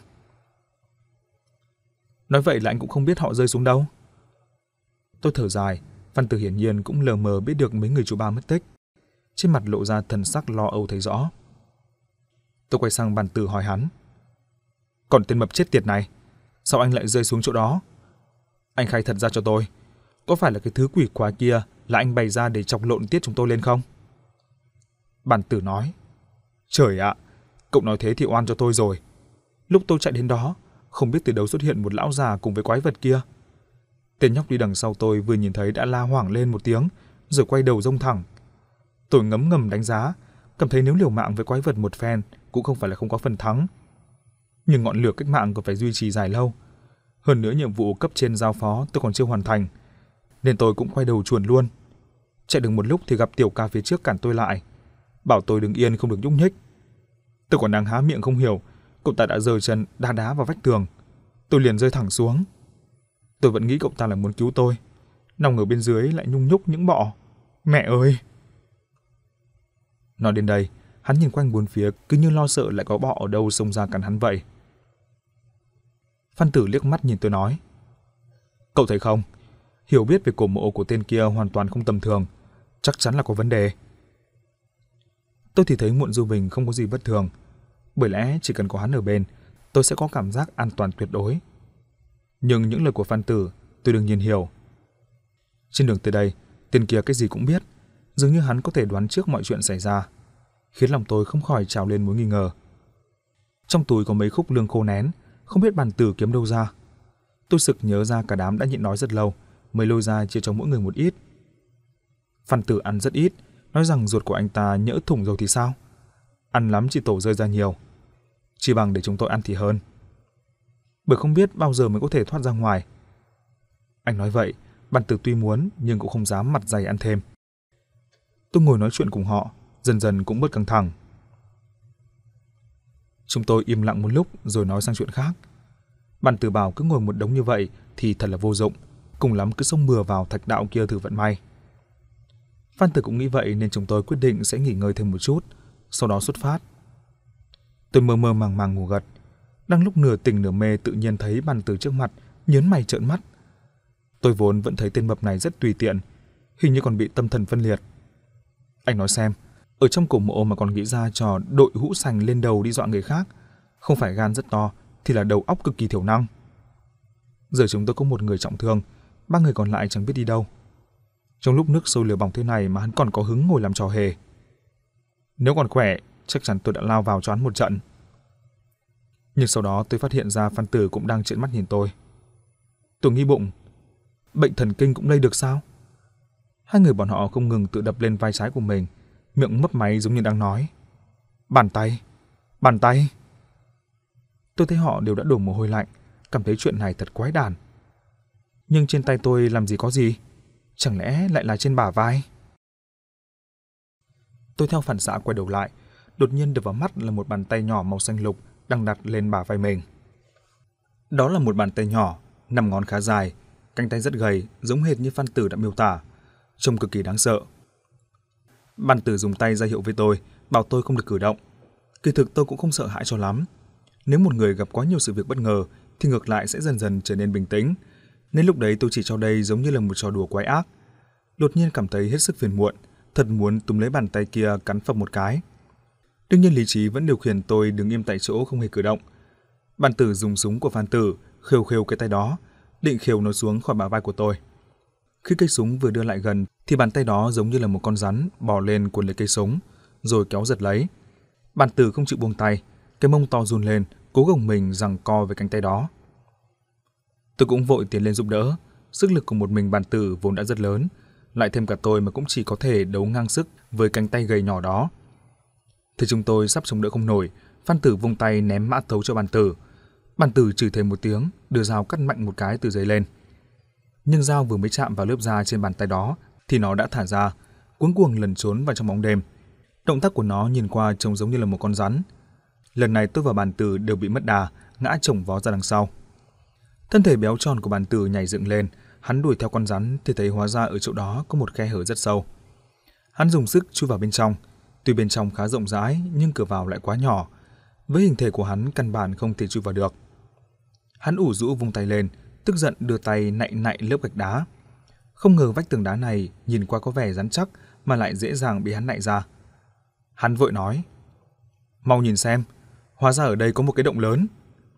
Nói vậy là anh cũng không biết họ rơi xuống đâu. Tôi thở dài, Văn Tử hiển nhiên cũng lờ mờ biết được mấy người chú ba mất tích. Trên mặt lộ ra thần sắc lo âu thấy rõ. Tôi quay sang Bản Tử hỏi hắn. Còn tên mập chết tiệt này, sao anh lại rơi xuống chỗ đó? Anh khai thật ra cho tôi, có phải là cái thứ quỷ quái kia là anh bày ra để chọc lộn tiết chúng tôi lên không? Bản Tử nói. Trời ạ, cậu nói thế thì oan cho tôi rồi. Lúc tôi chạy đến đó, không biết từ đâu xuất hiện một lão già cùng với quái vật kia. Tên nhóc đi đằng sau tôi vừa nhìn thấy đã la hoảng lên một tiếng, rồi quay đầu rông thẳng. Tôi ngấm ngầm đánh giá, cảm thấy nếu liều mạng với quái vật một phen cũng không phải là không có phần thắng. Nhưng ngọn lửa cách mạng còn phải duy trì dài lâu. Hơn nữa nhiệm vụ cấp trên giao phó tôi còn chưa hoàn thành, nên tôi cũng quay đầu chuồn luôn. Chạy được một lúc thì gặp Tiểu Ca phía trước cản tôi lại, bảo tôi đứng yên không được nhúc nhích. Tôi còn đang há miệng không hiểu, cậu ta đã giơ chân đá đá vào vách tường. Tôi liền rơi thẳng xuống. Tôi vẫn nghĩ cậu ta là muốn cứu tôi, nào ngờ bên dưới lại nhung nhúc những bọ. Mẹ ơi! Nói đến đây, hắn nhìn quanh bốn phía cứ như lo sợ lại có bọ ở đâu xông ra cắn hắn vậy. Phan Tử liếc mắt nhìn tôi nói. Cậu thấy không? Hiểu biết về cổ mộ của tên kia hoàn toàn không tầm thường, chắc chắn là có vấn đề. Tôi thì thấy Muộn Du Bình không có gì bất thường, bởi lẽ chỉ cần có hắn ở bên, tôi sẽ có cảm giác an toàn tuyệt đối. Nhưng những lời của Phan Tử tôi đương nhiên hiểu. Trên đường tới đây, tên kia cái gì cũng biết, dường như hắn có thể đoán trước mọi chuyện xảy ra, khiến lòng tôi không khỏi trào lên mối nghi ngờ. Trong túi có mấy khúc lương khô nén, không biết Bản Tử kiếm đâu ra. Tôi sực nhớ ra cả đám đã nhịn đói rất lâu, mới lôi ra chia cho mỗi người một ít. Phan Tử ăn rất ít, nói rằng ruột của anh ta nhỡ thủng rồi thì sao? Ăn lắm chỉ tổ rơi ra nhiều. Chỉ bằng để chúng tôi ăn thì hơn. Bởi không biết bao giờ mới có thể thoát ra ngoài. Anh nói vậy, Bản Tử tuy muốn nhưng cũng không dám mặt dày ăn thêm. Tôi ngồi nói chuyện cùng họ, dần dần cũng bớt căng thẳng. Chúng tôi im lặng một lúc rồi nói sang chuyện khác. Bản Tử bảo cứ ngồi một đống như vậy thì thật là vô dụng, cùng lắm cứ xông bừa vào thạch đạo kia thử vận may. Phan Tử cũng nghĩ vậy nên chúng tôi quyết định sẽ nghỉ ngơi thêm một chút, sau đó xuất phát. Tôi mơ mơ màng màng ngủ gật, đang lúc nửa tỉnh nửa mê tự nhiên thấy Bản Tử trước mặt, nhớn mày trợn mắt. Tôi vốn vẫn thấy tên mập này rất tùy tiện, hình như còn bị tâm thần phân liệt. Anh nói xem, ở trong cổ mộ mà còn nghĩ ra trò đội hũ sành lên đầu đi dọa người khác, không phải gan rất to thì là đầu óc cực kỳ thiểu năng. Giờ chúng tôi có một người trọng thương, 3 người còn lại chẳng biết đi đâu. Trong lúc nước sôi lửa bỏng thế này mà hắn còn có hứng ngồi làm trò hề. Nếu còn khỏe, chắc chắn tôi đã lao vào cho hắn một trận. Nhưng sau đó tôi phát hiện ra Phan Tử cũng đang trợn mắt nhìn tôi. Tôi nghĩ bụng, bệnh thần kinh cũng lây được sao? Hai người bọn họ không ngừng tự đập lên vai trái của mình, miệng mấp máy giống như đang nói. Bàn tay, bàn tay. Tôi thấy họ đều đã đổ mồ hôi lạnh, cảm thấy chuyện này thật quái đản. Nhưng trên tay tôi làm gì có gì? Chẳng lẽ lại là trên bả vai? Tôi theo phản xạ quay đầu lại, đột nhiên đập vào mắt là một bàn tay nhỏ màu xanh lục đang đặt lên bả vai mình. Đó là một bàn tay nhỏ, 5 ngón khá dài, cánh tay rất gầy, giống hệt như Phan Tử đã miêu tả, trông cực kỳ đáng sợ. Phan Tử dùng tay ra hiệu với tôi, bảo tôi không được cử động. Kỳ thực tôi cũng không sợ hãi cho lắm. Nếu một người gặp quá nhiều sự việc bất ngờ thì ngược lại sẽ dần dần trở nên bình tĩnh. Nên lúc đấy tôi chỉ cho đây giống như là một trò đùa quái ác. Đột nhiên cảm thấy hết sức phiền muộn, thật muốn túm lấy bàn tay kia cắn phập một cái. Đương nhiên lý trí vẫn điều khiển tôi đứng im tại chỗ không hề cử động. Phan Tử dùng súng của Phan Tử khều khều cái tay đó, định khều nó xuống khỏi bả vai của tôi. Khi cây súng vừa đưa lại gần thì bàn tay đó giống như là một con rắn bò lên cuốn lấy cây súng, rồi kéo giật lấy. Phan Tử không chịu buông tay, cái mông to run lên, cố gồng mình giằng co với cánh tay đó. Tôi cũng vội tiến lên giúp đỡ, sức lực của một mình Phan Tử vốn đã rất lớn, lại thêm cả tôi mà cũng chỉ có thể đấu ngang sức với cánh tay gầy nhỏ đó. Thì chúng tôi sắp chống đỡ không nổi, Phan Tử vung tay ném mã tấu cho Phan Tử. Phan Tử chửi thề một tiếng, đưa dao cắt mạnh một cái từ dưới lên. Nhưng dao vừa mới chạm vào lớp da trên bàn tay đó thì nó đã thả ra, cuống cuồng lẩn trốn vào trong bóng đêm. Động tác của nó nhìn qua trông giống như là một con rắn. Lần này tôi và Phan Tử đều bị mất đà, ngã chồng vó ra đằng sau. Thân thể béo tròn của Phan Tử nhảy dựng lên, hắn đuổi theo con rắn thì thấy hóa ra ở chỗ đó có một khe hở rất sâu. Hắn dùng sức chui vào bên trong, tuy bên trong khá rộng rãi nhưng cửa vào lại quá nhỏ, với hình thể của hắn căn bản không thể chui vào được. Hắn ủ rũ vung tay lên, tức giận đưa tay nạy nạy lớp gạch đá. Không ngờ vách tường đá này nhìn qua có vẻ rắn chắc mà lại dễ dàng bị hắn nạy ra. Hắn vội nói: "Mau nhìn xem, hóa ra ở đây có một cái động lớn."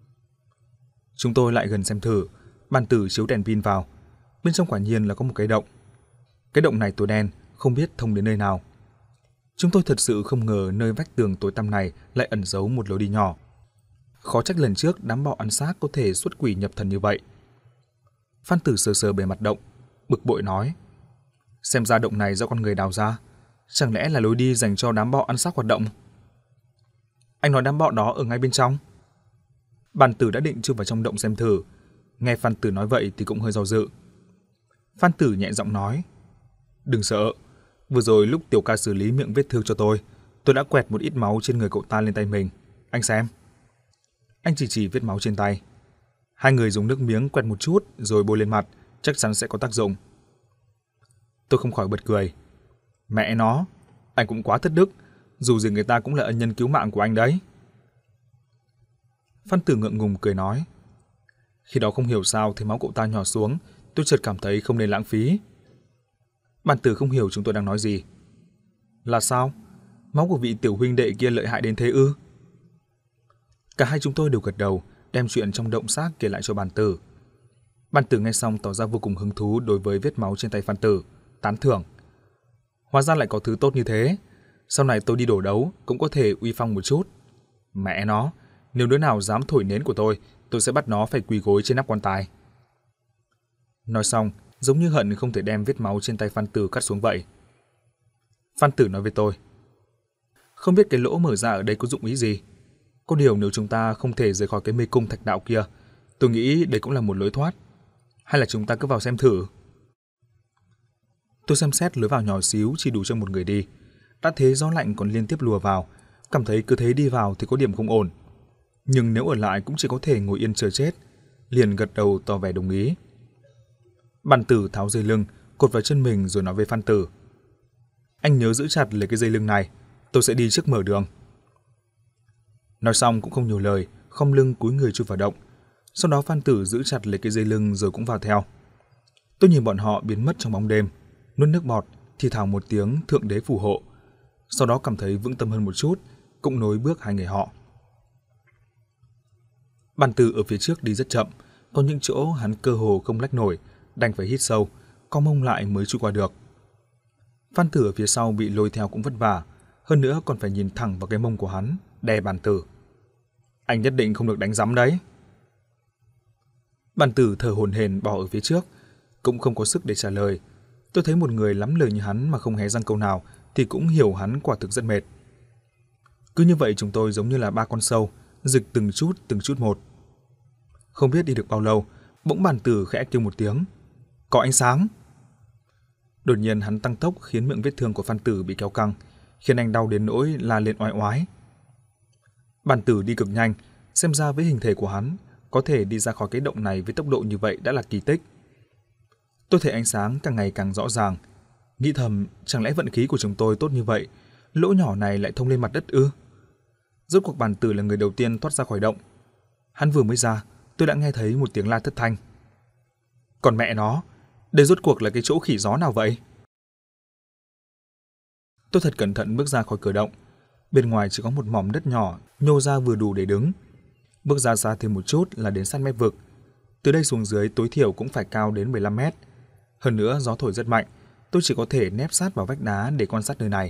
Chúng tôi lại gần xem thử, Phan Tử chiếu đèn pin vào. Bên trong quả nhiên là có một cái động. Cái động này tối đen, không biết thông đến nơi nào. Chúng tôi thật sự không ngờ nơi vách tường tối tăm này lại ẩn giấu một lối đi nhỏ. Khó trách lần trước đám bọ ăn xác có thể xuất quỷ nhập thần như vậy. Phan Tử sờ sờ bề mặt động, bực bội nói: "Xem ra động này do con người đào ra, chẳng lẽ là lối đi dành cho đám bọ ăn xác hoạt động?" "Anh nói đám bọ đó ở ngay bên trong?" Phan Tử đã định chui vào trong động xem thử, nghe Phan Tử nói vậy thì cũng hơi do dự. Phan Tử nhẹ giọng nói: "Đừng sợ, vừa rồi lúc Tiểu ca xử lý miệng vết thương cho tôi đã quẹt một ít máu trên người cậu ta lên tay mình. Anh xem." Anh chỉ vết máu trên tay. "Hai người dùng nước miếng quẹt một chút rồi bôi lên mặt, chắc chắn sẽ có tác dụng." Tôi không khỏi bật cười. Mẹ nó, anh cũng quá thất đức, dù gì người ta cũng là ân nhân cứu mạng của anh đấy. Phan Tử ngượng ngùng cười nói: "Khi đó không hiểu sao thấy máu cậu ta nhỏ xuống, tôi chợt cảm thấy không nên lãng phí." Phan Tử không hiểu chúng tôi đang nói gì. "Là sao? Máu của vị tiểu huynh đệ kia lợi hại đến thế ư?" Cả hai chúng tôi đều gật đầu, đem chuyện trong động xác kể lại cho Phan Tử. Phan Tử nghe xong tỏ ra vô cùng hứng thú đối với vết máu trên tay Phan Tử, tán thưởng: "Hóa ra lại có thứ tốt như thế, sau này tôi đi đổ đấu cũng có thể uy phong một chút. Mẹ nó, nếu đứa nào dám thổi nến của tôi sẽ bắt nó phải quỳ gối trên nắp quan tài." Nói xong, giống như hận không thể đem vết máu trên tay Phan Tử cắt xuống vậy. Phan Tử nói với tôi: "Không biết cái lỗ mở ra ở đây có dụng ý gì. Có điều nếu chúng ta không thể rời khỏi cái mê cung thạch đạo kia, tôi nghĩ đây cũng là một lối thoát. Hay là chúng ta cứ vào xem thử?" Tôi xem xét lối vào nhỏ xíu chỉ đủ cho một người đi. Đã thế gió lạnh còn liên tiếp lùa vào, cảm thấy cứ thế đi vào thì có điểm không ổn. Nhưng nếu ở lại cũng chỉ có thể ngồi yên chờ chết, liền gật đầu tỏ vẻ đồng ý. Phan Tử tháo dây lưng, cột vào chân mình rồi nói với Phan Tử: "Anh nhớ giữ chặt lấy cái dây lưng này, tôi sẽ đi trước mở đường." Nói xong cũng không nhiều lời, khom lưng cúi người chui vào động. Sau đó Phan Tử giữ chặt lấy cái dây lưng rồi cũng vào theo. Tôi nhìn bọn họ biến mất trong bóng đêm, nuốt nước bọt, thì thào một tiếng thượng đế phù hộ. Sau đó cảm thấy vững tâm hơn một chút, cũng nối bước hai người họ. Phan Tử ở phía trước đi rất chậm, có những chỗ hắn cơ hồ không lách nổi, đành phải hít sâu, co mông lại mới chui qua được. Phan Tử ở phía sau bị lôi theo cũng vất vả, hơn nữa còn phải nhìn thẳng vào cái mông của hắn, đè Phan Tử. Anh nhất định không được đánh rắm đấy. Bàn tử thở hổn hển bỏ ở phía trước, cũng không có sức để trả lời. Tôi thấy một người lắm lời như hắn mà không hé răng câu nào thì cũng hiểu hắn quả thực rất mệt. Cứ như vậy chúng tôi giống như là ba con sâu, rực từng chút một. Không biết đi được bao lâu, bỗng bàn tử khẽ kêu một tiếng. Có ánh sáng. Đột nhiên hắn tăng tốc khiến miệng vết thương của Phan Tử bị kéo căng, khiến anh đau đến nỗi la lên oai oái. Bàn tử đi cực nhanh, xem ra với hình thể của hắn, có thể đi ra khỏi cái động này với tốc độ như vậy đã là kỳ tích. Tôi thấy ánh sáng càng ngày càng rõ ràng, nghĩ thầm chẳng lẽ vận khí của chúng tôi tốt như vậy, lỗ nhỏ này lại thông lên mặt đất ư? Rốt cuộc bàn tử là người đầu tiên thoát ra khỏi động. Hắn vừa mới ra, tôi đã nghe thấy một tiếng la thất thanh. Còn mẹ nó, đây rốt cuộc là cái chỗ khỉ gió nào vậy? Tôi thật cẩn thận bước ra khỏi cửa động. Bên ngoài chỉ có một mỏm đất nhỏ nhô ra vừa đủ để đứng. Bước ra xa thêm một chút là đến sát mép vực. Từ đây xuống dưới tối thiểu cũng phải cao đến 15 mét. Hơn nữa gió thổi rất mạnh, tôi chỉ có thể nép sát vào vách đá để quan sát nơi này.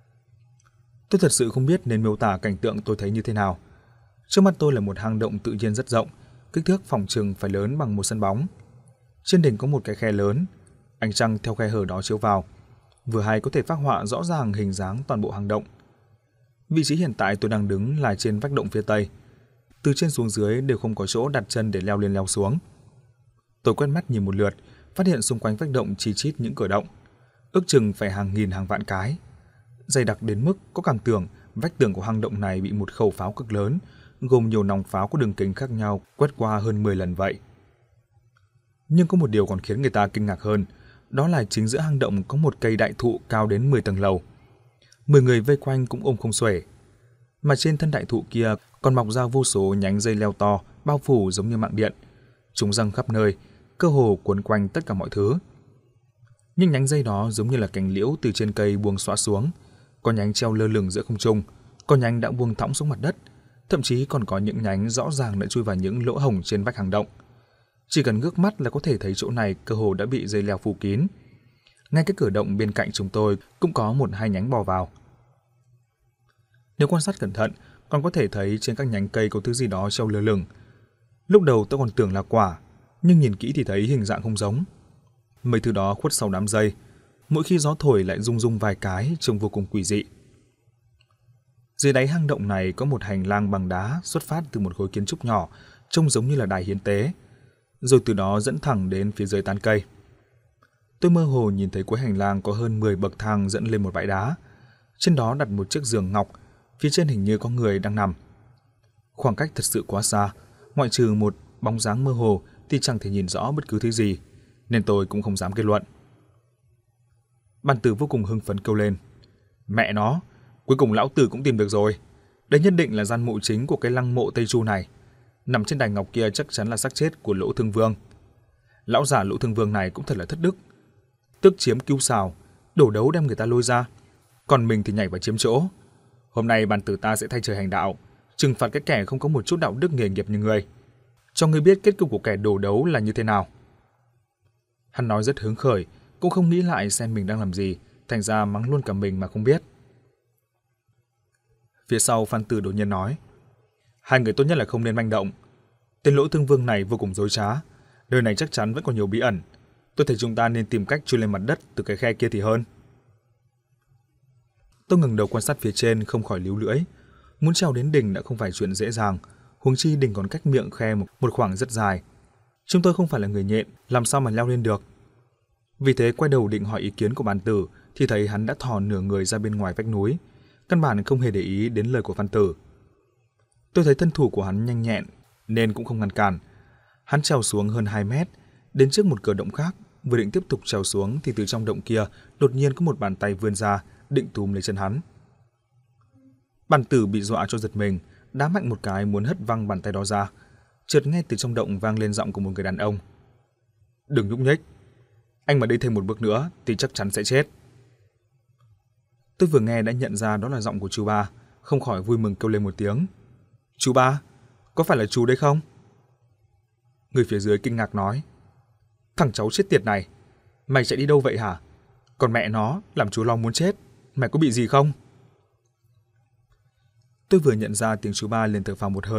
Tôi thật sự không biết nên miêu tả cảnh tượng tôi thấy như thế nào. Trước mắt tôi là một hang động tự nhiên rất rộng, kích thước phỏng chừng phải lớn bằng một sân bóng. Trên đỉnh có một cái khe lớn, ánh trăng theo khe hở đó chiếu vào, vừa hay có thể phác họa rõ ràng hình dáng toàn bộ hang động. Vị trí hiện tại tôi đang đứng là trên vách động phía tây. Từ trên xuống dưới đều không có chỗ đặt chân để leo lên leo xuống. Tôi quét mắt nhìn một lượt, phát hiện xung quanh vách động chi chít những cửa động, ước chừng phải hàng nghìn hàng vạn cái, dày đặc đến mức có cảm tưởng vách tường của hang động này bị một khẩu pháo cực lớn, gồm nhiều nòng pháo có đường kính khác nhau quét qua hơn 10 lần vậy. Nhưng có một điều còn khiến người ta kinh ngạc hơn, đó là chính giữa hang động có một cây đại thụ cao đến 10 tầng lầu. 10 người vây quanh cũng ôm không xuể. Mà trên thân đại thụ kia còn mọc ra vô số nhánh dây leo to, bao phủ giống như mạng điện. Chúng giăng khắp nơi, cơ hồ quấn quanh tất cả mọi thứ. Nhưng nhánh dây đó giống như là cành liễu từ trên cây buông xõa xuống, có nhánh treo lơ lửng giữa không trung, có nhánh đã buông thõng xuống mặt đất, thậm chí còn có những nhánh rõ ràng đã chui vào những lỗ hổng trên vách hang động. Chỉ cần ngước mắt là có thể thấy chỗ này cơ hồ đã bị dây leo phủ kín. Ngay cái cửa động bên cạnh chúng tôi cũng có một hai nhánh bò vào. Nếu quan sát cẩn thận, còn có thể thấy trên các nhánh cây có thứ gì đó treo lơ lửng. Lúc đầu tôi còn tưởng là quả, nhưng nhìn kỹ thì thấy hình dạng không giống. Mấy thứ đó khuất sau đám dây, mỗi khi gió thổi lại rung rung vài cái, trông vô cùng quỷ dị. Dưới đáy hang động này có một hành lang bằng đá xuất phát từ một khối kiến trúc nhỏ, trông giống như là đài hiến tế, rồi từ đó dẫn thẳng đến phía dưới tán cây. Tôi mơ hồ nhìn thấy cuối hành lang có hơn 10 bậc thang dẫn lên một bãi đá. Trên đó đặt một chiếc giường ngọc, phía trên hình như có người đang nằm. Khoảng cách thật sự quá xa, ngoại trừ một bóng dáng mơ hồ thì chẳng thể nhìn rõ bất cứ thứ gì, nên tôi cũng không dám kết luận. Bàn tử vô cùng hưng phấn kêu lên. Mẹ nó, cuối cùng lão tử cũng tìm được rồi. Đây nhất định là gian mộ chính của cái lăng mộ Tây Chu này. Nằm trên đài ngọc kia chắc chắn là xác chết của Lỗ Thương Vương. Lão già Lỗ Thương Vương này cũng thật là thất đức. Tức chiếm cứu xào, đổ đấu đem người ta lôi ra, còn mình thì nhảy vào chiếm chỗ. Hôm nay bàn tử ta sẽ thay trời hành đạo, trừng phạt cái kẻ không có một chút đạo đức nghề nghiệp như ngươi, cho ngươi biết kết cục của kẻ đổ đấu là như thế nào. Hắn nói rất hứng khởi, cũng không nghĩ lại xem mình đang làm gì, thành ra mắng luôn cả mình mà không biết. Phía sau Phan Tử đột nhiên nói, hai người tốt nhất là không nên manh động. Tên Lỗ Thương Vương này vô cùng dối trá, nơi này chắc chắn vẫn còn nhiều bí ẩn. Tôi thấy chúng ta nên tìm cách chui lên mặt đất từ cái khe kia thì hơn. Tôi ngẩng đầu quan sát phía trên không khỏi líu lưỡi. Muốn trèo đến đỉnh đã không phải chuyện dễ dàng, huống chi đỉnh còn cách miệng khe một khoảng rất dài. Chúng tôi không phải là người nhện, làm sao mà leo lên được. Vì thế quay đầu định hỏi ý kiến của bàn tử thì thấy hắn đã thò nửa người ra bên ngoài vách núi, căn bản không hề để ý đến lời của Phan Tử. Tôi thấy thân thủ của hắn nhanh nhẹn nên cũng không ngăn cản. Hắn trèo xuống hơn 2 mét, đến trước một cửa động khác, vừa định tiếp tục trèo xuống thì từ trong động kia đột nhiên có một bàn tay vươn ra, định túm lấy chân hắn. Bàn tử bị dọa cho giật mình, đá mạnh một cái muốn hất văng bàn tay đó ra. Chợt nghe từ trong động vang lên giọng của một người đàn ông. Đừng nhúc nhích, anh mà đi thêm một bước nữa thì chắc chắn sẽ chết. Tôi vừa nghe đã nhận ra đó là giọng của chú Ba, không khỏi vui mừng kêu lên một tiếng. Chú Ba, có phải là chú đấy không? Người phía dưới kinh ngạc nói. Thằng cháu chết tiệt này, mày chạy đi đâu vậy hả? Còn mẹ nó, làm chú Long muốn chết, mày có bị gì không? Tôi vừa nhận ra tiếng chú Ba liền thở phào một hơi,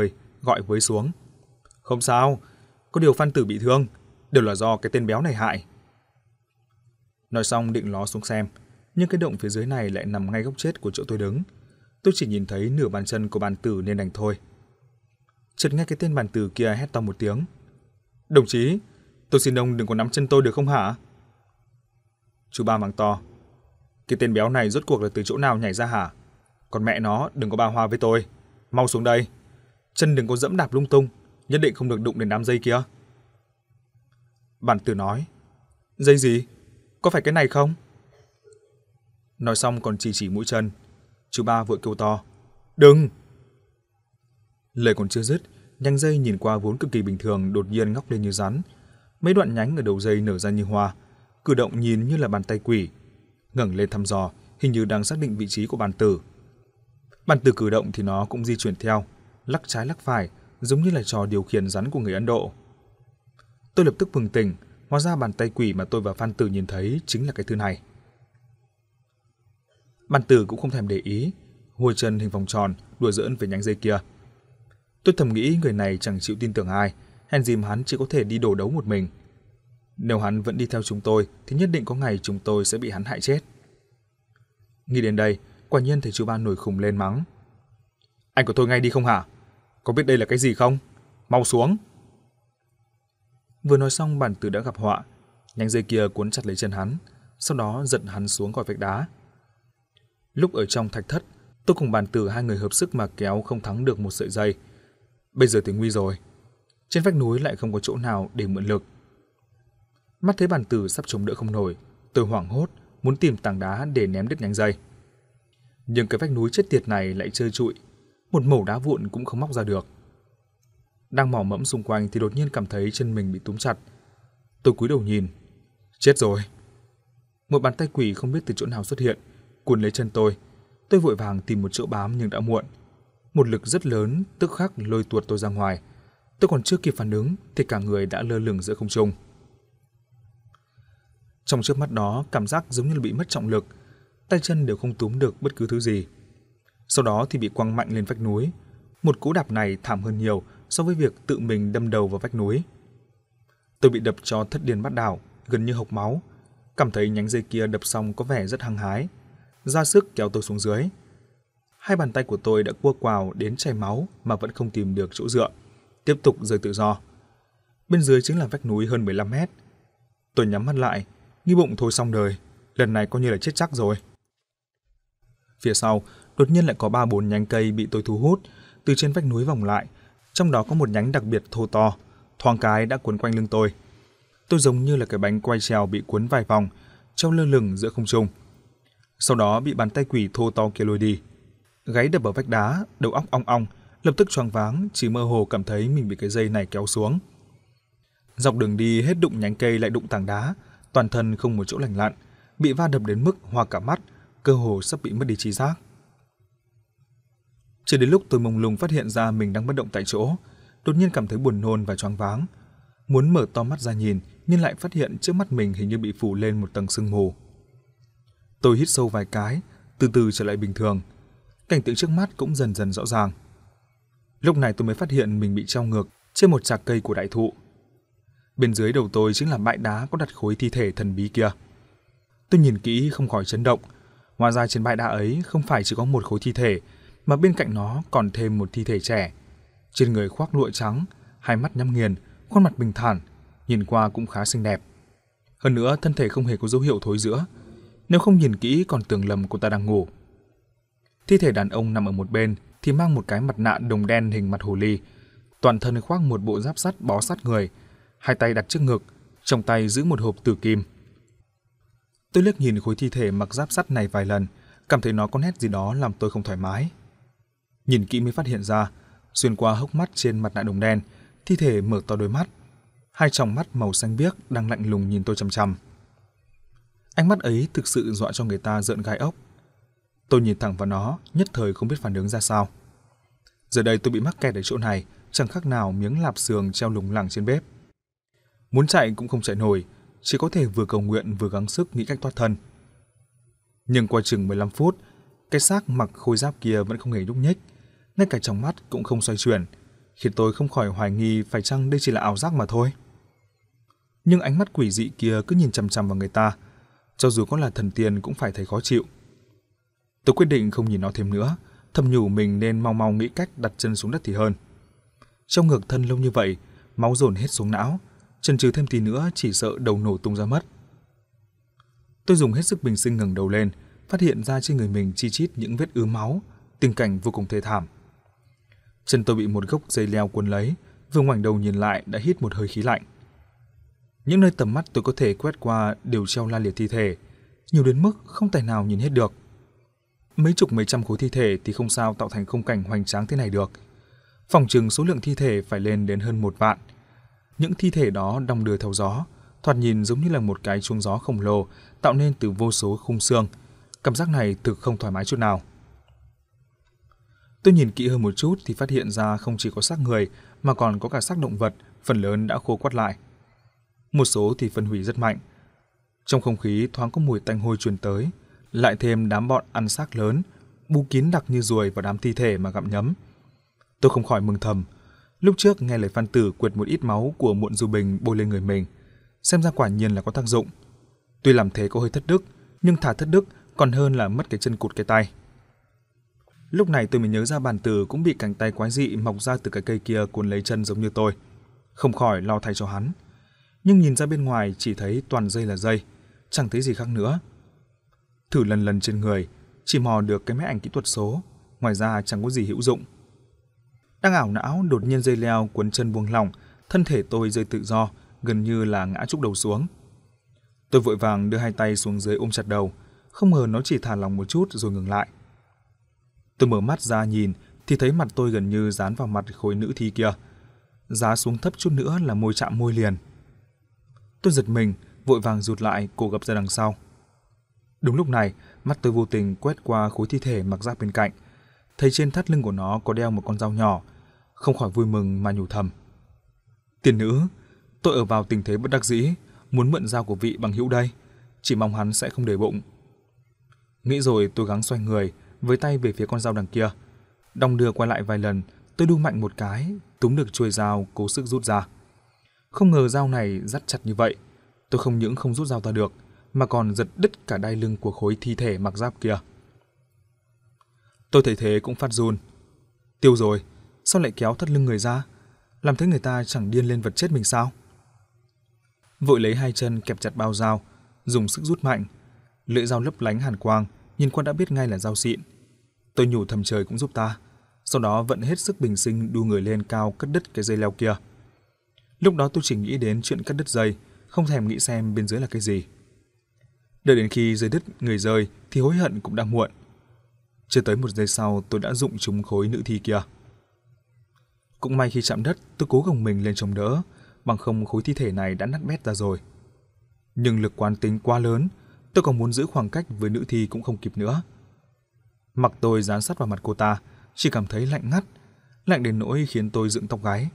gọi với xuống. Không sao, có điều Phan Tử bị thương, đều là do cái tên béo này hại. Nói xong định ló xuống xem, nhưng cái động phía dưới này lại nằm ngay góc chết của chỗ tôi đứng. Tôi chỉ nhìn thấy nửa bàn chân của bàn tử nên đành thôi. Chợt nghe cái tên bàn tử kia hét to một tiếng. Đồng chí, tôi xin ông đừng có nắm chân tôi được không hả? Chú ba mắng to. Cái tên béo này rốt cuộc là từ chỗ nào nhảy ra hả? Còn mẹ nó đừng có ba hoa với tôi. Mau xuống đây. Chân đừng có dẫm đạp lung tung, nhất định không được đụng đến đám dây kia. Bàn tử nói. Dây gì? Có phải cái này không? Nói xong còn chỉ mũi chân. Chú ba vội kêu to. Đừng! Lời còn chưa dứt, nhánh dây nhìn qua vốn cực kỳ bình thường đột nhiên ngóc lên như rắn. Mấy đoạn nhánh ở đầu dây nở ra như hoa, cử động nhìn như là bàn tay quỷ. Ngẩng lên thăm dò, hình như đang xác định vị trí của bàn tử. Bàn tử cử động thì nó cũng di chuyển theo, lắc trái lắc phải, giống như là trò điều khiển rắn của người Ấn Độ. Tôi lập tức bừng tỉnh, hóa ra bàn tay quỷ mà tôi và Phan Tử nhìn thấy chính là cái thứ này. Bàn tử cũng không thèm để ý, huôi chân hình vòng tròn, đùa giỡn với nhánh dây kia. Tôi thầm nghĩ người này chẳng chịu tin tưởng ai, hèn gì mà hắn chỉ có thể đi đổ đấu một mình. Nếu hắn vẫn đi theo chúng tôi thì nhất định có ngày chúng tôi sẽ bị hắn hại chết. Nghĩ đến đây, quả nhiên thấy chú ba nổi khùng lên mắng. Anh của tôi ngay đi không hả? Có biết đây là cái gì không? Mau xuống! Vừa nói xong bàn tử đã gặp họa, nhánh dây kia cuốn chặt lấy chân hắn, sau đó giật hắn xuống khỏi vách đá. Lúc ở trong thạch thất, tôi cùng bàn tử hai người hợp sức mà kéo không thắng được một sợi dây. Bây giờ thì nguy rồi. Trên vách núi lại không có chỗ nào để mượn lực. Mắt thấy bàn tử sắp chống đỡ không nổi, tôi hoảng hốt, muốn tìm tảng đá để ném đứt nhánh dây. Nhưng cái vách núi chết tiệt này lại trơ trụi, một mẩu đá vụn cũng không móc ra được. Đang mò mẫm xung quanh thì đột nhiên cảm thấy chân mình bị túm chặt. Tôi cúi đầu nhìn. Chết rồi. Một bàn tay quỷ không biết từ chỗ nào xuất hiện, cuốn lấy chân tôi. Tôi vội vàng tìm một chỗ bám nhưng đã muộn. Một lực rất lớn tức khắc lôi tuột tôi ra ngoài. Tôi còn chưa kịp phản ứng thì cả người đã lơ lửng giữa không trung. Trong chớp mắt đó, cảm giác giống như là bị mất trọng lực, tay chân đều không túm được bất cứ thứ gì. Sau đó thì bị quăng mạnh lên vách núi. Một cú đạp này thảm hơn nhiều so với việc tự mình đâm đầu vào vách núi. Tôi bị đập cho thất điên bát đảo, gần như hộc máu. Cảm thấy nhánh dây kia đập xong có vẻ rất hăng hái, ra sức kéo tôi xuống dưới. Hai bàn tay của tôi đã cua quào đến chảy máu mà vẫn không tìm được chỗ dựa, tiếp tục rơi tự do. Bên dưới chính là vách núi hơn 15 mét. Tôi nhắm mắt lại, nghĩ bụng thôi xong đời, lần này coi như là chết chắc rồi. Phía sau, đột nhiên lại có 3-4 nhánh cây bị tôi thu hút từ trên vách núi vòng lại, trong đó có một nhánh đặc biệt thô to, thoáng cái đã cuốn quanh lưng tôi. Tôi giống như là cái bánh quay trèo bị cuốn vài vòng, treo lơ lửng giữa không trung. Sau đó bị bàn tay quỷ thô to kia lôi đi. Gáy đập vào vách đá, đầu óc ong ong, lập tức choáng váng, chỉ mơ hồ cảm thấy mình bị cái dây này kéo xuống. Dọc đường đi hết đụng nhánh cây lại đụng tảng đá, toàn thân không một chỗ lành lặn, bị va đập đến mức hoa cả mắt, cơ hồ sắp bị mất đi trí giác. Chỉ đến lúc tôi mông lung phát hiện ra mình đang bất động tại chỗ, đột nhiên cảm thấy buồn nôn và choáng váng. Muốn mở to mắt ra nhìn, nhưng lại phát hiện trước mắt mình hình như bị phủ lên một tầng sương mù. Tôi hít sâu vài cái, từ từ trở lại bình thường. Cảnh tượng trước mắt cũng dần dần rõ ràng. Lúc này tôi mới phát hiện mình bị treo ngược trên một chạc cây của đại thụ. Bên dưới đầu tôi chính là bãi đá có đặt khối thi thể thần bí kia. Tôi nhìn kỹ không khỏi chấn động. Hóa ra trên bãi đá ấy không phải chỉ có một khối thi thể, mà bên cạnh nó còn thêm một thi thể trẻ. Trên người khoác lụa trắng, hai mắt nhắm nghiền, khuôn mặt bình thản, nhìn qua cũng khá xinh đẹp. Hơn nữa thân thể không hề có dấu hiệu thối rữa, nếu không nhìn kỹ còn tưởng lầm cô ta đang ngủ. Thi thể đàn ông nằm ở một bên thì mang một cái mặt nạ đồng đen hình mặt hồ ly, toàn thân khoác một bộ giáp sắt bó sát người, hai tay đặt trước ngực, trong tay giữ một hộp tử kim. Tôi liếc nhìn khối thi thể mặc giáp sắt này vài lần, cảm thấy nó có nét gì đó làm tôi không thoải mái. Nhìn kỹ mới phát hiện ra, xuyên qua hốc mắt trên mặt nạ đồng đen, thi thể mở to đôi mắt, hai tròng mắt màu xanh biếc đang lạnh lùng nhìn tôi chằm chằm. Ánh mắt ấy thực sự dọa cho người ta rợn gai ốc. Tôi nhìn thẳng vào nó, nhất thời không biết phản ứng ra sao. Giờ đây tôi bị mắc kẹt ở chỗ này, chẳng khác nào miếng lạp xương treo lủng lẳng trên bếp. Muốn chạy cũng không chạy nổi, chỉ có thể vừa cầu nguyện vừa gắng sức nghĩ cách thoát thân. Nhưng qua chừng 15 phút, cái xác mặc khôi giáp kia vẫn không hề nhúc nhích, ngay cả trong mắt cũng không xoay chuyển, khiến tôi không khỏi hoài nghi phải chăng đây chỉ là ảo giác mà thôi. Nhưng ánh mắt quỷ dị kia cứ nhìn chằm chằm vào người ta, cho dù có là thần tiên cũng phải thấy khó chịu. Tôi quyết định không nhìn nó thêm nữa, thầm nhủ mình nên mau mau nghĩ cách đặt chân xuống đất thì hơn. Trong ngược thân lâu như vậy, máu dồn hết xuống não, chần chừ thêm tí nữa chỉ sợ đầu nổ tung ra mất. Tôi dùng hết sức bình sinh ngẩng đầu lên, phát hiện ra trên người mình chi chít những vết ứ máu, tình cảnh vô cùng thê thảm. Chân tôi bị một gốc dây leo cuốn lấy, vừa ngoảnh đầu nhìn lại đã hít một hơi khí lạnh. Những nơi tầm mắt tôi có thể quét qua đều treo la liệt thi thể, nhiều đến mức không tài nào nhìn hết được. Mấy chục mấy trăm khối thi thể thì không sao tạo thành khung cảnh hoành tráng thế này được. Phỏng chừng số lượng thi thể phải lên đến hơn 1 vạn. Những thi thể đó đong đưa theo gió, thoạt nhìn giống như là một cái chuông gió khổng lồ tạo nên từ vô số khung xương. Cảm giác này thực không thoải mái chút nào. Tôi nhìn kỹ hơn một chút thì phát hiện ra không chỉ có xác người mà còn có cả xác động vật, phần lớn đã khô quắt lại. Một số thì phân hủy rất mạnh. Trong không khí thoáng có mùi tanh hôi truyền tới, lại thêm đám bọn ăn xác lớn, bú kín đặc như ruồi vào đám thi thể mà gặm nhấm. Tôi không khỏi mừng thầm. Lúc trước nghe lời Phan Tử quệt một ít máu của Muộn Du Bình bôi lên người mình, xem ra quả nhiên là có tác dụng. Tuy làm thế có hơi thất đức, nhưng thà thất đức còn hơn là mất cái chân cụt cái tay. Lúc này tôi mới nhớ ra bản Tử cũng bị cánh tay quái dị mọc ra từ cái cây kia cuốn lấy chân giống như tôi, không khỏi lo thay cho hắn. Nhưng nhìn ra bên ngoài chỉ thấy toàn dây là dây, chẳng thấy gì khác nữa. Thử lần lần trên người, chỉ mò được cái máy ảnh kỹ thuật số, ngoài ra chẳng có gì hữu dụng. Đang ảo não, đột nhiên dây leo cuốn chân buông lỏng, thân thể tôi rơi tự do, gần như là ngã trúc đầu xuống. Tôi vội vàng đưa hai tay xuống dưới ôm chặt đầu, không ngờ nó chỉ thả lỏng một chút rồi ngừng lại. Tôi mở mắt ra nhìn thì thấy mặt tôi gần như dán vào mặt khối nữ thi kia, giá xuống thấp chút nữa là môi chạm môi liền. Tôi giật mình, vội vàng rụt lại, cổ gập ra đằng sau. Đúng lúc này, mắt tôi vô tình quét qua khối thi thể mặc giáp bên cạnh, thấy trên thắt lưng của nó có đeo một con dao nhỏ, không khỏi vui mừng mà nhủ thầm. Tiền nữ, tôi ở vào tình thế bất đắc dĩ, muốn mượn dao của vị bằng hữu đây, chỉ mong hắn sẽ không để bụng. Nghĩ rồi tôi gắng xoay người, với tay về phía con dao đằng kia. Đong đưa qua lại vài lần, tôi đu mạnh một cái, túm được chuôi dao cố sức rút ra. Không ngờ dao này dắt chặt như vậy, tôi không những không rút dao ra được, mà còn giật đứt cả đai lưng của khối thi thể mặc giáp kia. Tôi thấy thế cũng phát run. Tiêu rồi, sao lại kéo thắt lưng người ra? Làm thế người ta chẳng điên lên vật chết mình sao? Vội lấy hai chân kẹp chặt bao dao, dùng sức rút mạnh. Lưỡi dao lấp lánh hàn quang, nhìn qua đã biết ngay là dao xịn. Tôi nhủ thầm trời cũng giúp ta, sau đó vận hết sức bình sinh đu người lên cao cắt đứt cái dây leo kia. Lúc đó tôi chỉ nghĩ đến chuyện cắt đứt dây, không thèm nghĩ xem bên dưới là cái gì. Đợi đến khi dây đứt người rơi thì hối hận cũng đã muộn. Chưa tới 1 giây sau tôi đã rụng trúng khối nữ thi kia. Cũng may khi chạm đất tôi cố gồng mình lên chống đỡ, bằng không khối thi thể này đã nát bét ra rồi. Nhưng lực quán tính quá lớn, tôi còn muốn giữ khoảng cách với nữ thi cũng không kịp nữa. Mặc tôi dán sát vào mặt cô ta, chỉ cảm thấy lạnh ngắt, lạnh đến nỗi khiến tôi dựng tóc gáy.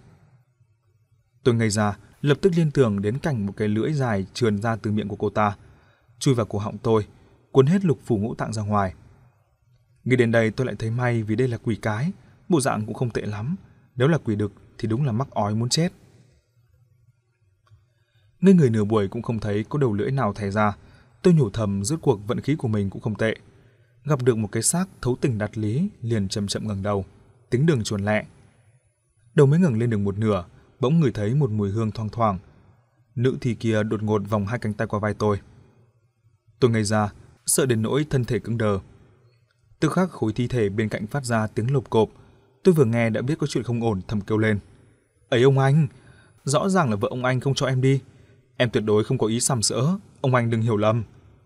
Tôi ngây ra, lập tức liên tưởng đến cảnh một cái lưỡi dài trườn ra từ miệng của cô ta, chui vào cổ họng tôi, cuốn hết lục phủ ngũ tạng ra ngoài. Nghĩ đến đây tôi lại thấy may vì đây là quỷ cái, bộ dạng cũng không tệ lắm, nếu là quỷ đực thì đúng là mắc ói muốn chết. Ngây người nửa buổi cũng không thấy có đầu lưỡi nào thè ra, tôi nhủ thầm rốt cuộc vận khí của mình cũng không tệ. Gặp được một cái xác thấu tình đạt lý, liền chậm chậm ngẩng đầu, tính đường chuồn lẹ. Đầu mới ngẩng lên được một nửa, bỗng ngửi thấy một mùi hương thoang thoảng. Nữ thi kia đột ngột vòng hai cánh tay qua vai tôi. Tôi ngây ra, sợ đến nỗi thân thể cứng đờ. Tức khắc khối thi thể bên cạnh phát ra tiếng lộp cộp. Tôi vừa nghe đã biết có chuyện không ổn, thầm kêu lên. Ấy ông anh, rõ ràng là vợ ông anh không cho em đi. Em tuyệt đối không có ý sàm sỡ, ông anh đừng hiểu lầm.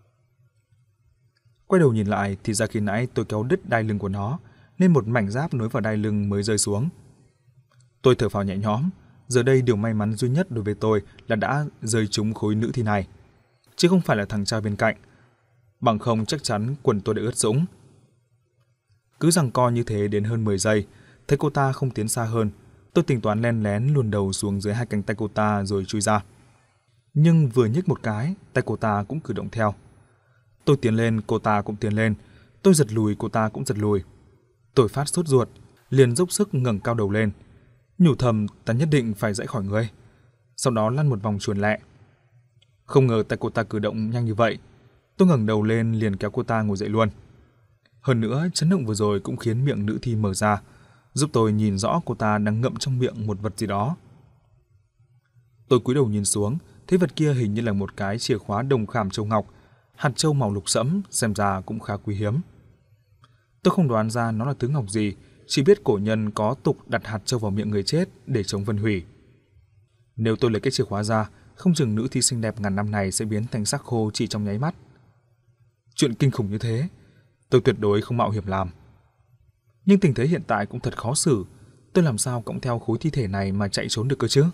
Quay đầu nhìn lại thì ra khi nãy tôi kéo đứt đai lưng của nó, nên một mảnh giáp nối vào đai lưng mới rơi xuống. Tôi thở phào nhẹ nhõm, giờ đây điều may mắn duy nhất đối với tôi là đã rơi trúng khối nữ thi này, chứ không phải là thằng trai bên cạnh. Bằng không chắc chắn quần tôi đã ướt sũng. Cứ giằng co như thế đến hơn 10 giây, thấy cô ta không tiến xa hơn, tôi tính toán len lén luồn đầu xuống dưới hai cánh tay cô ta rồi chui ra. Nhưng vừa nhích một cái, tay cô ta cũng cử động theo. Tôi tiến lên, cô ta cũng tiến lên, tôi giật lùi, cô ta cũng giật lùi. Tôi phát sốt ruột, liền dốc sức ngẩng cao đầu lên. Nhủ thầm ta nhất định phải dãy khỏi người, sau đó lăn một vòng chuồn lẹ. Không ngờ tay cô ta cử động nhanh như vậy. Tôi ngẩng đầu lên liền kéo cô ta ngồi dậy luôn. Hơn nữa, chấn động vừa rồi cũng khiến miệng nữ thi mở ra, giúp tôi nhìn rõ cô ta đang ngậm trong miệng một vật gì đó. Tôi cúi đầu nhìn xuống, thấy vật kia hình như là một cái chìa khóa đồng khảm châu ngọc, hạt châu màu lục sẫm, xem ra cũng khá quý hiếm. Tôi không đoán ra nó là thứ ngọc gì, chỉ biết cổ nhân có tục đặt hạt châu vào miệng người chết để chống vân hủy. Nếu tôi lấy cái chìa khóa ra, không chừng nữ thi xinh đẹp ngàn năm này sẽ biến thành xác khô chỉ trong nháy mắt. Chuyện kinh khủng như thế, tôi tuyệt đối không mạo hiểm làm. Nhưng tình thế hiện tại cũng thật khó xử, tôi làm sao cõng theo khối thi thể này mà chạy trốn được cơ chứ?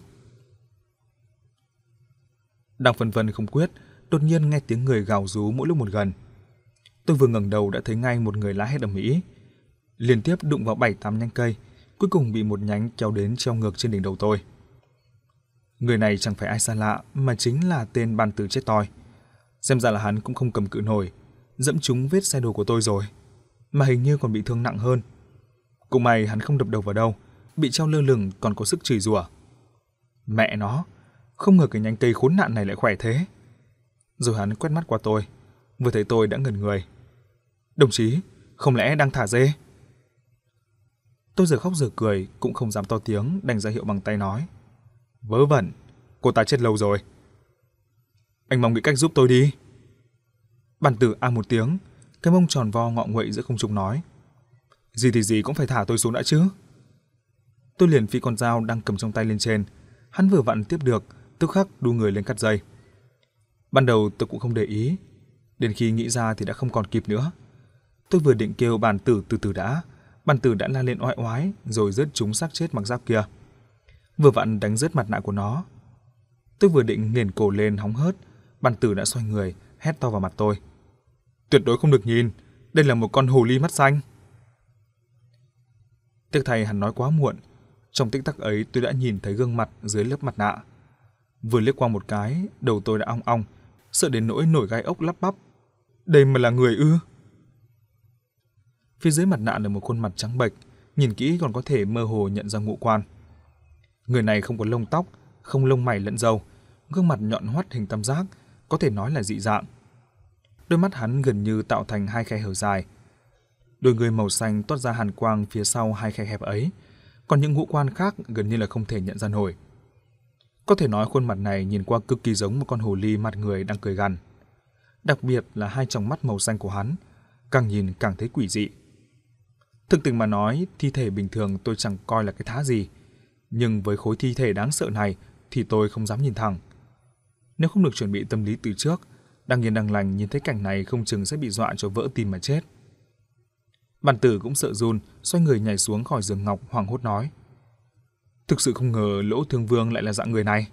Đang phân vân không quyết, đột nhiên nghe tiếng người gào rú mỗi lúc một gần. Tôi vừa ngẩng đầu đã thấy ngay một người la hét ầm ĩ, liên tiếp đụng vào 7-8 nhánh cây, cuối cùng bị một nhánh kéo đến treo ngược trên đỉnh đầu tôi. Người này chẳng phải ai xa lạ mà chính là tên Bàn Tử chết toi. Xem ra là hắn cũng không cầm cự nổi, dẫm trúng vết xe đồ của tôi rồi, mà hình như còn bị thương nặng hơn. Cũng may hắn không đập đầu vào đâu, bị treo lơ lửng còn có sức chửi rủa. Mẹ nó, không ngờ cái nhánh cây khốn nạn này lại khỏe thế. Rồi hắn quét mắt qua tôi, vừa thấy tôi đã ngẩn người. Đồng chí, không lẽ đang thả dê? Tôi giờ khóc giờ cười, cũng không dám to tiếng, đành ra hiệu bằng tay nói. Vớ vẩn, cô ta chết lâu rồi. Anh mong nghĩ cách giúp tôi đi. Bàn Tử a một tiếng, cái mông tròn vo ngọ nguậy giữa không trung nói. Gì thì gì cũng phải thả tôi xuống đã chứ. Tôi liền phi con dao đang cầm trong tay lên trên, hắn vừa vặn tiếp được, tức khắc đu người lên cắt dây. Ban đầu tôi cũng không để ý, đến khi nghĩ ra thì đã không còn kịp nữa. Tôi vừa định kêu Bàn Tử từ từ đã, Bàn Tử đã la lên oai oái rồi rớt trúng xác chết mặc giáp kia, vừa vặn đánh rớt mặt nạ của nó. Tôi vừa định nghiền cổ lên hóng hớt, Bàn Tử đã xoay người hét to vào mặt tôi. Tuyệt đối không được nhìn, đây là một con hồ ly mắt xanh. Tiếc thay hắn nói quá muộn, trong tích tắc ấy tôi đã nhìn thấy gương mặt dưới lớp mặt nạ. Vừa liếc qua một cái, đầu tôi đã ong ong, sợ đến nỗi nổi gai ốc lắp bắp. Đây mà là người ư? Phía dưới mặt nạ là một khuôn mặt trắng bệch, nhìn kỹ còn có thể mơ hồ nhận ra ngũ quan. Người này không có lông tóc, không lông mày lẫn râu, gương mặt nhọn hoắt hình tam giác, có thể nói là dị dạng. Đôi mắt hắn gần như tạo thành hai khe hở dài. Đôi người màu xanh toát ra hàn quang phía sau hai khe hẹp ấy, còn những ngũ quan khác gần như là không thể nhận ra nổi. Có thể nói khuôn mặt này nhìn qua cực kỳ giống một con hồ ly mặt người đang cười gằn. Đặc biệt là hai tròng mắt màu xanh của hắn, càng nhìn càng thấy quỷ dị. Thực tình mà nói, thi thể bình thường tôi chẳng coi là cái thá gì, nhưng với khối thi thể đáng sợ này thì tôi không dám nhìn thẳng. Nếu không được chuẩn bị tâm lý từ trước, đang yên đang lành nhìn thấy cảnh này không chừng sẽ bị dọa cho vỡ tim mà chết. Bàn Tử cũng sợ run, xoay người nhảy xuống khỏi giường ngọc hoảng hốt nói. Thực sự không ngờ Lỗ Thương Vương lại là dạng người này.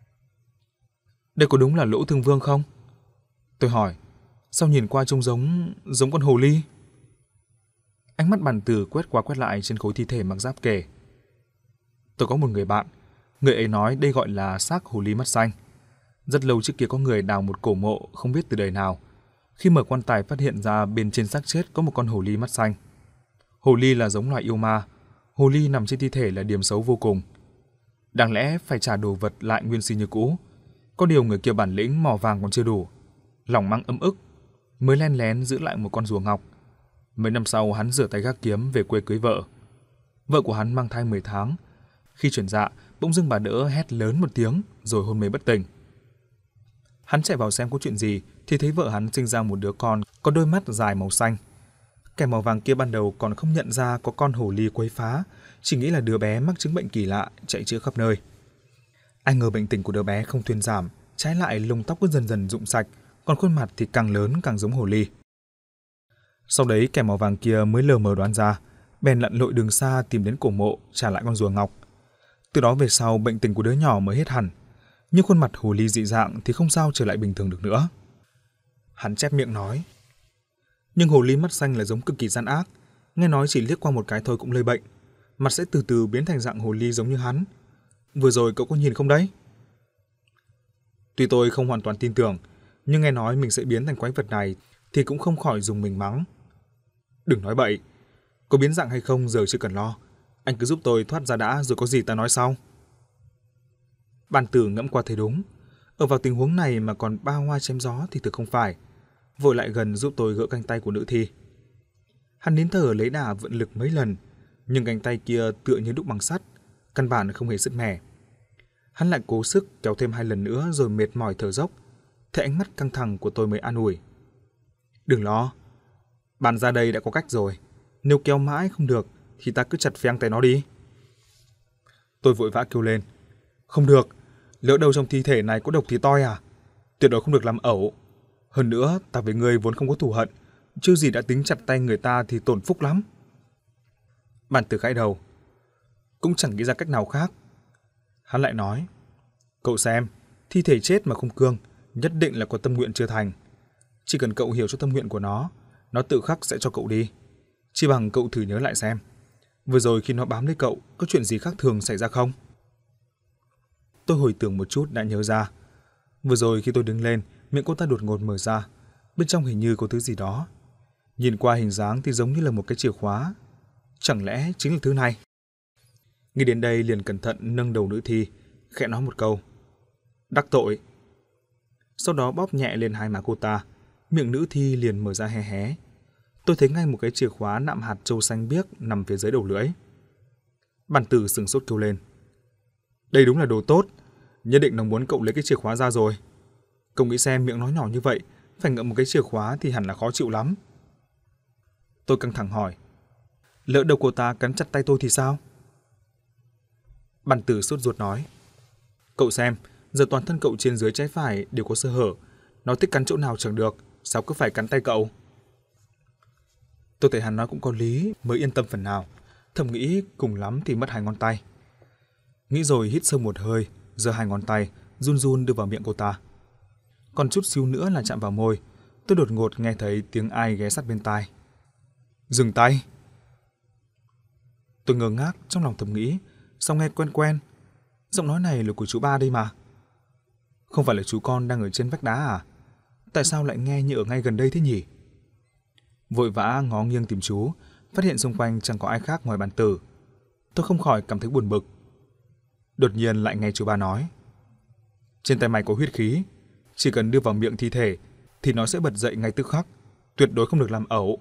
Đây có đúng là Lỗ Thương Vương không? Tôi hỏi, sao nhìn qua trông giống con hồ ly? Ánh mắt Bàn Tử quét qua quét lại trên khối thi thể mặc giáp kể. Tôi có một người bạn, người ấy nói đây gọi là xác hồ ly mắt xanh. Rất lâu trước kia có người đào một cổ mộ không biết từ đời nào. Khi mở quan tài phát hiện ra bên trên xác chết có một con hồ ly mắt xanh. Hồ ly là giống loài yêu ma, hồ ly nằm trên thi thể là điểm xấu vô cùng. Đáng lẽ phải trả đồ vật lại nguyên si như cũ. Có điều người kia bản lĩnh mỏ vàng còn chưa đủ, lòng mang ấm ức, mới len lén giữ lại một con rùa ngọc. Mấy năm sau hắn rửa tay gác kiếm về quê cưới vợ. Vợ của hắn mang thai 10 tháng. Khi chuyển dạ, bỗng dưng bà đỡ hét lớn một tiếng rồi hôn mê bất tỉnh. Hắn chạy vào xem có chuyện gì thì thấy vợ hắn sinh ra một đứa con có đôi mắt dài màu xanh. Kẻ màu vàng kia ban đầu còn không nhận ra có con hồ ly quấy phá, chỉ nghĩ là đứa bé mắc chứng bệnh kỳ lạ chạy chữa khắp nơi. Ai ngờ bệnh tình của đứa bé không thuyên giảm, trái lại lông tóc cứ dần dần rụng sạch, còn khuôn mặt thì càng lớn càng giống hồ ly. Sau đấy kẻ màu vàng kia mới lờ mờ đoán ra, bèn lặn lội đường xa tìm đến cổ mộ trả lại con rùa ngọc. Từ đó về sau bệnh tình của đứa nhỏ mới hết hẳn, nhưng khuôn mặt hồ ly dị dạng thì không sao trở lại bình thường được nữa. Hắn chép miệng nói, nhưng hồ ly mắt xanh là giống cực kỳ gian ác, nghe nói chỉ liếc qua một cái thôi cũng lây bệnh, mặt sẽ từ từ biến thành dạng hồ ly giống như hắn. Vừa rồi cậu có nhìn không đấy? Tuy tôi không hoàn toàn tin tưởng, nhưng nghe nói mình sẽ biến thành quái vật này thì cũng không khỏi dùng mình mắng. Đừng nói bậy, có biến dạng hay không giờ chưa cần lo, Anh cứ giúp tôi thoát ra đã rồi có gì ta nói sau. Bàn tử ngẫm qua thấy đúng. Ở vào tình huống này mà còn ba hoa chém gió thì thực không phải. Vội lại gần giúp tôi gỡ cánh tay của nữ thi. Hắn nín thở lấy đà vận lực mấy lần, nhưng cánh tay kia tựa như đúc bằng sắt, căn bản không hề sứt mẻ. Hắn lại cố sức kéo thêm 2 lần nữa rồi mệt mỏi thở dốc. Thấy ánh mắt căng thẳng của tôi mới an ủi. Đừng lo, bạn ra đây đã có cách rồi. Nếu kéo mãi không được thì ta cứ chặt pheng tay nó đi. Tôi vội vã kêu lên. Không được, lỡ đâu trong thi thể này có độc thì toi à? Tuyệt đối không được làm ẩu. Hơn nữa, ta với ngươi vốn không có thù hận, chứ gì đã tính chặt tay người ta thì tổn phúc lắm. Bàn tử gãi đầu. Cũng chẳng nghĩ ra cách nào khác. Hắn lại nói. Cậu xem, thi thể chết mà không cương, nhất định là có tâm nguyện chưa thành. Chỉ cần cậu hiểu cho tâm nguyện của nó tự khắc sẽ cho cậu đi. Chỉ bằng cậu thử nhớ lại xem, vừa rồi khi nó bám lấy cậu, có chuyện gì khác thường xảy ra không? Tôi hồi tưởng một chút đã nhớ ra. Vừa rồi khi tôi đứng lên, miệng cô ta đột ngột mở ra. Bên trong hình như có thứ gì đó. Nhìn qua hình dáng thì giống như là một cái chìa khóa. Chẳng lẽ chính là thứ này? Nghĩ đến đây liền cẩn thận nâng đầu nữ thi, khẽ nói một câu. Đắc tội. Sau đó bóp nhẹ lên hai má cô ta. Miệng nữ thi liền mở ra hé hé. Tôi thấy ngay một cái chìa khóa nạm hạt châu xanh biếc nằm phía dưới đầu lưỡi. Bản tử sửng sốt kêu lên. Đây đúng là đồ tốt. Nhất định nó muốn cậu lấy cái chìa khóa ra rồi. Cậu nghĩ xem, miệng nó nhỏ như vậy, phải ngậm một cái chìa khóa thì hẳn là khó chịu lắm. Tôi căng thẳng hỏi. Lỡ đầu cô ta cắn chặt tay tôi thì sao? Bản tử sốt ruột nói. Cậu xem, giờ toàn thân cậu trên dưới trái phải đều có sơ hở. Nó thích cắn chỗ nào chẳng được, sao cứ phải cắn tay cậu? Tôi thấy hắn nói cũng có lý, mới yên tâm phần nào. Thầm nghĩ cùng lắm thì mất 2 ngón tay. Nghĩ rồi hít sâu một hơi, giơ 2 ngón tay, run run đưa vào miệng cô ta. Còn chút xíu nữa là chạm vào môi, tôi đột ngột nghe thấy tiếng ai ghé sát bên tai. Dừng tay! Tôi ngơ ngác trong lòng thầm nghĩ, sao nghe quen quen. Giọng nói này là của chú ba đây mà. Không phải là chú con đang ở trên vách đá à? Tại sao lại nghe như ở ngay gần đây thế nhỉ? Vội vã ngó nghiêng tìm chú, phát hiện xung quanh chẳng có ai khác ngoài bản tử. Tôi không khỏi cảm thấy buồn bực. Đột nhiên lại nghe chú ba nói. Trên tay mày có huyết khí, chỉ cần đưa vào miệng thi thể thì nó sẽ bật dậy ngay tức khắc, tuyệt đối không được làm ẩu.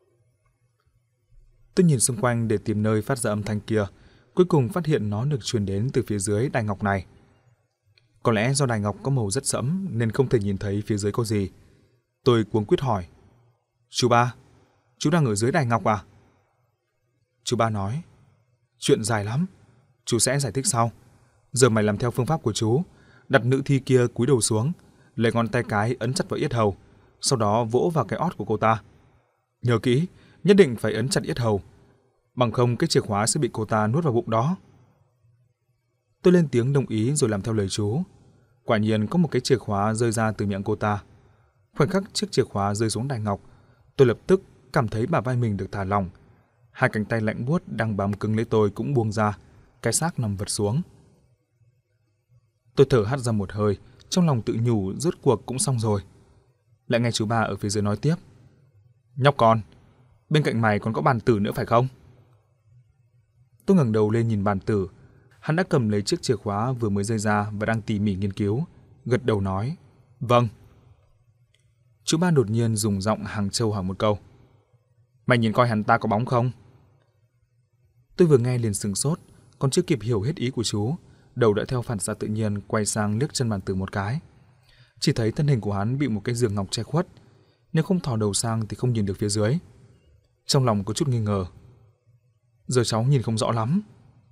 Tôi nhìn xung quanh để tìm nơi phát ra âm thanh kia, cuối cùng phát hiện nó được truyền đến từ phía dưới đài ngọc này. Có lẽ do đài ngọc có màu rất sẫm nên không thể nhìn thấy phía dưới có gì. Tôi cuống quýt hỏi. Chú ba, chú đang ở dưới đài ngọc à? Chú ba nói. Chuyện dài lắm, chú sẽ giải thích sau. Giờ mày làm theo phương pháp của chú, đặt nữ thi kia cúi đầu xuống, lấy ngón tay cái ấn chặt vào yết hầu, sau đó vỗ vào cái ót của cô ta. Nhớ kỹ, nhất định phải ấn chặt yết hầu, bằng không cái chìa khóa sẽ bị cô ta nuốt vào bụng đó. Tôi lên tiếng đồng ý rồi làm theo lời chú. Quả nhiên có một cái chìa khóa rơi ra từ miệng cô ta. Khoảnh khắc chiếc chìa khóa rơi xuống đài ngọc, tôi lập tức cảm thấy bả vai mình được thả lỏng. 2 cánh tay lạnh buốt đang bám cứng lấy tôi cũng buông ra, cái xác nằm vật xuống. Tôi thở hắt ra một hơi, trong lòng tự nhủ rốt cuộc cũng xong rồi. Lại nghe chú ba ở phía dưới nói tiếp. Nhóc con, bên cạnh mày còn có bàn tử nữa phải không? Tôi ngẩng đầu lên nhìn bàn tử. Hắn đã cầm lấy chiếc chìa khóa vừa mới rơi ra và đang tỉ mỉ nghiên cứu, gật đầu nói. Vâng. Chú ba đột nhiên dùng giọng Hàng Châu hỏi một câu. Mày nhìn coi hắn ta có bóng không? Tôi vừa nghe liền sửng sốt, còn chưa kịp hiểu hết ý của chú, đầu đã theo phản xạ tự nhiên quay sang liếc chân bàn tử một cái. Chỉ thấy thân hình của hắn bị một cái giường ngọc che khuất, nếu không thò đầu sang thì không nhìn được phía dưới. Trong lòng có chút nghi ngờ. Giờ cháu nhìn không rõ lắm.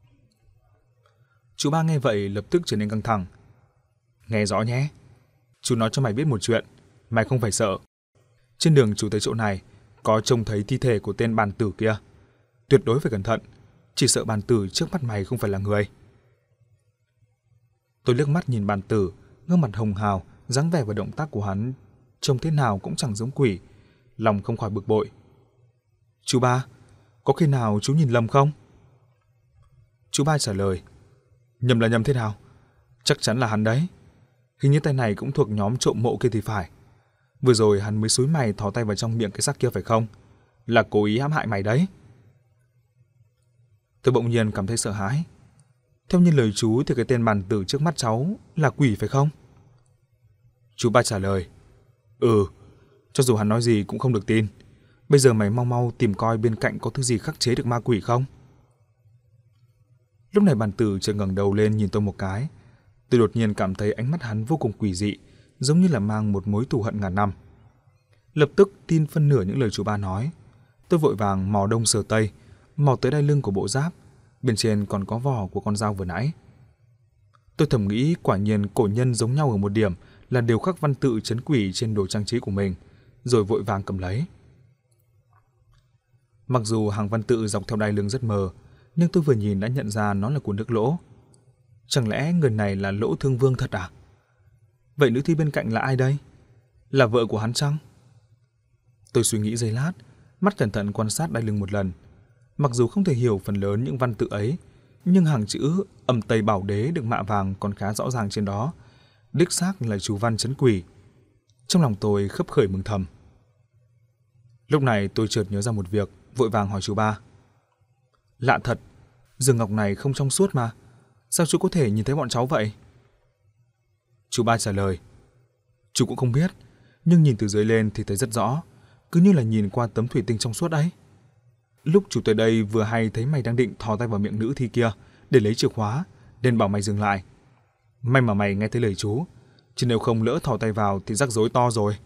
Chú ba nghe vậy lập tức trở nên căng thẳng. Nghe rõ nhé. Chú nói cho mày biết một chuyện, mày không phải sợ. Trên đường chú tới chỗ này, có trông thấy thi thể của tên bàn tử kia. Tuyệt đối phải cẩn thận, chỉ sợ bàn tử trước mắt mày không phải là người. Tôi liếc mắt nhìn bàn tử, gương mặt hồng hào, dáng vẻ và động tác của hắn trông thế nào cũng chẳng giống quỷ, lòng không khỏi bực bội. Chú ba, có khi nào chú nhìn lầm không? Chú ba trả lời. Nhầm là nhầm thế nào? Chắc chắn là hắn đấy. Hình như tay này cũng thuộc nhóm trộm mộ kia thì phải. Vừa rồi hắn mới xúi mày thò tay vào trong miệng cái xác kia phải không? Là cố ý hãm hại mày đấy. Tôi bỗng nhiên cảm thấy sợ hãi. Theo như lời chú thì cái tên bản tử trước mắt cháu là quỷ phải không? Chú ba trả lời. Cho dù hắn nói gì cũng không được tin. Bây giờ mày mau mau tìm coi bên cạnh có thứ gì khắc chế được ma quỷ không? Lúc này bản tử chợt ngẩng đầu lên nhìn tôi một cái. Tôi đột nhiên cảm thấy ánh mắt hắn vô cùng quỷ dị, giống như là mang một mối thù hận ngàn năm. Lập tức tin phân nửa những lời chú ba nói. Tôi vội vàng mò đông sờ tây, mò tới đai lưng của bộ giáp, bên trên còn có vỏ của con dao vừa nãy. Tôi thầm nghĩ quả nhiên cổ nhân giống nhau ở một điểm là đều khắc văn tự trấn quỷ trên đồ trang trí của mình, rồi vội vàng cầm lấy. Mặc dù hàng văn tự dọc theo đai lưng rất mờ, nhưng tôi vừa nhìn đã nhận ra nó là của nước Lỗ. Chẳng lẽ người này là Lỗ Thương Vương thật à? Vậy nữ thi bên cạnh là ai đây? Là vợ của hắn chăng? Tôi suy nghĩ giây lát, mắt cẩn thận quan sát đai lưng một lần. Mặc dù không thể hiểu phần lớn những văn tự ấy, nhưng hàng chữ Âm Tây Bảo Đế được mạ vàng còn khá rõ ràng trên đó. Đích xác là chú văn trấn quỷ. Trong lòng tôi khấp khởi mừng thầm. Lúc này tôi chợt nhớ ra một việc, vội vàng hỏi chú ba. Lạ thật, giường ngọc này không trong suốt mà, sao chú có thể nhìn thấy bọn cháu vậy? Chú ba trả lời. Chú cũng không biết, nhưng nhìn từ dưới lên thì thấy rất rõ, cứ như là nhìn qua tấm thủy tinh trong suốt ấy. Lúc chú tới đây vừa hay thấy mày đang định thò tay vào miệng nữ thi kia để lấy chìa khóa, nên bảo mày dừng lại. May mà mày nghe thấy lời chú, chứ nếu không lỡ thò tay vào thì rắc rối to rồi.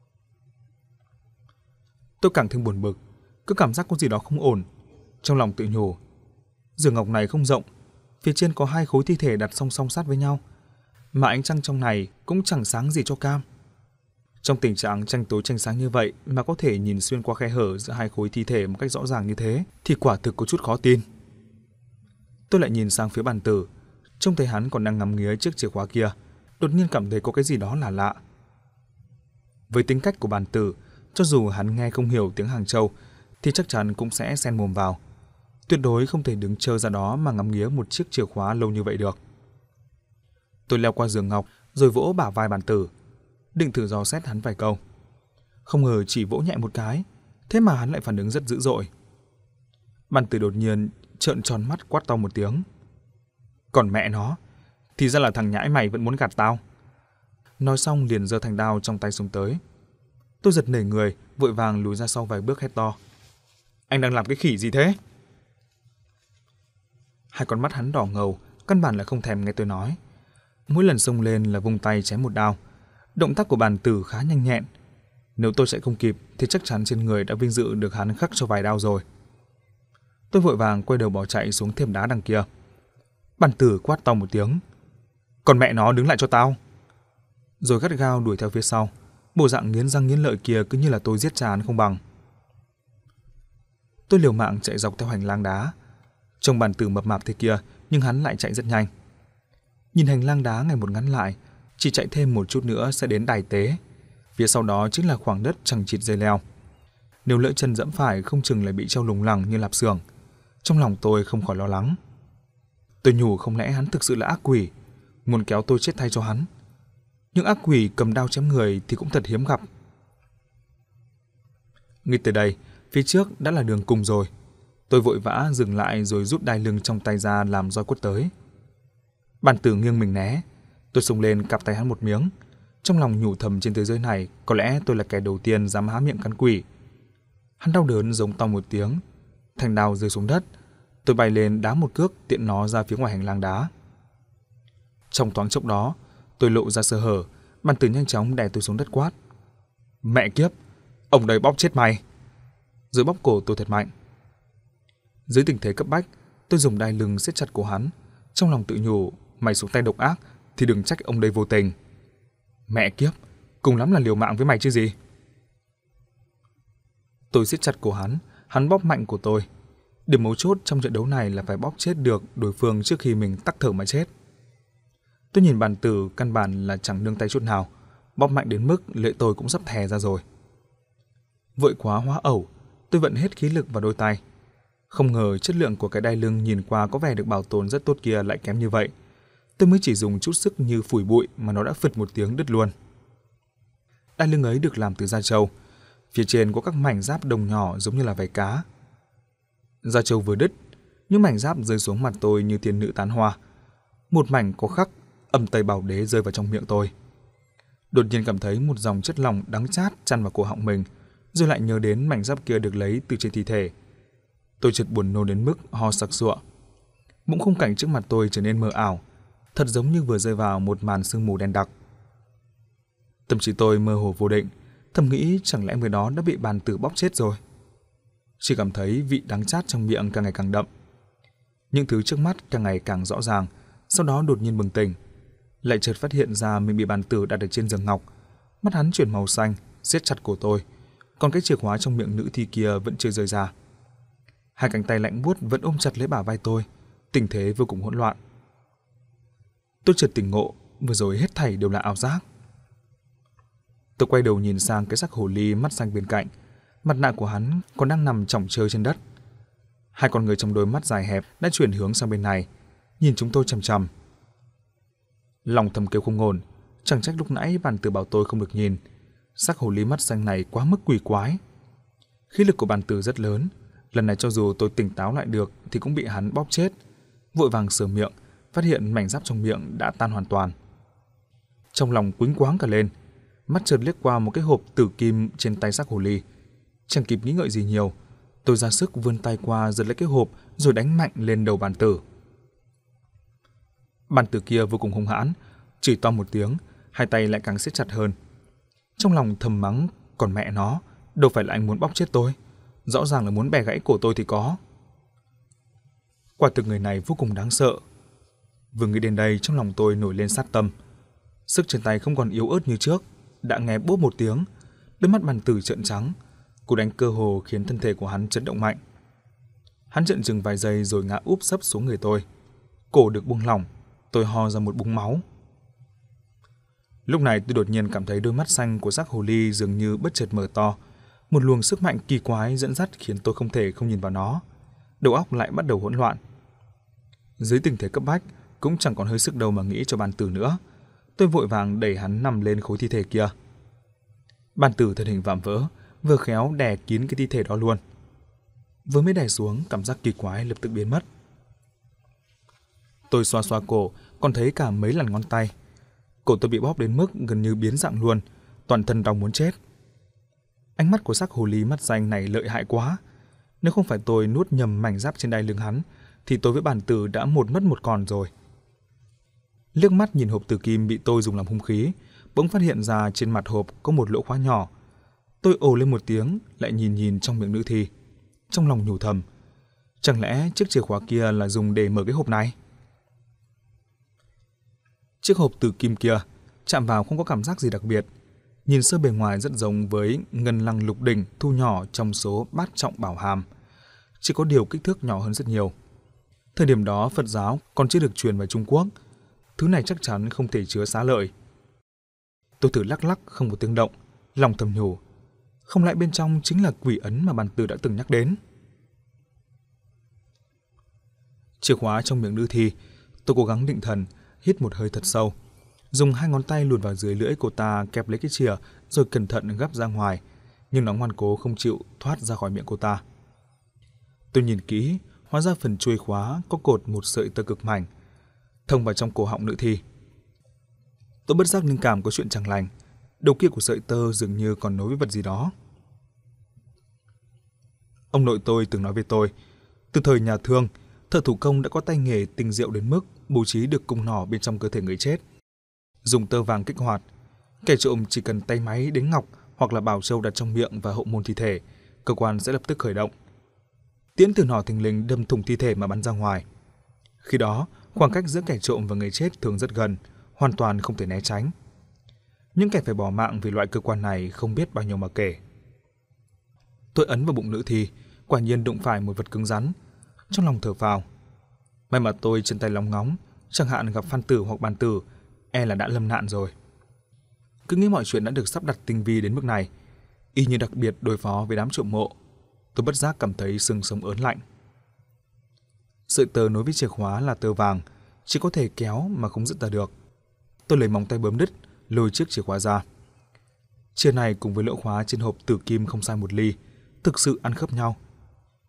Tôi càng thêm buồn bực, cứ cảm giác có gì đó không ổn. Trong lòng tự nhủ, giường ngọc này không rộng, phía trên có 2 khối thi thể đặt song song sát với nhau, mà ánh trăng trong này cũng chẳng sáng gì cho cam. Trong tình trạng tranh tối tranh sáng như vậy mà có thể nhìn xuyên qua khe hở giữa 2 khối thi thể một cách rõ ràng như thế thì quả thực có chút khó tin. Tôi lại nhìn sang phía bàn tử, trông thấy hắn còn đang ngắm nghía chiếc chìa khóa kia, đột nhiên cảm thấy có cái gì đó là lạ. Với tính cách của bàn tử, cho dù hắn nghe không hiểu tiếng Hàng Châu thì chắc chắn cũng sẽ xen mồm vào. Tuyệt đối không thể đứng trơ ra đó mà ngắm nghía một chiếc chìa khóa lâu như vậy được. Tôi leo qua giường ngọc rồi vỗ bả vai bàn tử, định thử dò xét hắn vài câu. Không ngờ chỉ vỗ nhẹ một cái, thế mà hắn lại phản ứng rất dữ dội. Bàn tử đột nhiên trợn tròn mắt quát to một tiếng. Còn mẹ nó, thì ra là thằng nhãi mày vẫn muốn gạt tao. Nói xong liền giơ thanh đao trong tay xông tới. Tôi giật nảy người, vội vàng lùi ra sau vài bước hét to. Anh đang làm cái khỉ gì thế? Hai con mắt hắn đỏ ngầu, căn bản là không thèm nghe tôi nói. Mỗi lần xông lên là vung tay chém một đao. Động tác của bàn tử khá nhanh nhẹn. Nếu tôi chạy không kịp thì chắc chắn trên người đã vinh dự được hắn khắc cho vài đao rồi. Tôi vội vàng quay đầu bỏ chạy xuống thềm đá đằng kia. Bàn tử quát to một tiếng. Còn mẹ nó đứng lại cho tao. Rồi gắt gao đuổi theo phía sau. Bộ dạng nghiến răng nghiến lợi kia cứ như là tôi giết cha hắn không bằng. Tôi liều mạng chạy dọc theo hành lang đá. Trông bàn tử mập mạp thế kia, nhưng hắn lại chạy rất nhanh. Nhìn hành lang đá ngày một ngắn lại, chỉ chạy thêm một chút nữa sẽ đến đài tế. Phía sau đó chính là khoảng đất chằng chịt dây leo. Nếu lỡ chân dẫm phải không chừng lại bị treo lủng lẳng như lạp xưởng. Trong lòng tôi không khỏi lo lắng. Tôi nhủ không lẽ hắn thực sự là ác quỷ, muốn kéo tôi chết thay cho hắn. Nhưng ác quỷ cầm đao chém người thì cũng thật hiếm gặp. Ngay tới đây, phía trước đã là đường cùng rồi. Tôi vội vã dừng lại rồi rút đai lưng trong tay ra làm roi quất tới. Bàn tử nghiêng mình né. Tôi xông lên cạp tay hắn một miếng. Trong lòng nhủ thầm trên thế giới này có lẽ tôi là kẻ đầu tiên dám há miệng cắn quỷ. Hắn đau đớn giống to một tiếng. Thanh đao rơi xuống đất. Tôi bay lên đá một cước tiện nó ra phía ngoài hành lang đá. Trong thoáng chốc đó, tôi lộ ra sơ hở. Bàn tử nhanh chóng đè tôi xuống đất quát. Mẹ kiếp, ông đây bóp chết mày. Rồi bóp cổ tôi thật mạnh. Dưới tình thế cấp bách, tôi dùng đai lưng siết chặt cổ hắn. Trong lòng tự nhủ, mày xuống tay độc ác thì đừng trách ông đây vô tình. Mẹ kiếp, cùng lắm là liều mạng với mày chứ gì. Tôi siết chặt cổ hắn, hắn bóp mạnh của tôi. Điểm mấu chốt trong trận đấu này là phải bóp chết được đối phương trước khi mình tắc thở mà chết. Tôi nhìn bàn tử căn bản là chẳng nương tay chút nào, bóp mạnh đến mức lưỡi tôi cũng sắp thè ra rồi. Vội quá hóa ẩu, tôi vận hết khí lực vào đôi tay. Không ngờ chất lượng của cái đai lưng nhìn qua có vẻ được bảo tồn rất tốt kia lại kém như vậy. Tôi mới chỉ dùng chút sức như phủi bụi mà nó đã phịch một tiếng đứt luôn. Đai lưng ấy được làm từ da trâu. Phía trên có các mảnh giáp đồng nhỏ giống như là vảy cá. Da trâu vừa đứt, Những mảnh giáp rơi xuống mặt tôi như thiên nữ tán hoa. Một mảnh có khắc âm Tây Bảo Đế rơi vào trong miệng tôi. Đột nhiên cảm thấy một dòng chất lỏng đắng chát tràn vào cổ họng mình, rồi lại nhớ đến mảnh giáp kia được lấy từ trên thi thể. Tôi chợt buồn nôn đến mức ho sặc sụa. Bỗng khung cảnh trước mặt tôi trở nên mờ ảo, thật giống như vừa rơi vào một màn sương mù đen đặc. Tâm trí tôi mơ hồ vô định, thầm nghĩ chẳng lẽ người đó đã bị bàn tử bóp chết rồi. Chỉ cảm thấy vị đắng chát trong miệng càng ngày càng đậm. Những thứ trước mắt càng ngày càng rõ ràng, sau đó đột nhiên bừng tỉnh. Lại chợt phát hiện ra mình bị bàn tử đặt ở trên giường ngọc. Mắt hắn chuyển màu xanh, siết chặt cổ tôi, còn cái chìa khóa trong miệng nữ thi kia vẫn chưa rơi ra. Hai cánh tay lạnh buốt vẫn ôm chặt lấy bả vai tôi, tình thế vô cùng hỗn loạn. Tôi chợt tỉnh ngộ, vừa rồi hết thảy đều là ảo giác. Tôi quay đầu nhìn sang cái xác hồ ly mắt xanh bên cạnh, mặt nạ của hắn còn đang nằm chỏng chơ trên đất. Hai con người trong đôi mắt dài hẹp đã chuyển hướng sang bên này, nhìn chúng tôi chằm chằm. Lòng thầm kêu không ổn, chẳng trách lúc nãy bàn tử bảo tôi không được nhìn. Xác hồ ly mắt xanh này quá mức quỷ quái. Khí lực của bàn tử rất lớn, lần này cho dù tôi tỉnh táo lại được thì cũng bị hắn bóp chết. Vội vàng sờ miệng, phát hiện mảnh giáp trong miệng đã tan hoàn toàn. Trong lòng quýnh quáng cả lên, mắt chợt liếc qua một cái hộp tử kim trên tay xác hồ ly. Chẳng kịp nghĩ ngợi gì nhiều, tôi ra sức vươn tay qua giật lấy cái hộp rồi đánh mạnh lên đầu bàn tử. Bàn tử kia vô cùng hung hãn, chửi to một tiếng, hai tay lại càng siết chặt hơn. Trong lòng thầm mắng, còn mẹ nó, đâu phải là anh muốn bóp chết tôi, rõ ràng là muốn bẻ gãy cổ tôi thì có. Quả thực người này vô cùng đáng sợ. Vừa nghĩ đến đây trong lòng tôi nổi lên sát tâm. Sức trên tay không còn yếu ớt như trước, đã nghe bốp một tiếng, đôi mắt bàn tử trợn trắng. Cú đánh cơ hồ khiến thân thể của hắn chấn động mạnh. Hắn trợn trừng vài giây rồi ngã úp sấp xuống người tôi. Cổ được buông lỏng, tôi ho ra một búng máu. Lúc này tôi đột nhiên cảm thấy đôi mắt xanh của xác hồ ly dường như bất chợt mở to. Một luồng sức mạnh kỳ quái dẫn dắt khiến tôi không thể không nhìn vào nó. Đầu óc lại bắt đầu hỗn loạn. Dưới tình thế cấp bách, cũng chẳng còn hơi sức đâu mà nghĩ cho bàn tử nữa. Tôi vội vàng đẩy hắn nằm lên khối thi thể kia. Bàn tử thân hình vạm vỡ, vừa khéo đè kín cái thi thể đó luôn. Vừa mới đè xuống, cảm giác kỳ quái lập tức biến mất. Tôi xoa xoa cổ, còn thấy cả mấy lần ngón tay. Cổ tôi bị bóp đến mức gần như biến dạng luôn, toàn thân đau muốn chết. Ánh mắt của xác hồ ly mắt xanh này lợi hại quá. Nếu không phải tôi nuốt nhầm mảnh giáp trên đai lưng hắn, thì tôi với bàn tử đã một mất một còn rồi. Liếc mắt nhìn hộp tử kim bị tôi dùng làm hung khí, bỗng phát hiện ra trên mặt hộp có một lỗ khóa nhỏ. Tôi ồ lên một tiếng, lại nhìn trong miệng nữ thi. Trong lòng nhủ thầm, chẳng lẽ chiếc chìa khóa kia là dùng để mở cái hộp này? Chiếc hộp tử kim kia chạm vào không có cảm giác gì đặc biệt, nhìn sơ bề ngoài rất giống với ngân lăng lục đỉnh thu nhỏ trong số bát trọng bảo hàm, chỉ có điều kích thước nhỏ hơn rất nhiều. Thời điểm đó Phật giáo còn chưa được truyền vào Trung Quốc, thứ này chắc chắn không thể chứa xá lợi. Tôi thử lắc lắc không một tiếng động, lòng thầm nhủ, không lẽ bên trong chính là quỷ ấn mà bàn tử đã từng nhắc đến? Chìa khóa trong miệng nữ thi, tôi cố gắng định thần, hít một hơi thật sâu, dùng hai ngón tay luồn vào dưới lưỡi cô ta kẹp lấy cái chìa rồi cẩn thận gắp ra ngoài, nhưng nó ngoan cố không chịu thoát ra khỏi miệng cô ta. Tôi nhìn kỹ, hóa ra phần chuôi khóa có cột một sợi tơ cực mảnh, thông vào trong cổ họng nữ thi. Tôi bất giác linh cảm có chuyện chẳng lành, đầu kia của sợi tơ dường như còn nối với vật gì đó. Ông nội tôi từng nói với tôi, từ thời nhà Thương, thợ thủ công đã có tay nghề tinh diệu đến mức bố trí được cung nỏ bên trong cơ thể người chết. Dùng tơ vàng kích hoạt, kẻ trộm chỉ cần tay máy đến ngọc hoặc là bảo châu đặt trong miệng và hậu môn thi thể, cơ quan sẽ lập tức khởi động. Tiễn từ nỏ thình lình đâm thủng thi thể mà bắn ra ngoài. Khi đó, khoảng cách giữa kẻ trộm và người chết thường rất gần, hoàn toàn không thể né tránh. Những kẻ phải bỏ mạng vì loại cơ quan này không biết bao nhiêu mà kể. Tôi ấn vào bụng nữ thi, quả nhiên đụng phải một vật cứng rắn. Trong lòng thở phào. May mà tôi chân tay lóng ngóng, chẳng hạn gặp Phan Tử hoặc Bàn Tử, e là đã lâm nạn rồi. Cứ nghĩ mọi chuyện đã được sắp đặt tinh vi đến mức này, y như đặc biệt đối phó với đám trộm mộ. Tôi bất giác cảm thấy xương sống ớn lạnh. Sợi tơ nối với chìa khóa là tơ vàng, chỉ có thể kéo mà không dứt ra được. Tôi lấy móng tay bấm đứt, lôi chiếc chìa khóa ra. Chìa này cùng với lỗ khóa trên hộp tử kim không sai một ly, thực sự ăn khớp nhau.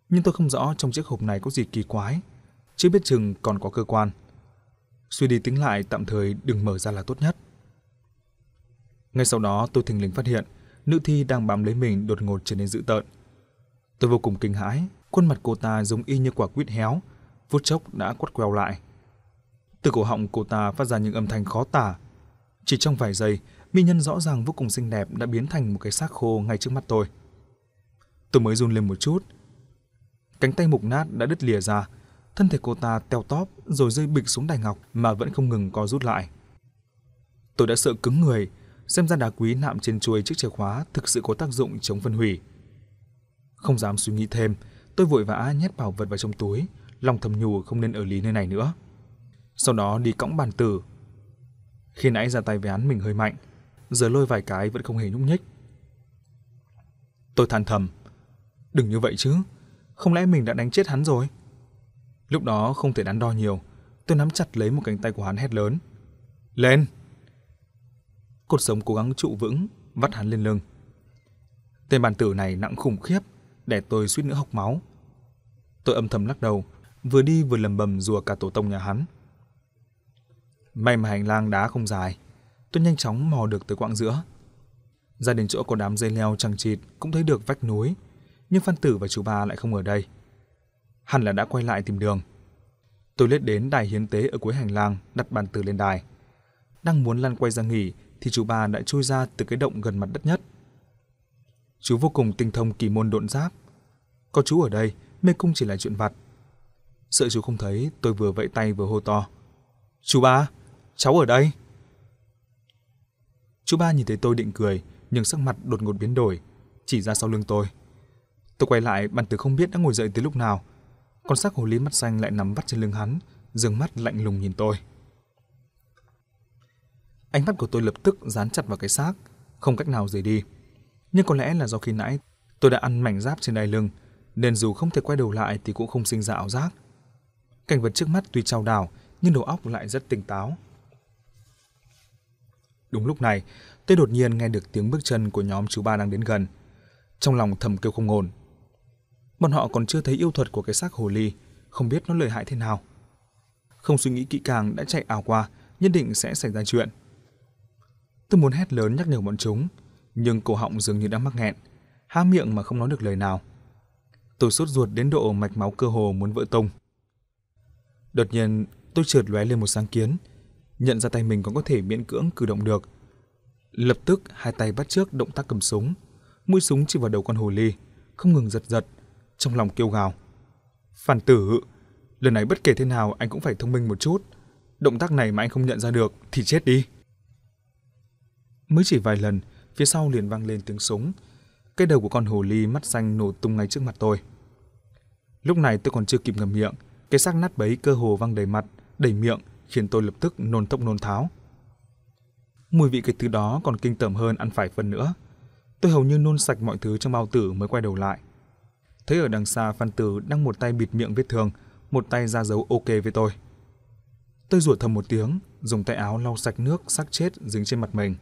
Nhưng tôi không rõ trong chiếc hộp này có gì kỳ quái, chứ biết chừng còn có cơ quan. Suy đi tính lại, tạm thời đừng mở ra là tốt nhất. Ngay sau đó tôi thình lình phát hiện nữ thi đang bám lấy mình đột ngột trở nên dữ tợn. Tôi vô cùng kinh hãi, khuôn mặt cô ta giống y như quả quýt héo, phút chốc đã quắt queo lại. Từ cổ họng cô ta phát ra những âm thanh khó tả. Chỉ trong vài giây, mỹ nhân rõ ràng vô cùng xinh đẹp đã biến thành một cái xác khô ngay trước mắt tôi. Tôi mới run lên một chút. Cánh tay mục nát đã đứt lìa ra, thân thể cô ta teo tóp rồi rơi bịch xuống đài ngọc mà vẫn không ngừng co rút lại. Tôi đã sợ cứng người, xem ra đá quý nạm trên chuôi chiếc chìa khóa thực sự có tác dụng chống phân hủy. Không dám suy nghĩ thêm, tôi vội vã nhét bảo vật vào trong túi, lòng thầm nhủ không nên ở lý nơi này nữa. Sau đó đi cõng bàn tử. Khi nãy ra tay với hắn mình hơi mạnh, giờ lôi vài cái vẫn không hề nhúc nhích. Tôi than thầm, đừng như vậy chứ, không lẽ mình đã đánh chết hắn rồi? Lúc đó không thể đắn đo nhiều, tôi nắm chặt lấy một cánh tay của hắn hét lớn, lên! Cột sống cố gắng trụ vững, vắt hắn lên lưng. Tên bàn tử này nặng khủng khiếp, để tôi suýt nữa hộc máu. Tôi âm thầm lắc đầu, vừa đi vừa lầm bầm rủa cả tổ tông nhà hắn. May mà hành lang đá không dài, tôi nhanh chóng mò được tới quãng giữa. Ra đến chỗ có đám dây leo chằng chịt cũng thấy được vách núi, nhưng Phan Tử và chú ba lại không ở đây. Hẳn là đã quay lại tìm đường. Tôi lết đến đài hiến tế ở cuối hành lang, đặt bàn tử lên đài. Đang muốn lăn quay ra nghỉ thì chú ba đã chui ra từ cái động gần mặt đất nhất. Chú vô cùng tinh thông kỳ môn độn giáp. Có chú ở đây, mê cung chỉ là chuyện vặt. Sợ chú không thấy, tôi vừa vẫy tay vừa hô to, chú ba, cháu ở đây. Chú ba nhìn thấy tôi định cười, nhưng sắc mặt đột ngột biến đổi, chỉ ra sau lưng tôi. Tôi quay lại, bàn tử không biết đã ngồi dậy từ lúc nào. Con xác hồ ly mắt xanh lại nằm vắt trên lưng hắn, dương mắt lạnh lùng nhìn tôi. Ánh mắt của tôi lập tức dán chặt vào cái xác, không cách nào rời đi. Nhưng có lẽ là do khi nãy tôi đã ăn mảnh giáp trên đai lưng, nên dù không thể quay đầu lại thì cũng không sinh ra ảo giác. Cảnh vật trước mắt tuy chao đảo, nhưng đầu óc lại rất tỉnh táo. Đúng lúc này, tôi đột nhiên nghe được tiếng bước chân của nhóm chú ba đang đến gần. Trong lòng thầm kêu không ổn. Bọn họ còn chưa thấy yêu thuật của cái xác hồ ly, không biết nó lợi hại thế nào. Không suy nghĩ kỹ càng đã chạy ảo qua, nhất định sẽ xảy ra chuyện. Tôi muốn hét lớn nhắc nhở bọn chúng, nhưng cổ họng dường như đã mắc nghẹn, há miệng mà không nói được lời nào. Tôi sốt ruột đến độ mạch máu cơ hồ muốn vỡ tung. Đột nhiên tôi chợt lóe lên một sáng kiến, nhận ra tay mình còn có thể miễn cưỡng cử động được. Lập tức hai tay bắt chước động tác cầm súng, mũi súng chỉ vào đầu con hồ ly, không ngừng giật giật, trong lòng kêu gào, Phan Tử, lần này bất kể thế nào anh cũng phải thông minh một chút, động tác này mà anh không nhận ra được thì chết đi. Mới chỉ vài lần, phía sau liền vang lên tiếng súng, cái đầu của con hồ ly mắt xanh nổ tung ngay trước mặt tôi. Lúc này tôi còn chưa kịp ngậm miệng, cái xác nát bấy cơ hồ văng đầy mặt, đầy miệng, khiến tôi lập tức nôn thốc nôn tháo. Mùi vị cái thứ đó còn kinh tởm hơn ăn phải phần nữa. Tôi hầu như nôn sạch mọi thứ trong bao tử mới quay đầu lại. Thấy ở đằng xa Phan Tử đang một tay bịt miệng vết thương, một tay ra dấu ok với tôi. Tôi rủa thầm một tiếng, dùng tay áo lau sạch nước xác chết dính trên mặt mình.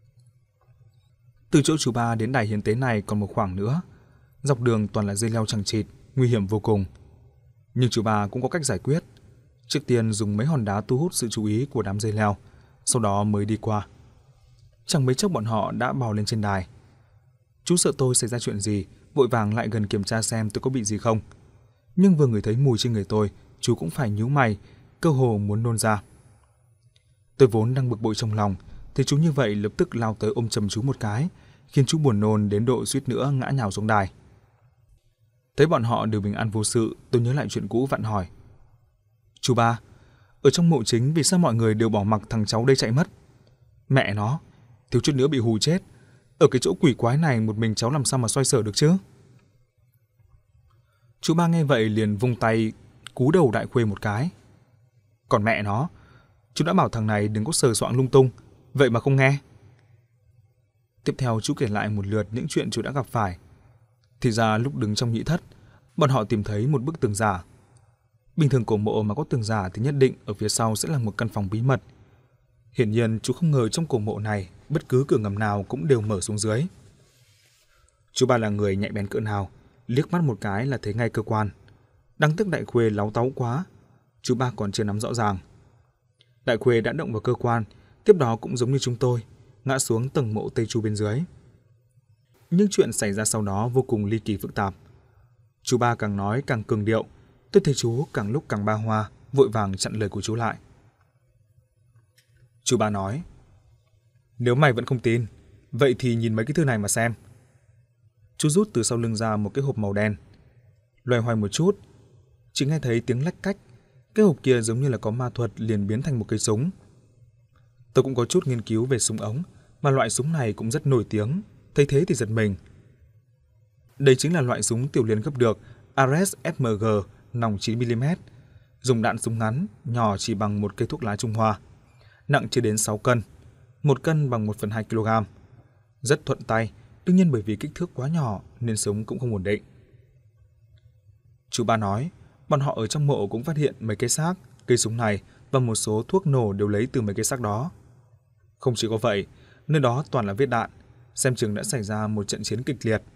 Từ chỗ chú ba đến đài hiến tế này còn một khoảng nữa. Dọc đường toàn là dây leo chằng chịt, nguy hiểm vô cùng. Nhưng chú ba cũng có cách giải quyết. Trước tiên dùng mấy hòn đá thu hút sự chú ý của đám dây leo, sau đó mới đi qua. Chẳng mấy chốc bọn họ đã bò lên trên đài. Chú sợ tôi xảy ra chuyện gì, vội vàng lại gần kiểm tra xem tôi có bị gì không. Nhưng vừa ngửi thấy mùi trên người tôi, chú cũng phải nhíu mày, cơ hồ muốn nôn ra. Tôi vốn đang bực bội trong lòng, thấy chú như vậy lập tức lao tới ôm chầm chú một cái, khiến chú buồn nôn đến độ suýt nữa ngã nhào xuống đài. Thấy bọn họ đều bình an vô sự, tôi nhớ lại chuyện cũ vặn hỏi, chú ba, ở trong mộ chính vì sao mọi người đều bỏ mặc thằng cháu đây chạy mất? Mẹ nó, thiếu chút nữa bị hù chết. Ở cái chỗ quỷ quái này một mình cháu làm sao mà xoay sở được chứ? Chú ba nghe vậy liền vung tay cú đầu đại khuê một cái. Còn mẹ nó, chú đã bảo thằng này đừng có sờ soạng lung tung, vậy mà không nghe. Tiếp theo chú kể lại một lượt những chuyện chú đã gặp phải. Thì ra lúc đứng trong nhị thất, bọn họ tìm thấy một bức tường giả. Bình thường cổ mộ mà có tường giả thì nhất định ở phía sau sẽ là một căn phòng bí mật. Hiển nhiên chú không ngờ trong cổ mộ này bất cứ cửa ngầm nào cũng đều mở xuống dưới. Chú ba là người nhạy bén cỡ nào, liếc mắt một cái là thấy ngay cơ quan. Đáng tiếc Đại Khuê láu táu quá, chú ba còn chưa nắm rõ ràng. Đại Khuê đã động vào cơ quan, tiếp đó cũng giống như chúng tôi, ngã xuống tầng mộ Tây Chu bên dưới. Nhưng chuyện xảy ra sau đó vô cùng ly kỳ phức tạp. Chú ba càng nói càng cường điệu, tôi thấy chú càng lúc càng ba hoa, vội vàng chặn lời của chú lại. Chú ba nói, nếu mày vẫn không tin, vậy thì nhìn mấy cái thư này mà xem. Chú rút từ sau lưng ra một cái hộp màu đen. Loay hoay một chút, chỉ nghe thấy tiếng lách cách. Cái hộp kia giống như là có ma thuật liền biến thành một cây súng. Tôi cũng có chút nghiên cứu về súng ống, mà loại súng này cũng rất nổi tiếng. Thấy thế thì giật mình. Đây chính là loại súng Tiểu Liên gấp được Ares FMG nòng 9mm, dùng đạn súng ngắn, nhỏ chỉ bằng một cây thuốc lá Trung Hoa, nặng chưa đến 6 cân, 1 cân bằng 1/2 kg. Rất thuận tay, đương nhiên bởi vì kích thước quá nhỏ nên súng cũng không ổn định. Chú ba nói, bọn họ ở trong mộ cũng phát hiện mấy cái xác, cây súng này và một số thuốc nổ đều lấy từ mấy cái xác đó. Không chỉ có vậy, nơi đó toàn là vết đạn, xem chừng đã xảy ra một trận chiến kịch liệt.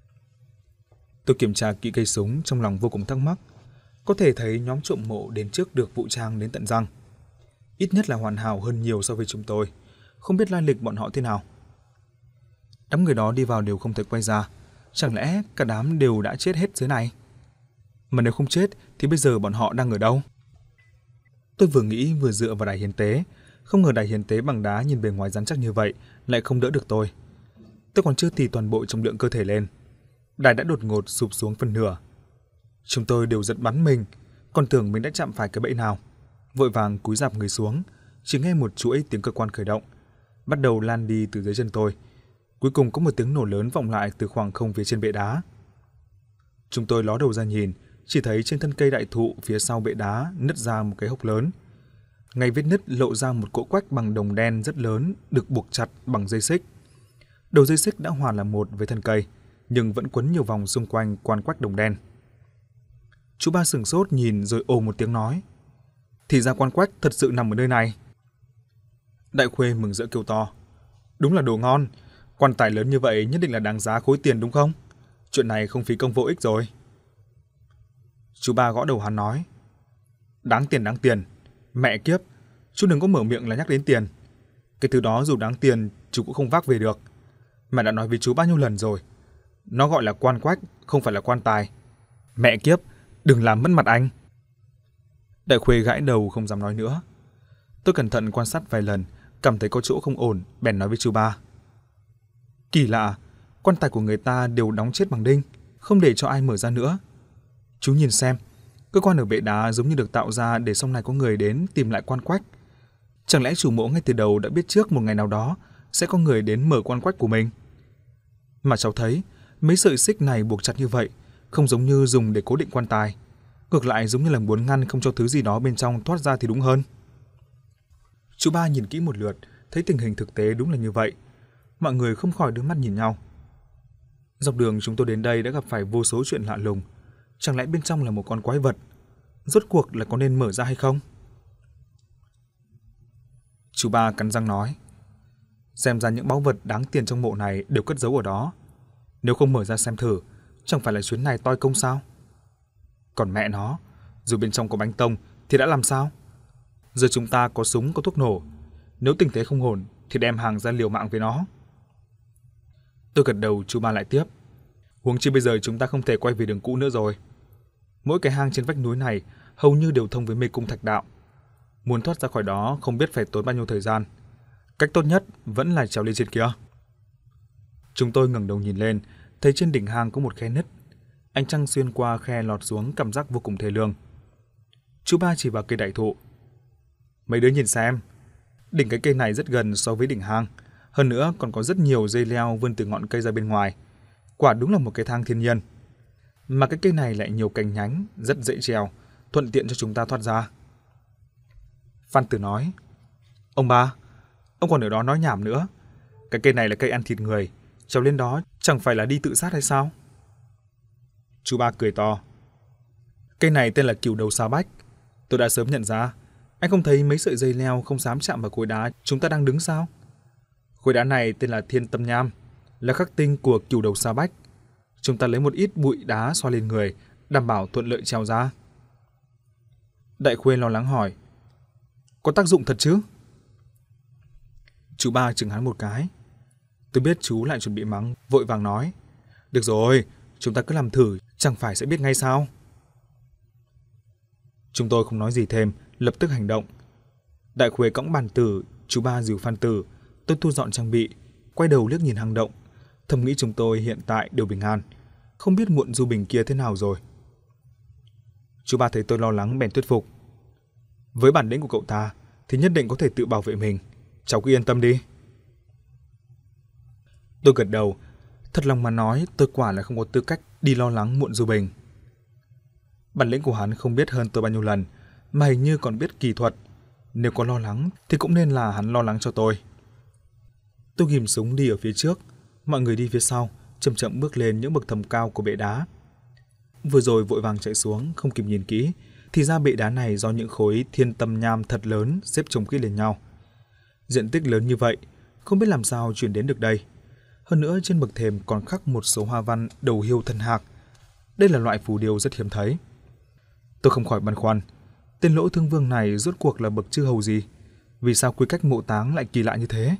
Tôi kiểm tra kỹ cây súng, trong lòng vô cùng thắc mắc. Có thể thấy nhóm trộm mộ đến trước được vũ trang đến tận răng. Ít nhất là hoàn hảo hơn nhiều so với chúng tôi. Không biết lai lịch bọn họ thế nào. Đám người đó đi vào đều không thể quay ra. Chẳng lẽ cả đám đều đã chết hết dưới này? Mà nếu không chết thì bây giờ bọn họ đang ở đâu? Tôi vừa nghĩ vừa dựa vào đài hiến tế. Không ngờ đài hiến tế bằng đá nhìn bề ngoài rắn chắc như vậy lại không đỡ được tôi. Tôi còn chưa tì toàn bộ trọng lượng cơ thể lên. Đài đã đột ngột sụp xuống phần nửa. Chúng tôi đều giật bắn mình, còn tưởng mình đã chạm phải cái bẫy nào. Vội vàng cúi rạp người xuống, chỉ nghe một chuỗi tiếng cơ quan khởi động, bắt đầu lan đi từ dưới chân tôi. Cuối cùng có một tiếng nổ lớn vọng lại từ khoảng không phía trên bệ đá. Chúng tôi ló đầu ra nhìn, chỉ thấy trên thân cây đại thụ phía sau bệ đá nứt ra một cái hốc lớn. Ngay vết nứt lộ ra một cỗ quách bằng đồng đen rất lớn, được buộc chặt bằng dây xích. Đầu dây xích đã hòa làm một với thân cây, nhưng vẫn quấn nhiều vòng xung quanh quan quách đồng đen. Chú ba sửng sốt nhìn rồi ồ một tiếng nói, thì ra quan quách thật sự nằm ở nơi này. Đại Khuê mừng rỡ kêu to, đúng là đồ ngon, quan tài lớn như vậy nhất định là đáng giá khối tiền đúng không? Chuyện này không phí công vô ích rồi. Chú ba gõ đầu hắn nói, đáng tiền, mẹ kiếp, chú đừng có mở miệng là nhắc đến tiền. Cái thứ đó dù đáng tiền chú cũng không vác về được. Mẹ đã nói với chú bao nhiêu lần rồi, nó gọi là quan quách, không phải là quan tài. Mẹ kiếp, đừng làm mất mặt anh. Đại Khuê gãi đầu không dám nói nữa. Tôi cẩn thận quan sát vài lần, cảm thấy có chỗ không ổn, bèn nói với chú ba. Kỳ lạ, quan tài của người ta đều đóng chết bằng đinh, không để cho ai mở ra nữa. Chú nhìn xem, cơ quan ở bệ đá giống như được tạo ra để sau này có người đến tìm lại quan quách. Chẳng lẽ chủ mộ ngay từ đầu đã biết trước một ngày nào đó sẽ có người đến mở quan quách của mình? Mà cháu thấy, mấy sợi xích này buộc chặt như vậy, không giống như dùng để cố định quan tài. Ngược lại giống như là muốn ngăn không cho thứ gì đó bên trong thoát ra thì đúng hơn. Chú ba nhìn kỹ một lượt, thấy tình hình thực tế đúng là như vậy. Mọi người không khỏi đưa mắt nhìn nhau. Dọc đường chúng tôi đến đây đã gặp phải vô số chuyện lạ lùng. Chẳng lẽ bên trong là một con quái vật? Rốt cuộc là có nên mở ra hay không? Chú ba cắn răng nói, xem ra những báu vật đáng tiền trong mộ này đều cất giấu ở đó. Nếu không mở ra xem thử, chẳng phải là chuyến này toi công sao? Còn mẹ nó, dù bên trong có bánh tông thì đã làm sao? Giờ chúng ta có súng có thuốc nổ, nếu tình thế không ổn thì đem hàng ra liều mạng với nó. Tôi gật đầu, chú ba lại tiếp, huống chi bây giờ chúng ta không thể quay về đường cũ nữa rồi. Mỗi cái hang trên vách núi này hầu như đều thông với mê cung thạch đạo. Muốn thoát ra khỏi đó không biết phải tốn bao nhiêu thời gian. Cách tốt nhất vẫn là trèo lên trên kia. Chúng tôi ngẩng đầu nhìn lên, thấy trên đỉnh hang có một khe nứt. Ánh trăng xuyên qua khe lọt xuống, cảm giác vô cùng thê lương. Chú ba chỉ vào cây đại thụ. Mấy đứa nhìn xem, đỉnh cái cây này rất gần so với đỉnh hang. Hơn nữa còn có rất nhiều dây leo vươn từ ngọn cây ra bên ngoài. Quả đúng là một cái thang thiên nhiên. Mà cái cây này lại nhiều cành nhánh, rất dễ trèo, thuận tiện cho chúng ta thoát ra. Phan Tử nói, ông ba, ông còn ở đó nói nhảm nữa. Cái cây này là cây ăn thịt người, trèo lên đó chẳng phải là đi tự sát hay sao? Chú ba cười to, cây này tên là cửu đầu sa bách. Tôi đã sớm nhận ra. Anh không thấy mấy sợi dây leo không dám chạm vào khối đá chúng ta đang đứng sao? Khối đá này tên là Thiên Tâm Nham, là khắc tinh của cửu đầu sa bách. Chúng ta lấy một ít bụi đá xoa lên người, đảm bảo thuận lợi trèo ra. Đại Khuê lo lắng hỏi, có tác dụng thật chứ? Chú Ba chừng hắn một cái. Tôi biết chú lại chuẩn bị mắng, vội vàng nói, được rồi, chúng ta cứ làm thử, chẳng phải sẽ biết ngay sao? Chúng tôi không nói gì thêm, lập tức hành động. Đại Khuê cõng bàn tử, chú Ba dìu Phan Tử, tôi thu dọn trang bị, quay đầu liếc nhìn hang động, thầm nghĩ chúng tôi hiện tại đều bình an, không biết muộn Du Bình kia thế nào rồi. Chú Ba thấy tôi lo lắng bèn thuyết phục, với bản lĩnh của cậu ta thì nhất định có thể tự bảo vệ mình, cháu cứ yên tâm đi. Tôi gật đầu, thật lòng mà nói tôi quả là không có tư cách đi lo lắng muộn Du Bình. Bản lĩnh của hắn không biết hơn tôi bao nhiêu lần, mà hình như còn biết kỳ thuật. Nếu có lo lắng thì cũng nên là hắn lo lắng cho tôi. Tôi ghim súng đi ở phía trước, mọi người đi phía sau, chậm chậm bước lên những bậc thềm cao của bệ đá. Vừa rồi vội vàng chạy xuống, không kịp nhìn kỹ, thì ra bệ đá này do những khối thiên tâm nham thật lớn xếp chồng kỹ lên nhau. Diện tích lớn như vậy, không biết làm sao chuyển đến được đây. Hơn nữa trên bậc thềm còn khắc một số hoa văn đầu hiêu thân hạc. Đây là loại phù điêu rất hiếm thấy. Tôi không khỏi băn khoăn, tên Lỗ Thương Vương này rốt cuộc là bậc chư hầu gì? Vì sao quy cách mộ táng lại kỳ lạ như thế?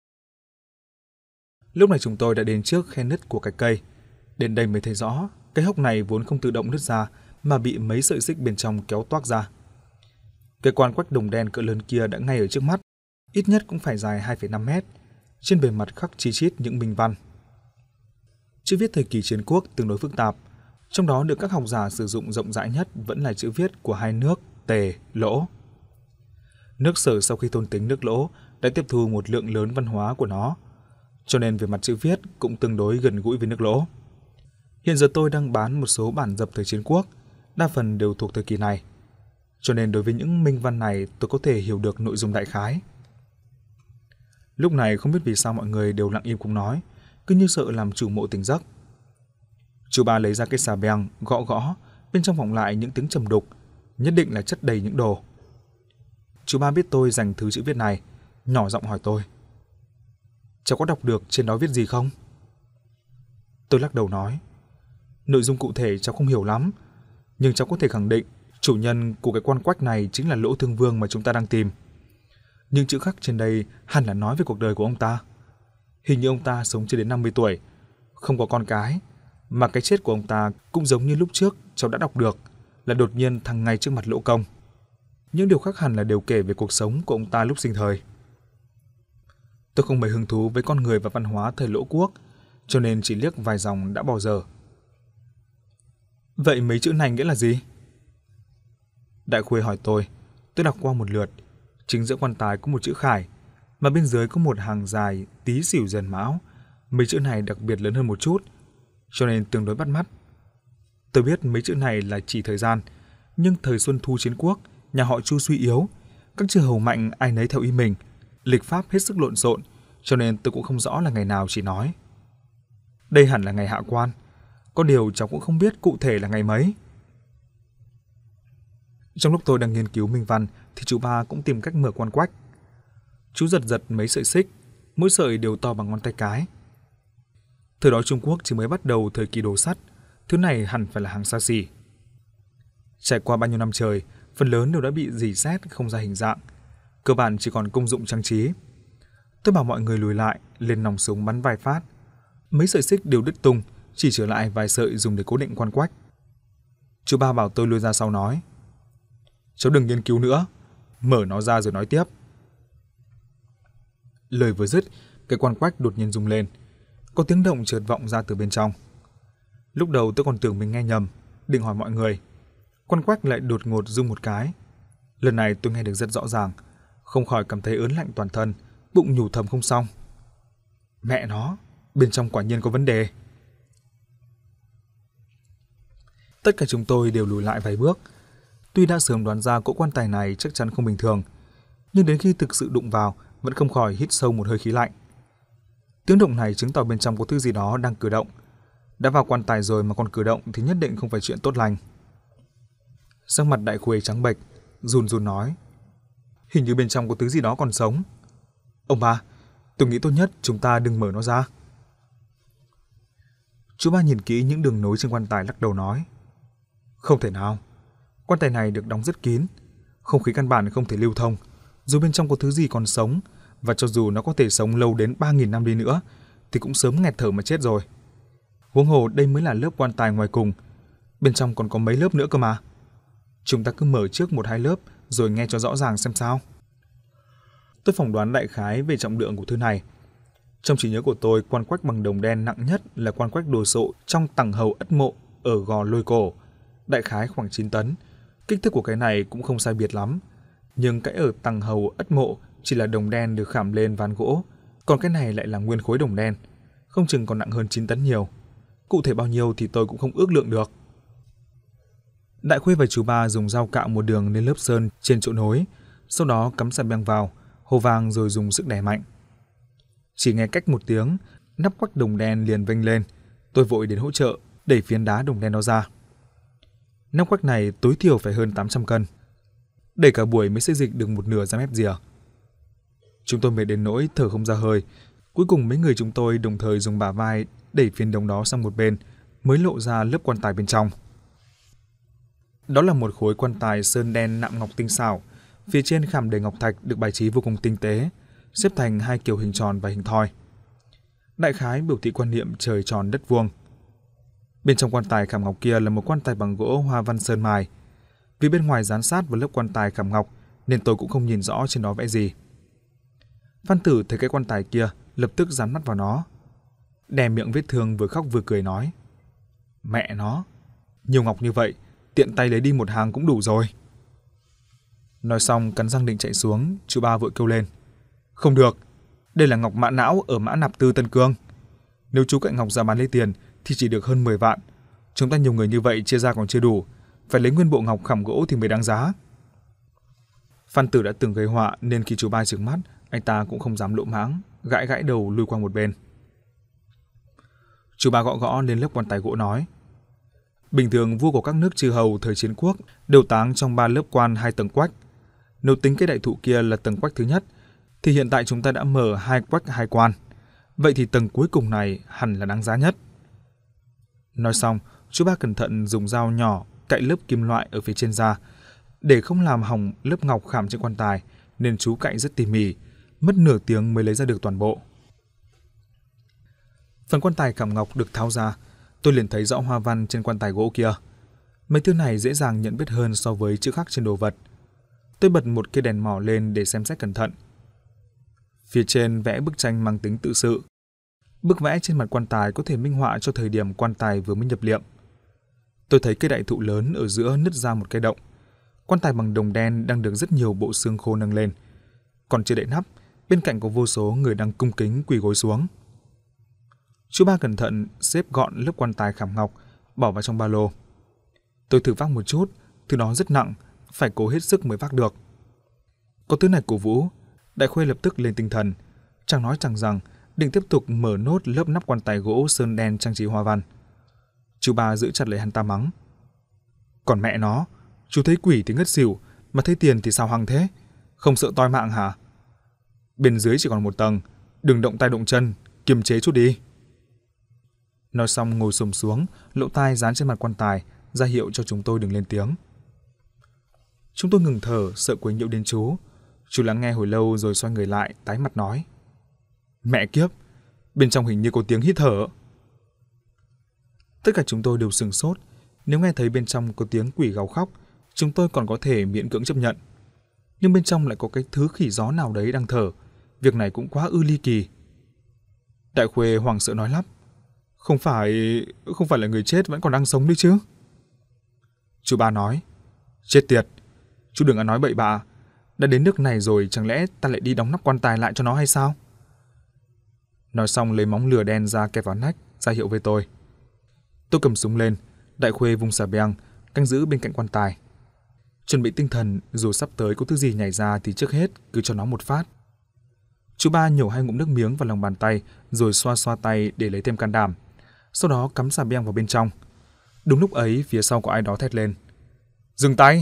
Lúc này chúng tôi đã đến trước khe nứt của cái cây. Đến đây mới thấy rõ, cái hốc này vốn không tự động nứt ra mà bị mấy sợi xích bên trong kéo toác ra. Cái quan quách đồng đen cỡ lớn kia đã ngay ở trước mắt, ít nhất cũng phải dài 2,5 mét. Trên bề mặt khắc chi chít những minh văn. Chữ viết thời kỳ chiến quốc tương đối phức tạp, trong đó được các học giả sử dụng rộng rãi nhất vẫn là chữ viết của hai nước Tề, Lỗ. Nước Sở sau khi thôn tính nước Lỗ đã tiếp thu một lượng lớn văn hóa của nó, cho nên về mặt chữ viết cũng tương đối gần gũi với nước Lỗ. Hiện giờ tôi đang bán một số bản dập thời chiến quốc, đa phần đều thuộc thời kỳ này, cho nên đối với những minh văn này tôi có thể hiểu được nội dung đại khái. Lúc này không biết vì sao mọi người đều lặng im không nói, cứ như sợ làm chủ mộ tỉnh giấc. Chú Ba lấy ra cái xà beng, gõ gõ, bên trong vọng lại những tiếng trầm đục, nhất định là chất đầy những đồ. Chú Ba biết tôi dành thứ chữ viết này, nhỏ giọng hỏi tôi, cháu có đọc được trên đó viết gì không? Tôi lắc đầu nói, nội dung cụ thể cháu không hiểu lắm, nhưng cháu có thể khẳng định chủ nhân của cái quan quách này chính là Lỗ Thương Vương mà chúng ta đang tìm. Nhưng chữ khắc trên đây hẳn là nói về cuộc đời của ông ta. Hình như ông ta sống chưa đến 50 tuổi, không có con cái, mà cái chết của ông ta cũng giống như lúc trước cháu đã đọc được, là đột nhiên thăng ngay trước mặt Lỗ Công. Những điều khác hẳn là đều kể về cuộc sống của ông ta lúc sinh thời. Tôi không mấy hứng thú với con người và văn hóa thời Lỗ Quốc, cho nên chỉ liếc vài dòng đã bỏ dở. Vậy mấy chữ này nghĩa là gì? Đại Khuê hỏi tôi đọc qua một lượt. Chính giữa quan tài có một chữ Khải, mà bên dưới có một hàng dài Tý Sửu Dần Mão. Mấy chữ này đặc biệt lớn hơn một chút, cho nên tương đối bắt mắt. Tôi biết mấy chữ này là chỉ thời gian, nhưng thời Xuân Thu chiến quốc, nhà họ Chu suy yếu, các chư hầu mạnh ai nấy theo ý mình, lịch pháp hết sức lộn xộn, cho nên tôi cũng không rõ là ngày nào chỉ nói. Đây hẳn là ngày hạ quan, có điều cháu cũng không biết cụ thể là ngày mấy. Trong lúc tôi đang nghiên cứu minh văn thì chú Ba cũng tìm cách mở quan quách. Chú giật giật mấy sợi xích, mỗi sợi đều to bằng ngón tay cái. Thời đó Trung Quốc chỉ mới bắt đầu thời kỳ đồ sắt, thứ này hẳn phải là hàng xa xỉ. Trải qua bao nhiêu năm trời, phần lớn đều đã bị rỉ sét không ra hình dạng, cơ bản chỉ còn công dụng trang trí. Tôi bảo mọi người lùi lại, lên nòng súng bắn vài phát. Mấy sợi xích đều đứt tung, chỉ trở lại vài sợi dùng để cố định quan quách. Chú Ba bảo tôi lùi ra sau nói, cháu đừng nghiên cứu nữa, mở nó ra rồi nói tiếp. Lời vừa dứt, cái quan quách đột nhiên rung lên, có tiếng động chợt vọng ra từ bên trong. Lúc đầu tôi còn tưởng mình nghe nhầm, định hỏi mọi người, quan quách lại đột ngột rung một cái. Lần này tôi nghe được rất rõ ràng, không khỏi cảm thấy ớn lạnh toàn thân, bụng nhủ thầm không xong. Mẹ nó, bên trong quả nhiên có vấn đề. Tất cả chúng tôi đều lùi lại vài bước. Tuy đã sớm đoán ra cỗ quan tài này chắc chắn không bình thường, nhưng đến khi thực sự đụng vào vẫn không khỏi hít sâu một hơi khí lạnh. Tiếng động này chứng tỏ bên trong có thứ gì đó đang cử động. Đã vào quan tài rồi mà còn cử động thì nhất định không phải chuyện tốt lành. Sắc mặt Đại Khuê trắng bệch, run run nói, hình như bên trong có thứ gì đó còn sống. Ông ba, tôi nghĩ tốt nhất chúng ta đừng mở nó ra. Chú ba nhìn kỹ những đường nối trên quan tài lắc đầu nói. Không thể nào. Quan tài này được đóng rất kín. Không khí căn bản không thể lưu thông. Dù bên trong có thứ gì còn sống, và cho dù nó có thể sống lâu đến 3.000 năm đi nữa, thì cũng sớm nghẹt thở mà chết rồi. Huống hồ đây mới là lớp quan tài ngoài cùng. Bên trong còn có mấy lớp nữa cơ mà. Chúng ta cứ mở trước 1-2 lớp rồi nghe cho rõ ràng xem sao. Tôi phỏng đoán đại khái về trọng lượng của thứ này. Trong trí nhớ của tôi, quan quách bằng đồng đen nặng nhất là quan quách đồ sộ trong tầng hầu Ất Mộ ở Gò Lôi Cổ, đại khái khoảng 9 tấn. Kích thước của cái này cũng không sai biệt lắm. Nhưng cái ở tầng hầu Ất Mộ chỉ là đồng đen được khảm lên ván gỗ, còn cái này lại là nguyên khối đồng đen, không chừng còn nặng hơn 9 tấn nhiều. Cụ thể bao nhiêu thì tôi cũng không ước lượng được. Đại Khuê và chú ba dùng dao cạo một đường lên lớp sơn trên chỗ nối, sau đó cắm xà beng vào, hô vang rồi dùng sức đè mạnh. Chỉ nghe cách một tiếng, nắp quách đồng đen liền vênh lên. Tôi vội đến hỗ trợ, đẩy phiến đá đồng đen đó ra. Nắp quách này tối thiểu phải hơn 800 cân. Đẩy cả buổi mới xây dịch được một nửa ra mép rìa. Chúng tôi mệt đến nỗi thở không ra hơi. Cuối cùng mấy người chúng tôi đồng thời dùng bả vai đẩy phiến đồng đó sang một bên, mới lộ ra lớp quan tài bên trong. Đó là một khối quan tài sơn đen nạm ngọc tinh xảo, phía trên khảm đầy ngọc thạch được bài trí vô cùng tinh tế, xếp thành 2 kiểu hình tròn và hình thoi. Đại khái biểu thị quan niệm trời tròn đất vuông. Bên trong quan tài khảm ngọc kia là một quan tài bằng gỗ hoa văn sơn mài. Vì bên ngoài dán sát vào lớp quan tài khảm ngọc nên tôi cũng không nhìn rõ trên đó vẽ gì. Văn Tử thấy cái quan tài kia lập tức dán mắt vào nó. Đè miệng vết thương vừa khóc vừa cười nói. Mẹ nó, nhiều ngọc như vậy, tiện tay lấy đi một hàng cũng đủ rồi. Nói xong cắn răng định chạy xuống, chú ba vội kêu lên. Không được, đây là ngọc mã não ở Mã Nạp Tư Tân Cương. Nếu chú cạnh ngọc ra bán lấy tiền thì chỉ được hơn 10 vạn. Chúng ta nhiều người như vậy chia ra còn chưa đủ, phải lấy nguyên bộ ngọc khảm gỗ thì mới đáng giá. Phan Tử đã từng gây họa nên khi chú ba trừng mắt, anh ta cũng không dám lỗ mãng, gãi gãi đầu lui qua một bên. Chú ba gõ gõ lên lớp quan tài gỗ nói. Bình thường vua của các nước chư hầu thời chiến quốc đều táng trong 3 lớp quan 2 tầng quách. Nếu tính cái đại thụ kia là tầng quách thứ nhất, thì hiện tại chúng ta đã mở 2 quách 2 quan. Vậy thì tầng cuối cùng này hẳn là đáng giá nhất. Nói xong, chú ba cẩn thận dùng dao nhỏ cạy lớp kim loại ở phía trên ra. Để không làm hỏng lớp ngọc khảm trên quan tài, nên chú cạy rất tỉ mỉ, mất nửa tiếng mới lấy ra được toàn bộ. Phần quan tài khảm ngọc được tháo ra, tôi liền thấy rõ hoa văn trên quan tài gỗ kia. Mấy thứ này dễ dàng nhận biết hơn so với chữ khắc trên đồ vật. Tôi bật một cây đèn mỏ lên để xem xét cẩn thận. Phía trên vẽ bức tranh mang tính tự sự. Bức vẽ trên mặt quan tài có thể minh họa cho thời điểm quan tài vừa mới nhập liệm. Tôi thấy cây đại thụ lớn ở giữa nứt ra một cái động. Quan tài bằng đồng đen đang được rất nhiều bộ xương khô nâng lên. Còn chưa đậy nắp, bên cạnh có vô số người đang cung kính quỳ gối xuống. Chú ba cẩn thận xếp gọn lớp quan tài khảm ngọc, bỏ vào trong ba lô. Tôi thử vác một chút, thứ đó rất nặng, phải cố hết sức mới vác được. Có thứ này cổ vũ, Đại Khuê lập tức lên tinh thần, chẳng nói chẳng rằng định tiếp tục mở nốt lớp nắp quan tài gỗ sơn đen trang trí hoa văn. Chú ba giữ chặt lấy hắn ta mắng. Còn mẹ nó, chú thấy quỷ thì ngất xỉu, mà thấy tiền thì sao hăng thế? Không sợ toi mạng hả? Bên dưới chỉ còn một tầng, đừng động tay động chân, kiềm chế chút đi. Nói xong ngồi xổm xuống, lỗ tai dán trên mặt quan tài, ra hiệu cho chúng tôi đừng lên tiếng. Chúng tôi ngừng thở, sợ quấy nhiễu đến chú. Chú lắng nghe hồi lâu rồi xoay người lại, tái mặt nói. Mẹ kiếp, bên trong hình như có tiếng hít thở. Tất cả chúng tôi đều sửng sốt. Nếu nghe thấy bên trong có tiếng quỷ gào khóc, chúng tôi còn có thể miễn cưỡng chấp nhận. Nhưng bên trong lại có cái thứ khỉ gió nào đấy đang thở. Việc này cũng quá ư ly kỳ. Đại Khuê hoảng sợ nói lắp. Không phải là người chết vẫn còn đang sống đấy chứ? Chú ba nói. Chết tiệt, chú đừng có nói bậy bạ. Đã đến nước này rồi chẳng lẽ ta lại đi đóng nắp quan tài lại cho nó hay sao? Nói xong lấy móng lửa đen ra kẹp vào nách, ra hiệu với tôi. Tôi cầm súng lên, Đại Khuê vung xà beng, canh giữ bên cạnh quan tài. Chuẩn bị tinh thần, dù sắp tới có thứ gì nhảy ra thì trước hết cứ cho nó một phát. Chú ba nhổ 2 ngụm nước miếng vào lòng bàn tay, rồi xoa xoa tay để lấy thêm can đảm. Sau đó cắm xà beng vào bên trong. Đúng lúc ấy, phía sau có ai đó thét lên. Dừng tay!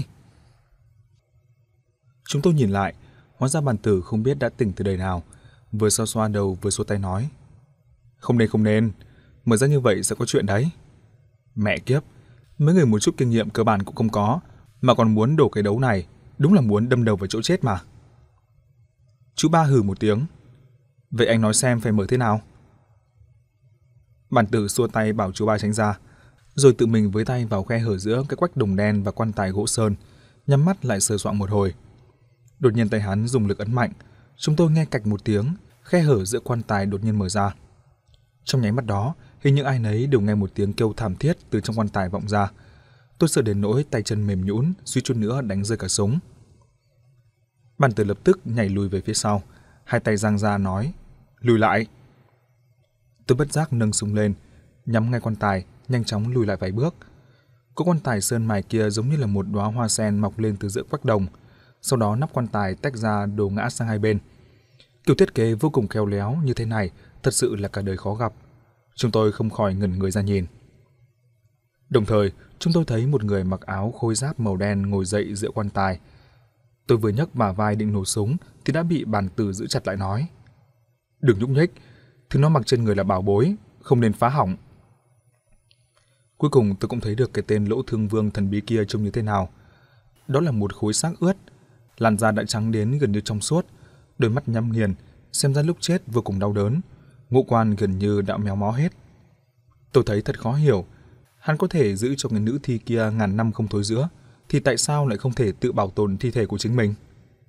Chúng tôi nhìn lại, hóa ra bản tử không biết đã tỉnh từ đời nào, vừa xoa xoa đầu vừa xua tay nói. Không nên, Mở ra như vậy sẽ có chuyện đấy. Mẹ kiếp, mấy người một chút kinh nghiệm cơ bản cũng không có, mà còn muốn đổ cái đấu này, đúng là muốn đâm đầu vào chỗ chết mà. Chú ba hừ một tiếng. Vậy anh nói xem phải mở thế nào? Bản tử xua tay bảo chú ba tránh ra, rồi tự mình với tay vào khe hở giữa cái quách đồng đen và quan tài gỗ sơn, nhắm mắt lại sờ soạng một hồi. Đột nhiên tay hắn dùng lực ấn mạnh, chúng tôi nghe cạch một tiếng, khe hở giữa quan tài đột nhiên mở ra. Trong nháy mắt đó, hình như ai nấy đều nghe một tiếng kêu thảm thiết từ trong quan tài vọng ra. Tôi sợ đến nỗi tay chân mềm nhũn, suýt chút nữa đánh rơi cả súng. Bản tử lập tức nhảy lùi về phía sau, hai tay giang ra nói, lùi lại. Tôi bất giác nâng súng lên, nhắm ngay quan tài, nhanh chóng lùi lại vài bước. Có quan tài sơn mài kia giống như là một đóa hoa sen mọc lên từ giữa quách đồng, sau đó nắp quan tài tách ra đổ ngã sang hai bên. Kiểu thiết kế vô cùng khéo léo như thế này thật sự là cả đời khó gặp. Chúng tôi không khỏi ngẩn người ra nhìn. Đồng thời, chúng tôi thấy một người mặc áo khôi giáp màu đen ngồi dậy giữa quan tài. Tôi vừa nhấc bả vai định nổ súng thì đã bị bản tử giữ chặt lại nói, đừng nhúc nhích, thứ nó mặc trên người là bảo bối, không nên phá hỏng. Cuối cùng tôi cũng thấy được cái tên Lỗ Thương Vương thần bí kia trông như thế nào. Đó là một khối xác ướt, làn da đã trắng đến gần như trong suốt, đôi mắt nhắm nghiền, xem ra lúc chết vô cùng đau đớn, ngũ quan gần như đã méo mó hết. Tôi thấy thật khó hiểu, hắn có thể giữ cho người nữ thi kia ngàn năm không thối rữa, thì tại sao lại không thể tự bảo tồn thi thể của chính mình?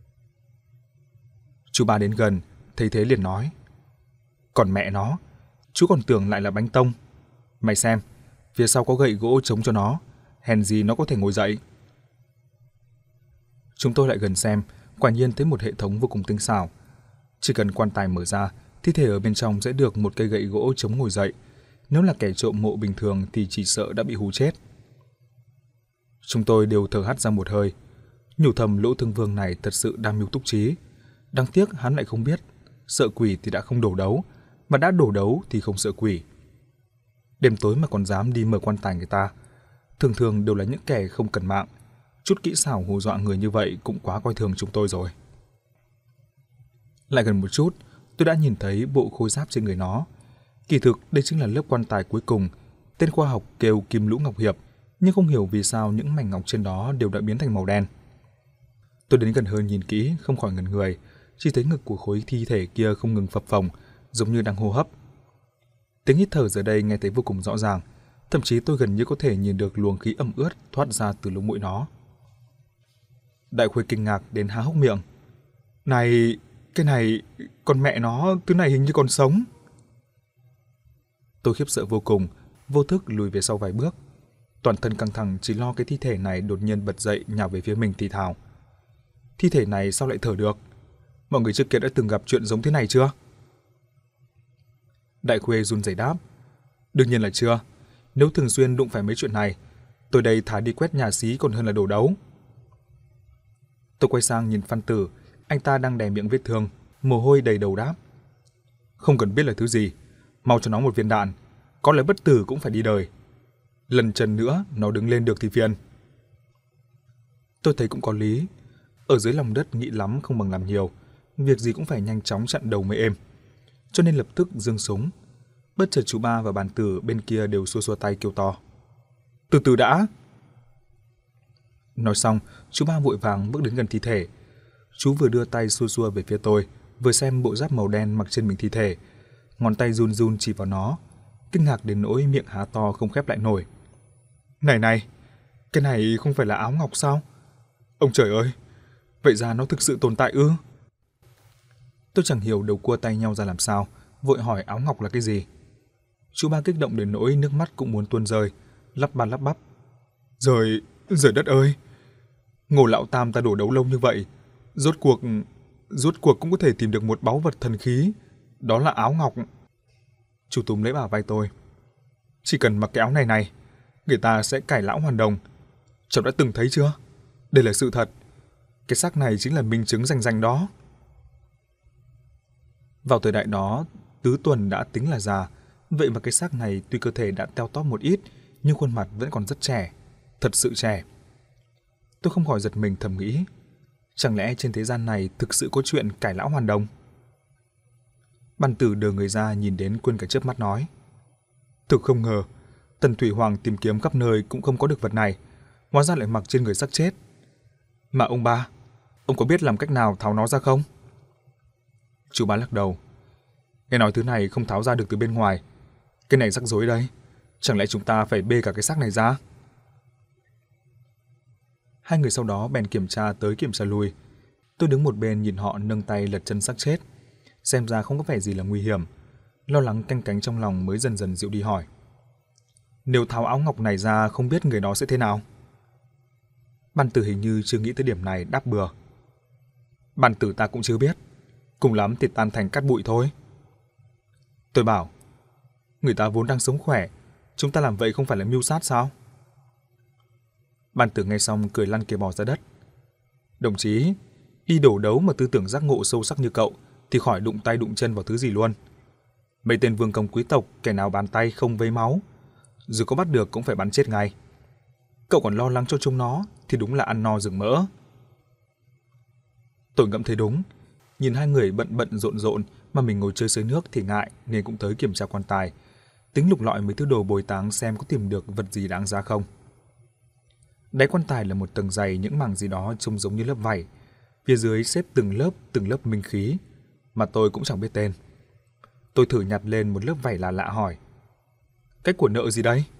Chú ba đến gần, thấy thế liền nói, còn mẹ nó, chú còn tưởng lại là bánh tông. Mày xem, phía sau có gậy gỗ chống cho nó, hèn gì nó có thể ngồi dậy. Chúng tôi lại gần xem, quả nhiên thấy một hệ thống vô cùng tinh xảo. Chỉ cần quan tài mở ra, thi thể ở bên trong sẽ được một cây gậy gỗ chống ngồi dậy. Nếu là kẻ trộm mộ bình thường thì chỉ sợ đã bị hù chết. Chúng tôi đều thở hắt ra một hơi, nhủ thầm Lỗ Thương Vương này thật sự đam mưu túc trí. Đáng tiếc hắn lại không biết, sợ quỷ thì đã không đổ đấu, mà đã đổ đấu thì không sợ quỷ. Đêm tối mà còn dám đi mở quan tài người ta, thường thường đều là những kẻ không cần mạng. Chút kỹ xảo hù dọa người như vậy cũng quá coi thường chúng tôi rồi. Lại gần một chút, tôi đã nhìn thấy bộ khôi giáp trên người nó. Kỳ thực đây chính là lớp quan tài cuối cùng, tên khoa học kêu Kim Lũ Ngọc Hiệp, nhưng không hiểu vì sao những mảnh ngọc trên đó đều đã biến thành màu đen. Tôi đến gần hơn nhìn kỹ, không khỏi ngẩn người, chỉ thấy ngực của khối thi thể kia không ngừng phập phồng, giống như đang hô hấp. Tiếng hít thở giờ đây nghe thấy vô cùng rõ ràng, thậm chí tôi gần như có thể nhìn được luồng khí ẩm ướt thoát ra từ lỗ mũi nó. Đại Khuê kinh ngạc đến há hốc miệng. Này, cái này, con mẹ nó, thứ này hình như còn sống. Tôi khiếp sợ vô cùng, vô thức lùi về sau vài bước. Toàn thân căng thẳng chỉ lo cái thi thể này đột nhiên bật dậy nhào về phía mình thì thào. Thi thể này sao lại thở được? Mọi người trước kia đã từng gặp chuyện giống thế này chưa? Đại Khuê run rẩy đáp. Đương nhiên là chưa. Nếu thường xuyên đụng phải mấy chuyện này, tôi đây thà đi quét nhà xí còn hơn là đổ đấu. Tôi quay sang nhìn Phan Tử, anh ta đang đè miệng vết thương, mồ hôi đầy đầu đáp. Không cần biết là thứ gì, mau cho nó một viên đạn, có lẽ bất tử cũng phải đi đời. Lần chân nữa nó đứng lên được thì phiền. Tôi thấy cũng có lý, ở dưới lòng đất nghĩ lắm không bằng làm nhiều, việc gì cũng phải nhanh chóng chặn đầu mới êm. Cho nên lập tức giương súng. Bất chợt chú ba và Bàn Tử bên kia đều xua xua tay kêu to. Từ từ đã. Nói xong, chú ba vội vàng bước đến gần thi thể. Chú vừa đưa tay xua xua về phía tôi, vừa xem bộ giáp màu đen mặc trên mình thi thể. Ngón tay run run chỉ vào nó, kinh ngạc đến nỗi miệng há to không khép lại nổi. Này này, cái này không phải là áo ngọc sao? Ông trời ơi, vậy ra nó thực sự tồn tại ư? Tôi chẳng hiểu đầu cua tay nhau ra làm sao, vội hỏi áo ngọc là cái gì. Chú ba kích động đến nỗi nước mắt cũng muốn tuôn rơi, lắp ba lắp bắp. Trời đất ơi! Ngô lão tam ta đổ đấu lâu như vậy, rốt cuộc cũng có thể tìm được một báu vật thần khí, đó là áo ngọc. Chú túm lấy bả vai tôi. Chỉ cần mặc cái áo này, người ta sẽ cải lão hoàn đồng. Cháu đã từng thấy chưa? Đây là sự thật. Cái xác này chính là minh chứng rành rành đó. Vào thời đại đó, Tứ Tuần đã tính là già, vậy mà cái xác này tuy cơ thể đã teo tóp một ít, nhưng khuôn mặt vẫn còn rất trẻ, thật sự trẻ. Tôi không khỏi giật mình thầm nghĩ, chẳng lẽ trên thế gian này thực sự có chuyện cải lão hoàn đồng? Bàn Tử đờ người ra nhìn đến quên cả chớp mắt nói. Thực không ngờ, Tần Thủy Hoàng tìm kiếm khắp nơi cũng không có được vật này, hóa ra lại mặc trên người xác chết. Mà ông ba, ông có biết làm cách nào tháo nó ra không? Chú ba lắc đầu. Nghe nói thứ này không tháo ra được từ bên ngoài. Cái này rắc rối đấy. Chẳng lẽ chúng ta phải bê cả cái xác này ra? Hai người sau đó bèn kiểm tra tới kiểm tra lui. Tôi đứng một bên nhìn họ nâng tay lật chân xác chết. Xem ra không có vẻ gì là nguy hiểm. Lo lắng canh cánh trong lòng mới dần dần dịu đi hỏi. Nếu tháo áo ngọc này ra không biết người đó sẽ thế nào? Bàn tử hình như chưa nghĩ tới điểm này, đáp bừa. Bàn tử ta cũng chưa biết. Cùng lắm thì tan thành cát bụi thôi. Tôi bảo, người ta vốn đang sống khỏe, chúng ta làm vậy không phải là mưu sát sao? Bàn tử nghe xong cười lăn kia bò ra đất. Đồng chí, đi đổ đấu mà tư tưởng giác ngộ sâu sắc như cậu thì khỏi đụng tay đụng chân vào thứ gì luôn. Mấy tên vương công quý tộc kẻ nào bàn tay không vấy máu, dù có bắt được cũng phải bắn chết ngay. Cậu còn lo lắng cho chúng nó thì đúng là ăn no rừng mỡ. Tôi ngẫm thấy đúng, nhìn hai người bận bận rộn rộn mà mình ngồi chơi sới nước thì ngại nên cũng tới kiểm tra quan tài, tính lục lọi mấy thứ đồ bồi táng xem có tìm được vật gì đáng giá không. Đáy quan tài là một tầng dày những mảng gì đó trông giống như lớp vảy, phía dưới xếp từng lớp minh khí mà tôi cũng chẳng biết tên. Tôi thử nhặt lên một lớp vảy lạ lạ hỏi, cái của nợ gì đây?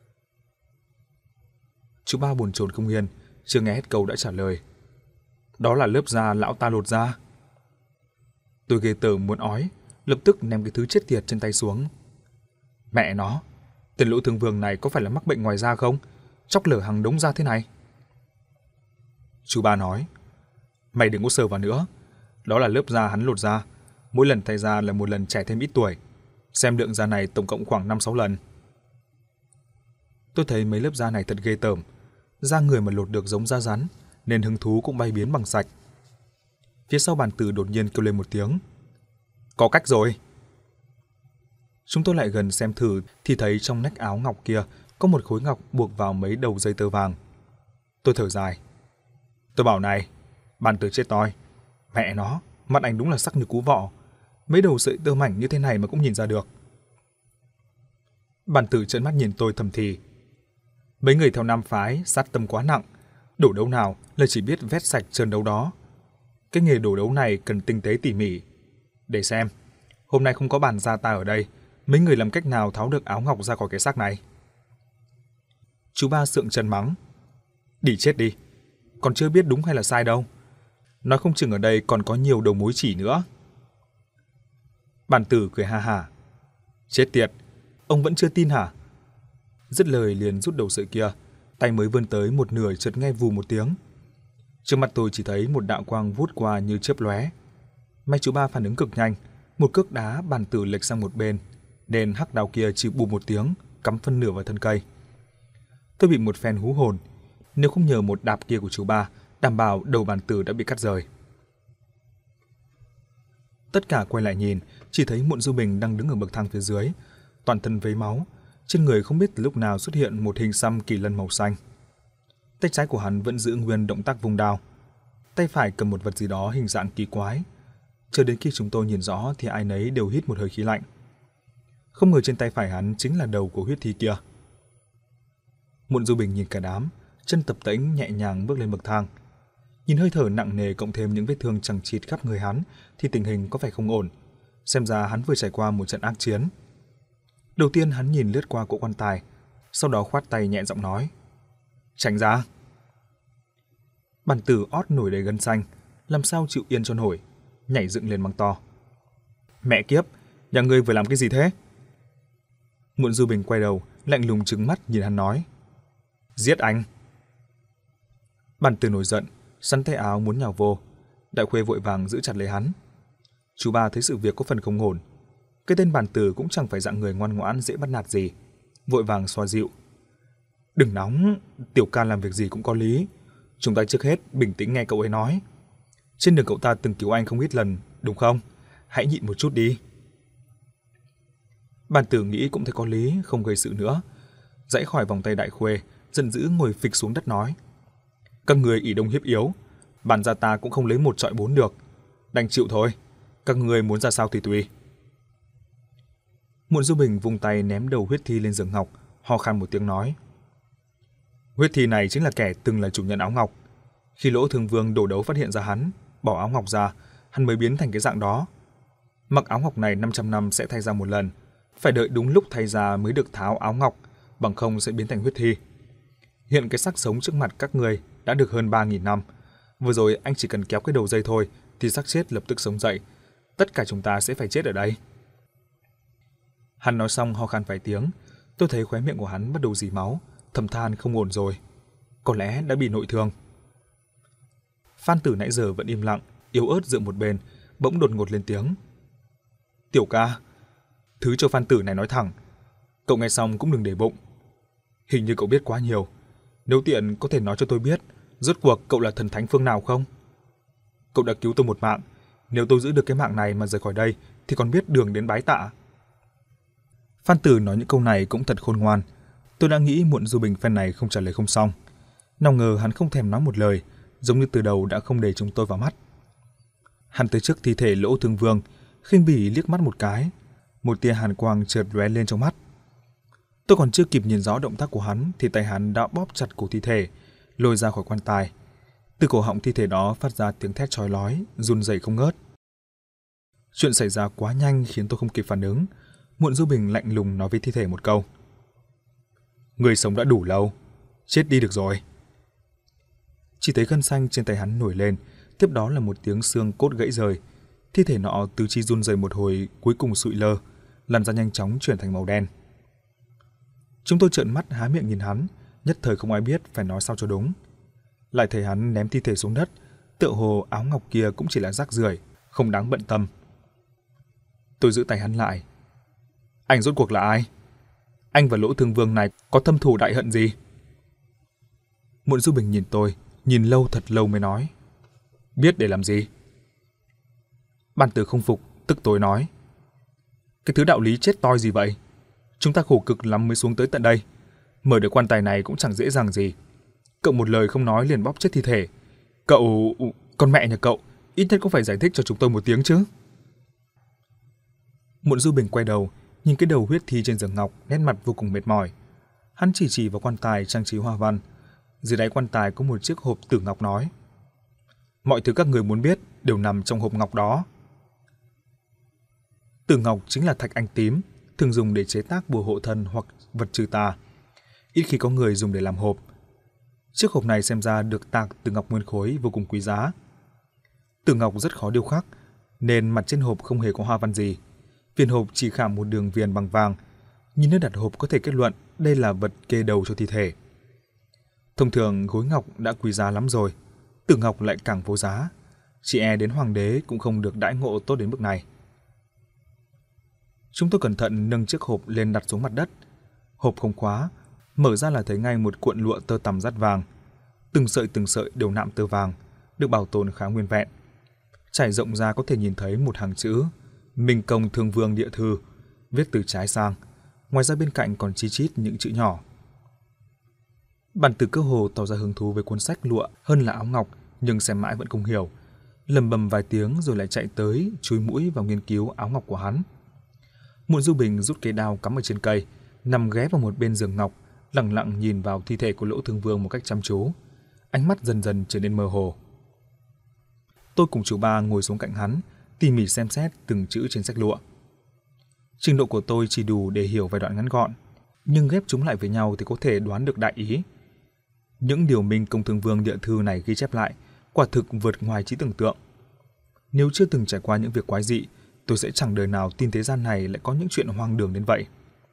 Chú ba bồn chồn không yên, chưa nghe hết câu đã trả lời, đó là lớp da lão ta lột ra. Tôi ghê tởm muốn ói, lập tức ném cái thứ chết tiệt trên tay xuống. Mẹ nó, tên lũ thương vương này có phải là mắc bệnh ngoài da không? Chóc lở hàng đống da thế này. Chú ba nói, mày đừng có sờ vào nữa, đó là lớp da hắn lột ra, mỗi lần thay da là một lần trẻ thêm ít tuổi. Xem lượng da này tổng cộng khoảng 5-6 lần. Tôi thấy mấy lớp da này thật ghê tởm, da người mà lột được giống da rắn, nên hứng thú cũng bay biến bằng sạch. Phía sau bàn tử đột nhiên kêu lên một tiếng. Có cách rồi. Chúng tôi lại gần xem thử thì thấy trong nách áo ngọc kia có một khối ngọc buộc vào mấy đầu dây tơ vàng. Tôi thở dài. Tôi bảo này, bàn tử chết toi. Mẹ nó, mặt anh đúng là sắc như cú vọ. Mấy đầu sợi tơ mảnh như thế này mà cũng nhìn ra được. Bàn tử trợn mắt nhìn tôi thầm thì. Mấy người theo nam phái sát tâm quá nặng, đổ đấu nào là chỉ biết vét sạch trơn đấu đó. Cái nghề đổ đấu này cần tinh tế tỉ mỉ. Để xem, hôm nay không có bàn gia ta ở đây, mấy người làm cách nào tháo được áo ngọc ra khỏi cái xác này? Chú ba sượng chân mắng. Đi chết đi, còn chưa biết đúng hay là sai đâu. Nói không chừng ở đây còn có nhiều đầu mối chỉ nữa. Bàn tử cười ha hả. Chết tiệt, ông vẫn chưa tin hả? Dứt lời liền rút đầu sợi kia, tay mới vươn tới một nửa chợt nghe vù một tiếng. Trước mặt tôi chỉ thấy một đạo quang vút qua như chớp lóe. May chú ba phản ứng cực nhanh, một cước đá bàn tử lệch sang một bên, nên hắc đao kia chỉ bù một tiếng, cắm phân nửa vào thân cây. Tôi bị một phen hú hồn, nếu không nhờ một đạp kia của chú ba, đảm bảo đầu bàn tử đã bị cắt rời. Tất cả quay lại nhìn, chỉ thấy Muộn Du Bình đang đứng ở bậc thang phía dưới, toàn thân vấy máu, trên người không biết từ lúc nào xuất hiện một hình xăm kỳ lân màu xanh. Tay trái của hắn vẫn giữ nguyên động tác vung đao, tay phải cầm một vật gì đó hình dạng kỳ quái. Chờ đến khi chúng tôi nhìn rõ thì ai nấy đều hít một hơi khí lạnh. Không ngờ trên tay phải hắn chính là đầu của huyết thi kia. Muộn Du Bình nhìn cả đám, chân tập tễnh nhẹ nhàng bước lên bậc thang. Nhìn hơi thở nặng nề cộng thêm những vết thương chằng chịt khắp người hắn thì tình hình có vẻ không ổn. Xem ra hắn vừa trải qua một trận ác chiến. Đầu tiên hắn nhìn lướt qua cỗ quan tài, sau đó khoát tay nhẹ giọng nói. Tránh ra. Bàn tử ót nổi đầy gân xanh, làm sao chịu yên cho nổi, nhảy dựng lên mắng to. Mẹ kiếp, nhà ngươi vừa làm cái gì thế? Muộn Du Bình quay đầu, lạnh lùng trừng mắt nhìn hắn nói. Giết anh. Bàn tử nổi giận, sắn tay áo muốn nhào vô. Đại Khuê vội vàng giữ chặt lấy hắn. Chú ba thấy sự việc có phần không ổn. Cái tên bàn tử cũng chẳng phải dạng người ngoan ngoãn dễ bắt nạt gì, vội vàng xoa dịu. Đừng nóng, tiểu ca làm việc gì cũng có lý. Chúng ta trước hết bình tĩnh nghe cậu ấy nói. Trên đường cậu ta từng cứu anh không ít lần, đúng không? Hãy nhịn một chút đi. Bàn tử nghĩ cũng thấy có lý, không gây sự nữa. Dãy khỏi vòng tay Đại Khuê, giận dữ ngồi phịch xuống đất nói. Các người ỷ đông hiếp yếu, bàn gia ta cũng không lấy 1-4 được. Đành chịu thôi, các người muốn ra sao thì tùy. Muộn Du Bình vung tay ném đầu huyết thi lên giường ngọc, ho khan một tiếng nói: Huyết thi này chính là kẻ từng là chủ nhân áo ngọc. Khi Lỗ Thương Vương đổ đấu phát hiện ra hắn, bỏ áo ngọc ra, hắn mới biến thành cái dạng đó. Mặc áo ngọc này 500 năm sẽ thay ra một lần, phải đợi đúng lúc thay ra mới được tháo áo ngọc, bằng không sẽ biến thành huyết thi. Hiện cái xác sống trước mặt các người đã được hơn 3.000 năm. Vừa rồi anh chỉ cần kéo cái đầu dây thôi thì xác chết lập tức sống dậy. Tất cả chúng ta sẽ phải chết ở đây. Hắn nói xong ho khan vài tiếng, tôi thấy khóe miệng của hắn bắt đầu rỉ máu, thầm than không ổn rồi. Có lẽ đã bị nội thương. Phan Tử nãy giờ vẫn im lặng, yếu ớt dựa một bên, bỗng đột ngột lên tiếng: Tiểu ca, thứ cho Phan Tử này nói thẳng, cậu nghe xong cũng đừng để bụng. Hình như cậu biết quá nhiều. Nếu tiện có thể nói cho tôi biết, rốt cuộc cậu là thần thánh phương nào không? Cậu đã cứu tôi một mạng, nếu tôi giữ được cái mạng này mà rời khỏi đây thì còn biết đường đến bái tạ. Phan Tử nói những câu này cũng thật khôn ngoan. Tôi đã nghĩ Muộn Du Bình phen này không trả lời không xong. Nào ngờ hắn không thèm nói một lời, giống như từ đầu đã không để chúng tôi vào mắt. Hắn tới trước thi thể Lỗ Thương Vương, khinh bỉ liếc mắt một cái, một tia hàn quang chợt lóe lên trong mắt. Tôi còn chưa kịp nhìn rõ động tác của hắn thì tay hắn đã bóp chặt cổ thi thể, lôi ra khỏi quan tài. Từ cổ họng thi thể đó phát ra tiếng thét chói lói, run rẩy không ngớt. Chuyện xảy ra quá nhanh khiến tôi không kịp phản ứng. Muộn Du Bình lạnh lùng nói với thi thể một câu: Người sống đã đủ lâu, chết đi được rồi. Chỉ thấy gân xanh trên tay hắn nổi lên, tiếp đó là một tiếng xương cốt gãy rời. Thi thể nọ tứ chi run rẩy một hồi, cuối cùng sụi lơ, làn da nhanh chóng chuyển thành màu đen. Chúng tôi trợn mắt há miệng nhìn hắn, nhất thời không ai biết phải nói sao cho đúng. Lại thấy hắn ném thi thể xuống đất, tựa hồ áo ngọc kia cũng chỉ là rác rưởi, không đáng bận tâm. Tôi giữ tay hắn lại. Anh rốt cuộc là ai? Anh và Lỗ Thương Vương này có thâm thù đại hận gì? Muộn Du Bình nhìn tôi, nhìn lâu thật lâu mới nói: Biết để làm gì? Ban Tử không phục, tức tối nói: Cái thứ đạo lý chết toi gì vậy? Chúng ta khổ cực lắm mới xuống tới tận đây. Mở được quan tài này cũng chẳng dễ dàng gì. Cậu một lời không nói liền bóp chết thi thể. Cậu... con mẹ nhà cậu, ít nhất cũng phải giải thích cho chúng tôi một tiếng chứ. Muộn Du Bình quay đầu, nhìn cái đầu huyết thi trên giường ngọc, nét mặt vô cùng mệt mỏi. Hắn chỉ vào quan tài trang trí hoa văn. Dưới đáy quan tài có một chiếc hộp tử ngọc nói: Mọi thứ các người muốn biết đều nằm trong hộp ngọc đó. Tử ngọc chính là thạch anh tím, thường dùng để chế tác bùa hộ thân hoặc vật trừ tà. Ít khi có người dùng để làm hộp. Chiếc hộp này xem ra được tạc từ ngọc nguyên khối, vô cùng quý giá. Tử ngọc rất khó điêu khắc, nên mặt trên hộp không hề có hoa văn gì. Viên hộp chỉ khảm một đường viền bằng vàng. Nhìn nơi đặt hộp có thể kết luận đây là vật kê đầu cho thi thể. Thông thường gối ngọc đã quý giá lắm rồi, tử ngọc lại càng vô giá. Chỉ e đến hoàng đế cũng không được đãi ngộ tốt đến mức này. Chúng tôi cẩn thận nâng chiếc hộp lên đặt xuống mặt đất. Hộp không khóa, mở ra là thấy ngay một cuộn lụa tơ tằm dát vàng. Từng sợi đều nạm tơ vàng, được bảo tồn khá nguyên vẹn. Trải rộng ra có thể nhìn thấy một hàng chữ: Minh Công Thương Vương Địa Thư, viết từ trái sang. Ngoài ra bên cạnh còn chi chít những chữ nhỏ. Bản Tử cơ hồ tỏ ra hứng thú với cuốn sách lụa hơn là áo ngọc, nhưng xem mãi vẫn không hiểu. Lầm bầm vài tiếng rồi lại chạy tới chúi mũi vào nghiên cứu áo ngọc của hắn. Muộn Du Bình rút cây đao cắm ở trên cây, nằm ghé vào một bên giường ngọc, lặng lặng nhìn vào thi thể của Lỗ Thương Vương một cách chăm chú. Ánh mắt dần dần trở nên mơ hồ. Tôi cùng chú Ba ngồi xuống cạnh hắn, tỉ mỉ xem xét từng chữ trên sách lụa. Trình độ của tôi chỉ đủ để hiểu vài đoạn ngắn gọn, nhưng ghép chúng lại với nhau thì có thể đoán được đại ý. Những điều Minh Công Thương Vương Địa Thư này ghi chép lại quả thực vượt ngoài trí tưởng tượng. Nếu chưa từng trải qua những việc quái dị, tôi sẽ chẳng đời nào tin thế gian này lại có những chuyện hoang đường đến vậy.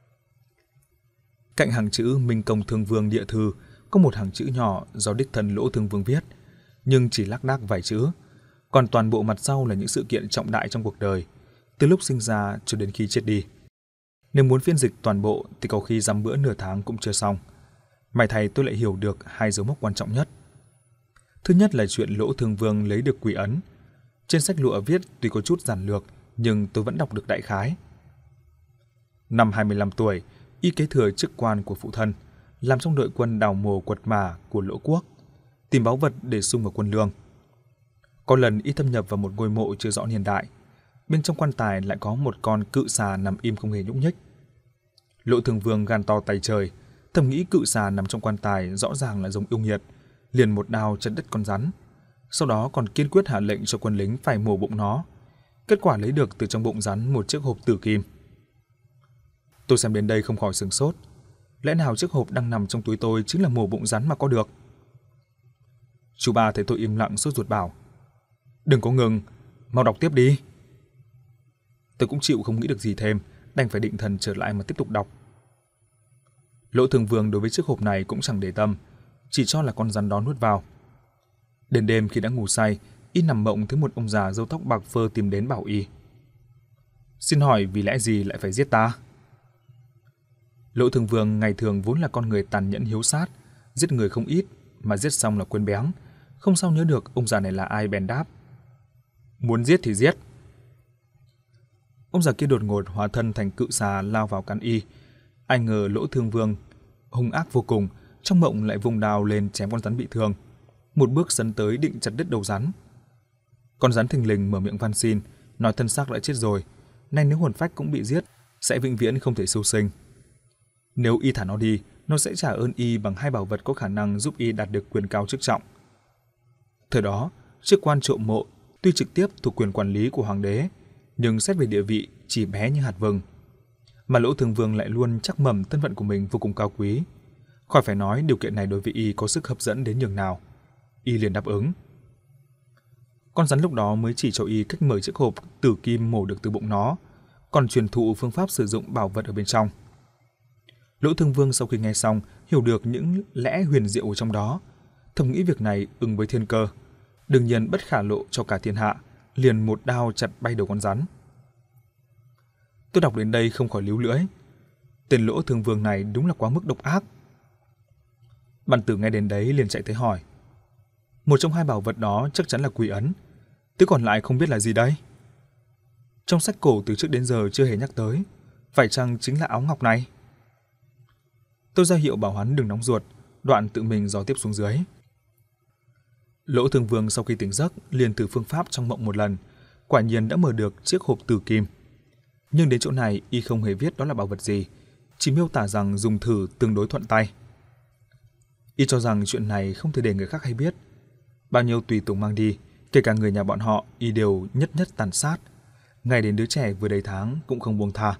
Cạnh hàng chữ Minh Công Thương Vương Địa Thư có một hàng chữ nhỏ do đích thân Lỗ Thương Vương viết, nhưng chỉ lác đác vài chữ. Còn toàn bộ mặt sau là những sự kiện trọng đại trong cuộc đời, từ lúc sinh ra cho đến khi chết đi. Nếu muốn phiên dịch toàn bộ thì có khi dăm bữa nửa tháng cũng chưa xong. May thay tôi lại hiểu được hai dấu mốc quan trọng nhất. Thứ nhất là chuyện Lỗ Thương Vương lấy được quỷ ấn. Trên sách lụa viết tuy có chút giản lược, nhưng tôi vẫn đọc được đại khái. Năm 25 tuổi, y kế thừa chức quan của phụ thân, làm trong đội quân đào mồ quật mả của Lỗ quốc, tìm báu vật để sung vào quân lương. Có lần y thâm nhập vào một ngôi mộ chưa rõ niên đại, bên trong quan tài lại có một con cự xà nằm im không hề nhúc nhích. Lỗ Thường Vương gan to tay trời, thầm nghĩ cự xà nằm trong quan tài rõ ràng là giống yêu nghiệt, liền một đao chặt đứt con rắn. Sau đó còn kiên quyết hạ lệnh cho quân lính phải mổ bụng nó. Kết quả lấy được từ trong bụng rắn một chiếc hộp tử kim. Tôi xem đến đây không khỏi sửng sốt. Lẽ nào chiếc hộp đang nằm trong túi tôi chính là mổ bụng rắn mà có được? Chú ba thấy tôi im lặng sốt ruột bảo: "Đừng có ngừng, mau đọc tiếp đi." Tôi cũng chịu không nghĩ được gì thêm, đành phải định thần trở lại mà tiếp tục đọc. Lỗ Thường Vương đối với chiếc hộp này cũng chẳng để tâm, chỉ cho là con rắn đó nuốt vào. Đến đêm khi đã ngủ say, y nằm mộng thấy một ông già râu tóc bạc phơ tìm đến bảo y: "Xin hỏi vì lẽ gì lại phải giết ta?" Lỗ Thường Vương ngày thường vốn là con người tàn nhẫn hiếu sát, giết người không ít, mà giết xong là quên béng, không sao nhớ được ông già này là ai bèn đáp: "Muốn giết thì giết." Ông già kia đột ngột hóa thân thành cự xà lao vào cắn y. Ai ngờ Lỗ Thường Vương hung ác vô cùng, trong mộng lại vùng đao lên chém con rắn bị thương, một bước sấn tới định chặt đứt đầu rắn. Con rắn thình lình mở miệng van xin, nói thân xác đã chết rồi, nay nếu hồn phách cũng bị giết, sẽ vĩnh viễn không thể siêu sinh. Nếu y thả nó đi, nó sẽ trả ơn y bằng 2 bảo vật có khả năng giúp y đạt được quyền cao chức trọng. Thời đó, chức quan trộm mộ tuy trực tiếp thuộc quyền quản lý của hoàng đế, nhưng xét về địa vị chỉ bé như hạt vừng. Mà Lỗ Thường Vương lại luôn chắc mẩm thân phận của mình vô cùng cao quý. Khỏi phải nói điều kiện này đối với y có sức hấp dẫn đến nhường nào. Y liền đáp ứng. Con rắn lúc đó mới chỉ cho y cách mở chiếc hộp tử kim mổ được từ bụng nó, còn truyền thụ phương pháp sử dụng bảo vật ở bên trong. Lỗ Thường Vương sau khi nghe xong hiểu được những lẽ huyền diệu ở trong đó, thầm nghĩ việc này ưng với thiên cơ, đương nhiên bất khả lộ cho cả thiên hạ, liền một đao chặt bay đầu con rắn. Tôi đọc đến đây không khỏi líu lưỡi. Tên Lỗ Thường Vương này đúng là quá mức độc ác. Bản tử nghe đến đấy liền chạy tới hỏi: "Một trong 2 bảo vật đó chắc chắn là quỷ ấn, thứ còn lại không biết là gì đấy?" "Trong sách cổ từ trước đến giờ chưa hề nhắc tới, phải chăng chính là áo ngọc này?" Tôi ra hiệu bảo hắn đừng nóng ruột, đoạn tự mình dò tiếp xuống dưới. Lỗ Thường Vương sau khi tỉnh giấc liền thử phương pháp trong mộng một lần, quả nhiên đã mở được chiếc hộp tử kim. Nhưng đến chỗ này y không hề viết đó là bảo vật gì, chỉ miêu tả rằng dùng thử tương đối thuận tay. Y cho rằng chuyện này không thể để người khác hay biết. Bao nhiêu tùy tùng mang đi, kể cả người nhà bọn họ, y đều nhất nhất tàn sát, ngay đến đứa trẻ vừa đầy tháng cũng không buông tha.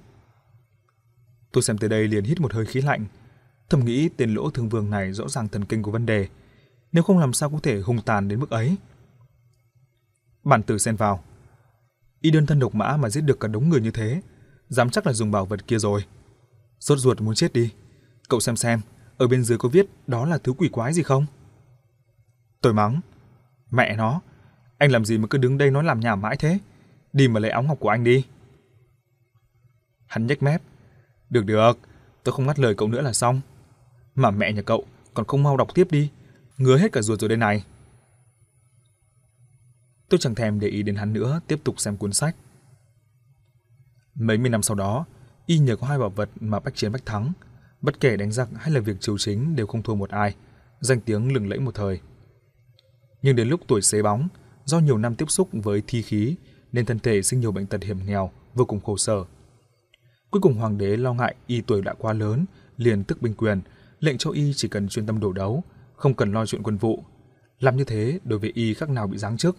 Tôi xem tới đây liền hít một hơi khí lạnh, thầm nghĩ tên Lỗ Thường Vương này rõ ràng thần kinh có vấn đề, nếu không làm sao có thể hung tàn đến mức ấy. Bản tử xen vào: "Y đơn thân độc mã mà giết được cả đống người như thế, dám chắc là dùng bảo vật kia rồi. Sốt ruột muốn chết đi. Cậu xem, ở bên dưới có viết đó là thứ quỷ quái gì không?" Tôi mắng: "Mẹ nó, anh làm gì mà cứ đứng đây nói làm nhảm mãi thế? Đi mà lấy áo ngọc của anh đi." Hắn nhếch mép: Được, tôi không ngắt lời cậu nữa là xong. Mà mẹ nhà cậu còn không mau đọc tiếp đi, ngứa hết cả ruột rồi đây này." Tôi chẳng thèm để ý đến hắn nữa, tiếp tục xem cuốn sách. Mấy mươi năm sau đó, y nhờ có 2 bảo vật mà bách chiến bách thắng, bất kể đánh giặc hay là việc triều chính đều không thua một ai, danh tiếng lừng lẫy một thời. Nhưng đến lúc tuổi xế bóng, do nhiều năm tiếp xúc với thi khí nên thân thể sinh nhiều bệnh tật hiểm nghèo, vô cùng khổ sở. Cuối cùng hoàng đế lo ngại y tuổi đã quá lớn, liền tước binh quyền, lệnh cho y chỉ cần chuyên tâm đổ đấu, không cần lo chuyện quân vụ. Làm như thế đối với y khác nào bị giáng chức.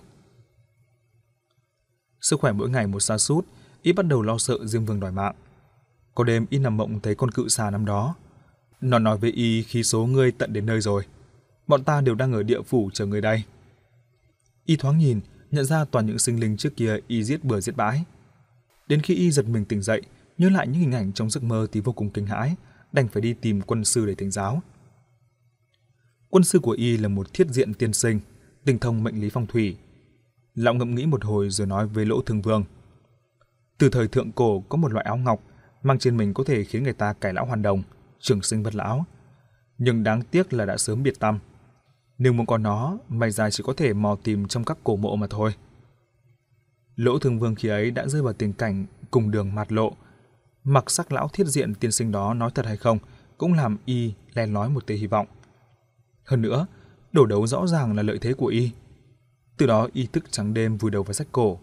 Sức khỏe mỗi ngày một sa sút, y bắt đầu lo sợ Diêm Vương đòi mạng. Có đêm y nằm mộng thấy con cự xà năm đó. Nó nói với y khi số ngươi tận đến nơi rồi, bọn ta đều đang ở địa phủ chờ ngươi đây. Y thoáng nhìn, nhận ra toàn những sinh linh trước kia y giết bừa giết bãi. Đến khi y giật mình tỉnh dậy, nhớ lại những hình ảnh trong giấc mơ thì vô cùng kinh hãi, đành phải đi tìm quân sư để thỉnh giáo. Quân sư của y là một thiết diện tiên sinh, tinh thông mệnh lý phong thủy. Lão ngẫm nghĩ một hồi rồi nói với Lỗ Thường Vương: "Từ thời thượng cổ có một loại áo ngọc mang trên mình có thể khiến người ta cải lão hoàn đồng, trường sinh bất lão, nhưng đáng tiếc là đã sớm biệt tăm. Nếu muốn có nó, may ra chỉ có thể mò tìm trong các cổ mộ mà thôi." Lỗ Thường Vương khi ấy đã rơi vào tình cảnh cùng đường mạt lộ. Mặc sắc lão thiết diện tiên sinh đó nói thật hay không cũng làm y len lói một tia hy vọng. Hơn nữa, đổ đấu rõ ràng là lợi thế của y. Từ đó y thức trắng đêm vùi đầu vào sách cổ.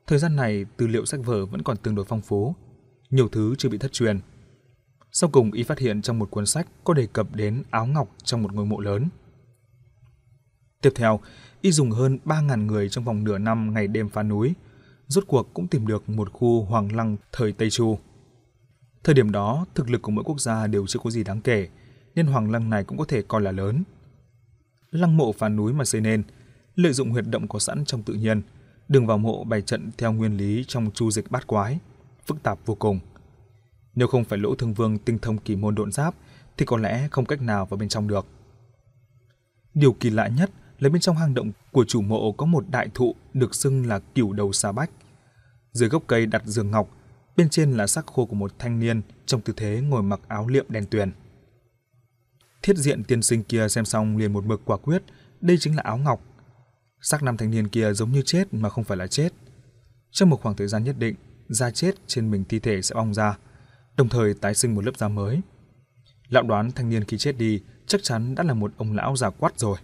Thời gian này, tư liệu sách vở vẫn còn tương đối phong phú, nhiều thứ chưa bị thất truyền. Sau cùng y phát hiện trong một cuốn sách có đề cập đến áo ngọc trong một ngôi mộ lớn. Tiếp theo, y dùng hơn 3.000 người trong vòng nửa năm ngày đêm phá núi, rốt cuộc cũng tìm được một khu hoàng lăng thời Tây Chu. Thời điểm đó, thực lực của mỗi quốc gia đều chưa có gì đáng kể, nên hoàng lăng này cũng có thể coi là lớn. Lăng mộ phá núi mà xây nên, lợi dụng huyệt động có sẵn trong tự nhiên, đường vào mộ bày trận theo nguyên lý trong chu dịch bát quái, phức tạp vô cùng. Nếu không phải Lỗ Thương Vương tinh thông kỳ môn độn giáp thì có lẽ không cách nào vào bên trong được. Điều kỳ lạ nhất là bên trong hang động của chủ mộ có một đại thụ được xưng là Cửu Đầu Sa Bách. Dưới gốc cây đặt giường ngọc, bên trên là xác khô của một thanh niên trong tư thế ngồi mặc áo liệm đen tuyền. Thiết Diện tiên sinh kia xem xong liền một mực quả quyết, đây chính là áo ngọc. Xác nam thanh niên kia giống như chết mà không phải là chết. Trong một khoảng thời gian nhất định, da chết trên mình thi thể sẽ bong ra, đồng thời tái sinh một lớp da mới. Lão đoán thanh niên khi chết đi chắc chắn đã là một ông lão già quắt rồi.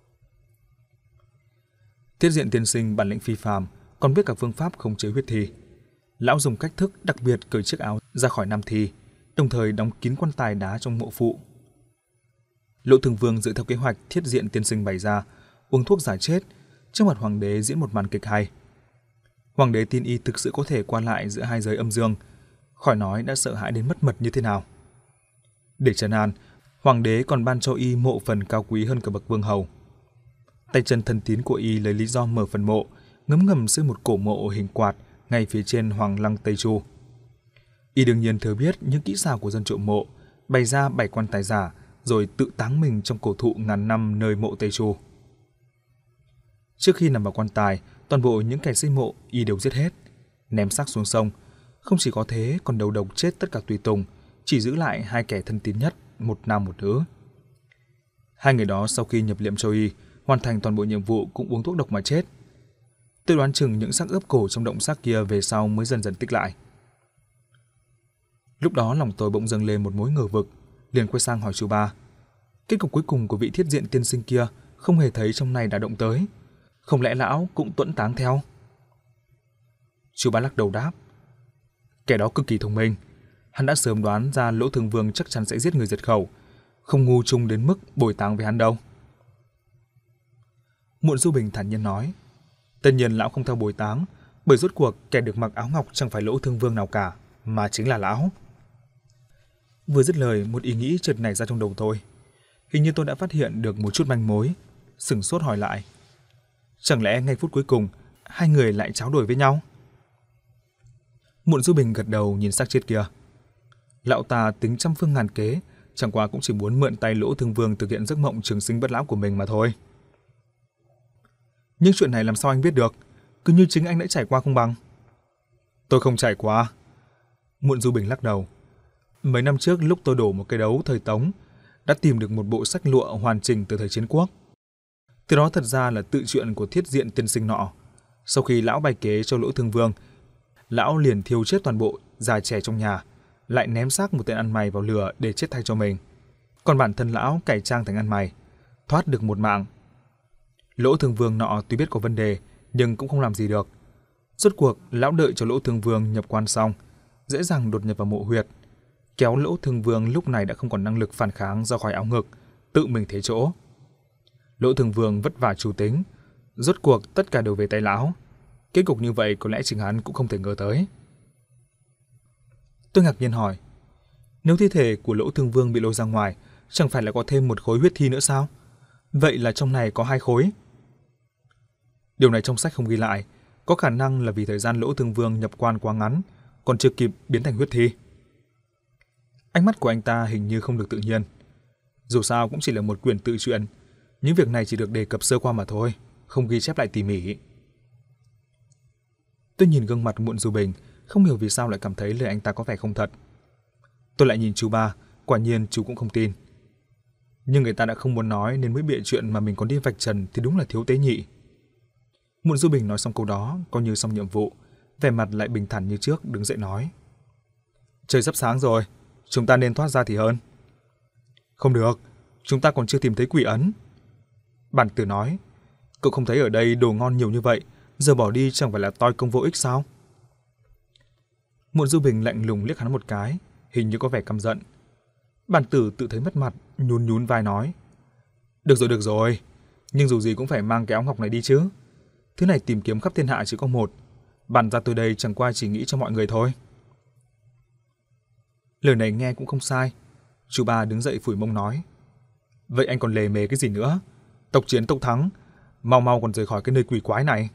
Thiết Diện tiên sinh bản lĩnh phi phàm, còn biết cả phương pháp khống chế huyết thi. Lão dùng cách thức đặc biệt cởi chiếc áo ra khỏi nam thi, đồng thời đóng kín quan tài đá trong mộ phụ. Lỗ Thương Vương dựa theo kế hoạch Thiết Diện tiên sinh bày ra, uống thuốc giải chết, trước mặt hoàng đế diễn một màn kịch hay. Hoàng đế tin y thực sự có thể qua lại giữa hai giới âm dương, khỏi nói đã sợ hãi đến mất mật như thế nào. Để trấn an, hoàng đế còn ban cho y mộ phần cao quý hơn cả bậc vương hầu. Tay chân thân tín của y lấy lý do mở phần mộ, ngấm ngầm xây một cổ mộ hình quạt ngay phía trên hoàng lăng Tây Chu. Y đương nhiên thừa biết những kỹ xảo của dân trộm mộ, bày ra 7 quan tài giả rồi tự táng mình trong cổ thụ ngàn năm nơi mộ Tây Chu. Trước khi nằm vào quan tài, toàn bộ những kẻ xây mộ y đều giết hết, ném xác xuống sông. Không chỉ có thế, còn đầu độc chết tất cả tùy tùng, chỉ giữ lại 2 kẻ thân tín nhất, một nam một nữ. 2 người đó sau khi nhập liệm cho y, hoàn thành toàn bộ nhiệm vụ cũng uống thuốc độc mà chết. Tôi đoán chừng những xác ướp cổ trong động xác kia về sau mới dần dần tích lại. Lúc đó lòng tôi bỗng dâng lên một mối ngờ vực, liền quay sang hỏi chú ba. Kết cục cuối cùng của vị Thiết Diện tiên sinh kia không hề thấy trong này đã động tới, không lẽ lão cũng tuẫn táng theo? Chú ba lắc đầu đáp. Kẻ đó cực kỳ thông minh, hắn đã sớm đoán ra Lỗ Thương Vương chắc chắn sẽ giết người diệt khẩu, không ngu chung đến mức bồi táng với hắn đâu. Muộn Du Bình thản nhiên nói. Tất nhiên lão không theo bồi táng, bởi rốt cuộc kẻ được mặc áo ngọc chẳng phải Lỗ Thương Vương nào cả, mà chính là lão. Vừa dứt lời, một ý nghĩ chợt nảy ra trong đầu tôi. Hình như tôi đã phát hiện được một chút manh mối, sửng sốt hỏi lại. Chẳng lẽ ngay phút cuối cùng, 2 người lại tráo đổi với nhau? Muộn Du Bình gật đầu nhìn xác chết kia. Lão ta tính trăm phương ngàn kế, chẳng qua cũng chỉ muốn mượn tay Lỗ Thương Vương thực hiện giấc mộng trường sinh bất lão của mình mà thôi. Nhưng chuyện này làm sao anh biết được? Cứ như chính anh đã trải qua không bằng. Tôi không trải qua. Muộn Du Bình lắc đầu. Mấy năm trước lúc tôi đổ một cái đấu thời Tống, đã tìm được một bộ sách lụa hoàn chỉnh từ thời Chiến Quốc. Từ đó thật ra là tự truyện của Thiết Diện tiên sinh nọ. Sau khi lão bày kế cho Lỗ Thương Vương, lão liền thiêu chết toàn bộ già trẻ trong nhà, lại ném xác một tên ăn mày vào lửa để chết thay cho mình. Còn bản thân lão cải trang thành ăn mày, thoát được một mạng. Lỗ Thương Vương nọ tuy biết có vấn đề, nhưng cũng không làm gì được. Rốt cuộc, lão đợi cho Lỗ Thương Vương nhập quan xong, dễ dàng đột nhập vào mộ huyệt, kéo Lỗ Thương Vương lúc này đã không còn năng lực phản kháng ra khỏi áo ngực, tự mình thế chỗ. Lỗ Thương Vương vất vả chủ tính, rốt cuộc tất cả đều về tay lão. Kết cục như vậy có lẽ chính hắn cũng không thể ngờ tới. Tôi ngạc nhiên hỏi, nếu thi thể của Lỗ Thương Vương bị lôi ra ngoài, chẳng phải là có thêm một khối huyết thi nữa sao? Vậy là trong này có 2 khối. Điều này trong sách không ghi lại, có khả năng là vì thời gian Lỗ Thương Vương nhập quan quá ngắn, còn chưa kịp biến thành huyết thi. Ánh mắt của anh ta hình như không được tự nhiên. Dù sao cũng chỉ là một quyển tự truyện, những việc này chỉ được đề cập sơ qua mà thôi, không ghi chép lại tỉ mỉ. Tôi nhìn gương mặt Muộn Du Bình, không hiểu vì sao lại cảm thấy lời anh ta có vẻ không thật. Tôi lại nhìn chú ba, quả nhiên chú cũng không tin. Nhưng người ta đã không muốn nói nên mới bịa chuyện mà mình còn đi vạch trần thì đúng là thiếu tế nhị. Muộn Du Bình nói xong câu đó, coi như xong nhiệm vụ, vẻ mặt lại bình thản như trước, đứng dậy nói. Trời sắp sáng rồi, chúng ta nên thoát ra thì hơn. Không được, chúng ta còn chưa tìm thấy quỷ ấn. Bản Tử nói, cậu không thấy ở đây đồ ngon nhiều như vậy, giờ bỏ đi chẳng phải là toi công vô ích sao? Muộn Du Bình lạnh lùng liếc hắn một cái, hình như có vẻ căm giận. Bản Tử tự thấy mất mặt, nhún nhún vai nói: được rồi, nhưng dù gì cũng phải mang cái áo ngọc này đi chứ. Thứ này tìm kiếm khắp thiên hạ chỉ có một, bàn ra tôi đây chẳng qua chỉ nghĩ cho mọi người thôi. Lời này nghe cũng không sai. Chú Ba đứng dậy phủi mông nói: vậy anh còn lề mề cái gì nữa? Tộc chiến tộc thắng, mau còn rời khỏi cái nơi quỷ quái này.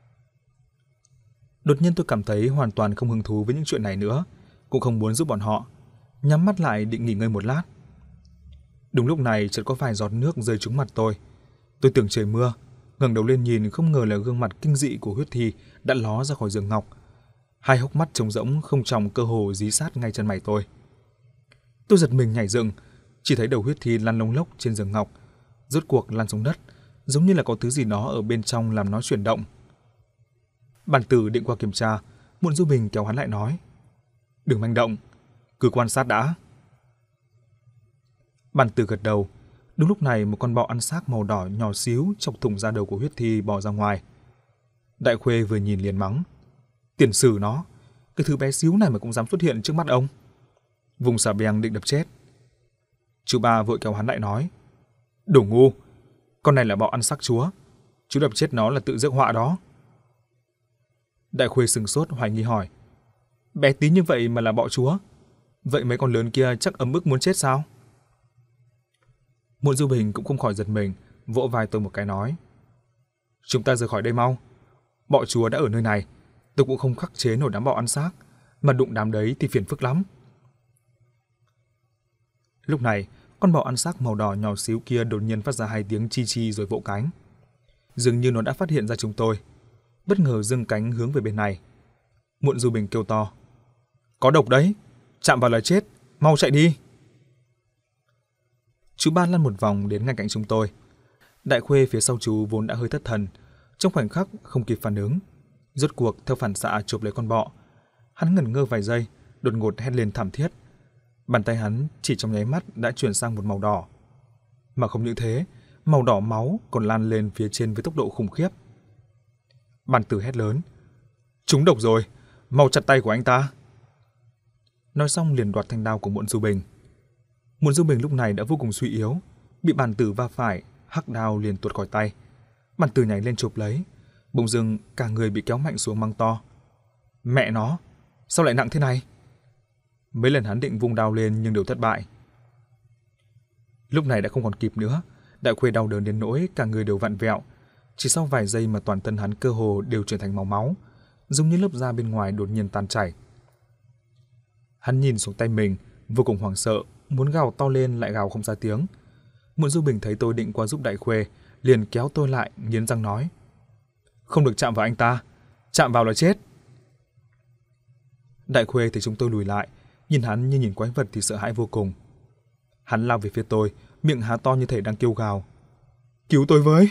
Đột nhiên tôi cảm thấy hoàn toàn không hứng thú với những chuyện này nữa, cũng không muốn giúp bọn họ, nhắm mắt lại định nghỉ ngơi một lát. Đúng lúc này chợt có vài giọt nước rơi trúng mặt tôi. Tôi tưởng trời mưa, ngẩng đầu lên nhìn không ngờ là gương mặt kinh dị của Huyết Thi đã ló ra khỏi giường ngọc. Hai hốc mắt trống rỗng không tròng cơ hồ dí sát ngay chân mày tôi. Tôi giật mình nhảy dựng, chỉ thấy đầu Huyết Thi lăn lông lốc trên giường ngọc, rốt cuộc lăn xuống đất, giống như là có thứ gì đó ở bên trong làm nó chuyển động. Bản Tử định qua kiểm tra, Muộn Du Bình kéo hắn lại nói: đừng manh động, cứ quan sát đã. Bản Tử gật đầu. Đúng lúc này một con bọ ăn xác màu đỏ nhỏ xíu chọc thủng da đầu của Huyết Thi bò ra ngoài. Đại Khuê vừa nhìn liền mắng: tiền sử nó, cái thứ bé xíu này mà cũng dám xuất hiện trước mắt ông. Vùng xà beng định đập chết. Chú Ba vội kéo hắn lại nói: đồ ngu, con này là bọ ăn xác chúa, chú đập chết nó là tự rước họa đó. Đại Khuê sừng sốt hoài nghi hỏi: bé tí như vậy mà là bọ chúa, vậy mấy con lớn kia chắc ấm ức muốn chết sao? Muộn Du Bình cũng không khỏi giật mình, vỗ vai tôi một cái nói: chúng ta rời khỏi đây mau, bọ chúa đã ở nơi này, tôi cũng không khắc chế nổi đám bọ ăn xác, mà đụng đám đấy thì phiền phức lắm. Lúc này, con bọ ăn xác màu đỏ nhỏ xíu kia đột nhiên phát ra hai tiếng chi chi rồi vỗ cánh. Dường như nó đã phát hiện ra chúng tôi, bất ngờ giương cánh hướng về bên này. Muộn Du Bình kêu to: có độc đấy, chạm vào là chết, mau chạy đi. Chú Ba lăn một vòng đến ngay cạnh chúng tôi. Đại Khuê phía sau chú vốn đã hơi thất thần, trong khoảnh khắc không kịp phản ứng, rốt cuộc theo phản xạ chụp lấy con bọ. Hắn ngẩn ngơ vài giây, đột ngột hét lên thảm thiết. Bàn tay hắn chỉ trong nháy mắt đã chuyển sang một màu đỏ. Mà không những thế, màu đỏ máu còn lan lên phía trên với tốc độ khủng khiếp. Bản Tử hét lớn: trúng độc rồi, mau chặt tay của anh ta. Nói xong liền đoạt thanh đao của Muộn Du Bình. Muộn Du Bình lúc này đã vô cùng suy yếu, bị Bản Tử va phải, hắc đao liền tuột khỏi tay. Bản Tử nhảy lên chụp lấy, bỗng dưng cả người bị kéo mạnh xuống măng to. Mẹ nó, sao lại nặng thế này? Mấy lần hắn định vung đao lên nhưng đều thất bại. Lúc này đã không còn kịp nữa, Đại Khuê đau đớn đến nỗi cả người đều vặn vẹo. Chỉ sau vài giây mà toàn thân hắn cơ hồ đều chuyển thành màu máu, giống như lớp da bên ngoài đột nhiên tan chảy. Hắn nhìn xuống tay mình, vô cùng hoảng sợ, muốn gào to lên lại gào không ra tiếng. Muộn Du Bình thấy tôi định qua giúp Đại Khuê, liền kéo tôi lại, nghiến răng nói: không được chạm vào anh ta, chạm vào là chết. Đại Khuê thấy chúng tôi lùi lại, nhìn hắn như nhìn quái vật thì sợ hãi vô cùng. Hắn lao về phía tôi, miệng há to như thể đang kêu gào: cứu tôi với!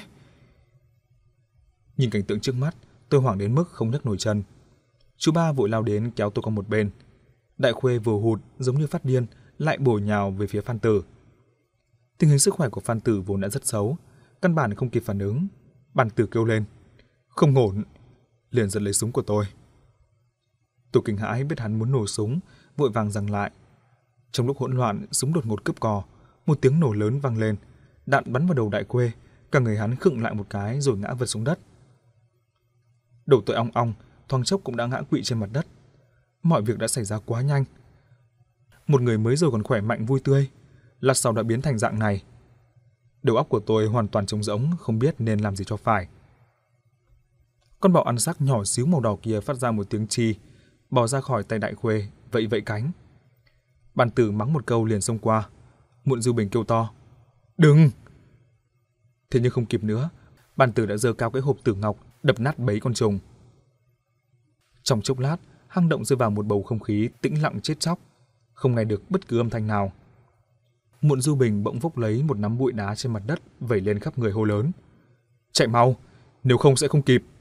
Nhìn cảnh tượng trước mắt, tôi hoảng đến mức không nhấc nổi chân. Chú Ba vội lao đến kéo tôi qua một bên. Đại Khuê vừa hụt giống như phát điên, lại bổ nhào về phía Phan Tử. Tình hình sức khỏe của Phan Tử vốn đã rất xấu, căn bản không kịp phản ứng. Bản Tử kêu lên: không ổn, liền giật lấy súng của tôi. Tôi kinh hãi biết hắn muốn nổ súng, vội vàng giằng lại. Trong lúc hỗn loạn, súng đột ngột cướp cò, một tiếng nổ lớn vang lên, đạn bắn vào đầu Đại Khuê, cả người hắn khựng lại một cái rồi ngã vật xuống đất. Đầu tôi ong ong, thoáng chốc cũng đã ngã quỵ trên mặt đất. Mọi việc đã xảy ra quá nhanh. Một người mới rồi còn khỏe mạnh vui tươi, lát sau đã biến thành dạng này. Đầu óc của tôi hoàn toàn trống rỗng, không biết nên làm gì cho phải. Con bọ ăn xác nhỏ xíu màu đỏ kia phát ra một tiếng chi, bò ra khỏi tay Đại Khuê, vẫy vẫy cánh. Bản Tử mắng một câu liền xông qua. Muộn Du Bình kêu to: đừng! Thế nhưng không kịp nữa, Bản Tử đã giơ cao cái hộp tử ngọc, đập nát bấy con trùng. Trong chốc lát, hang động rơi vào một bầu không khí tĩnh lặng chết chóc, không nghe được bất cứ âm thanh nào. Muộn Du Bình bỗng vốc lấy một nắm bụi đá trên mặt đất, vẩy lên khắp người hô lớn: chạy mau, nếu không sẽ không kịp.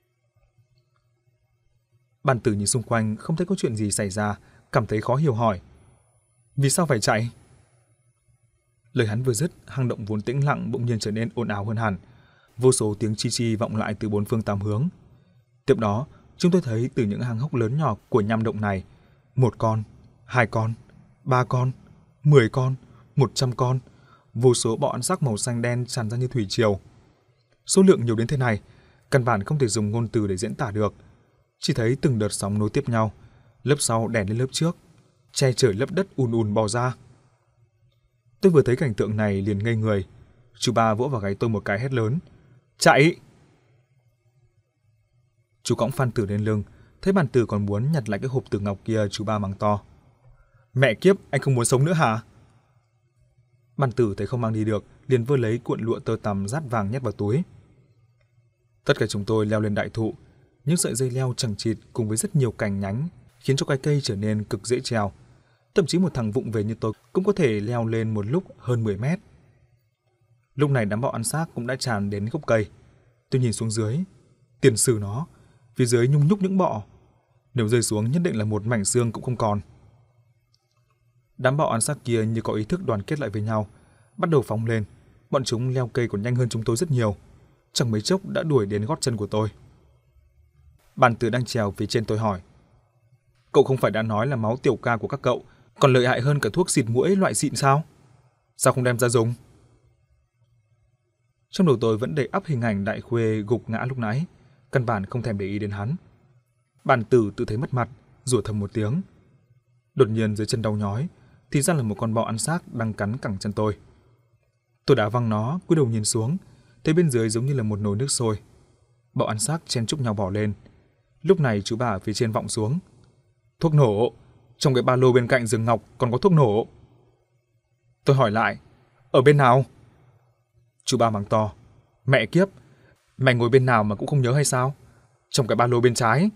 Bản Tử nhìn xung quanh không thấy có chuyện gì xảy ra, cảm thấy khó hiểu hỏi: vì sao phải chạy? Lời hắn vừa dứt, hang động vốn tĩnh lặng bỗng nhiên trở nên ồn ào hơn hẳn. Vô số tiếng chi chi vọng lại từ bốn phương tám hướng. Tiếp đó, chúng tôi thấy từ những hang hốc lớn nhỏ của nham động này, 1 con, 2 con, 3 con, 10 con, 100 con, vô số bọ ăn xác màu xanh đen tràn ra như thủy triều. Số lượng nhiều đến thế này, căn bản không thể dùng ngôn từ để diễn tả được. Chỉ thấy từng đợt sóng nối tiếp nhau, lớp sau đè lên lớp trước, che trời lấp đất ùn ùn bò ra. Tôi vừa thấy cảnh tượng này liền ngây người. Chú ba vỗ vào gáy tôi một cái hét lớn: "Chạy!" Chú cõng Phan Tử lên lưng, thấy Bàn Tử còn muốn nhặt lại cái hộp tử ngọc kia, chú ba mắng to: "Mẹ kiếp, anh không muốn sống nữa hả?" Bàn Tử thấy không mang đi được, liền vơ lấy cuộn lụa tơ tằm dát vàng nhét vào túi. Tất cả chúng tôi leo lên đại thụ, những sợi dây leo chằng chịt cùng với rất nhiều cành nhánh khiến cho cái cây trở nên cực dễ trèo. Thậm chí một thằng vụng về như tôi cũng có thể leo lên một lúc hơn 10 mét. Lúc này đám bọ ăn xác cũng đã tràn đến gốc cây. Tôi nhìn xuống dưới, tiền sử nó, phía dưới nhung nhúc những bọ. Nếu rơi xuống nhất định là một mảnh xương cũng không còn. Đám bọ ăn xác kia như có ý thức đoàn kết lại với nhau, bắt đầu phóng lên. Bọn chúng leo cây còn nhanh hơn chúng tôi rất nhiều. Chẳng mấy chốc đã đuổi đến gót chân của tôi. Bàn Tử đang trèo phía trên tôi hỏi: "Cậu không phải đã nói là máu tiểu ca của các cậu còn lợi hại hơn cả thuốc xịt muỗi loại xịn sao? Sao không đem ra dùng?" Trong đầu tôi vẫn đầy ắp hình ảnh Đại Khuê gục ngã lúc nãy, căn bản không thèm để ý đến hắn. Bàn Tử tự thấy mất mặt, rủa thầm một tiếng. Đột nhiên dưới chân đau nhói, thì ra là một con bọ ăn xác đang cắn cẳng chân tôi. Tôi đá văng nó, cúi đầu nhìn xuống, thấy bên dưới giống như là một nồi nước sôi. Bọ ăn xác chen chúc nhau bỏ lên. Lúc này chú bà ở phía trên vọng xuống: "Thuốc nổ, trong cái ba lô bên cạnh rừng ngọc còn có thuốc nổ." Tôi hỏi lại: "Ở bên nào?" Chú ba mắng to: "Mẹ kiếp, mày ngồi bên nào mà cũng không nhớ hay sao? Trong cái ba lô bên trái."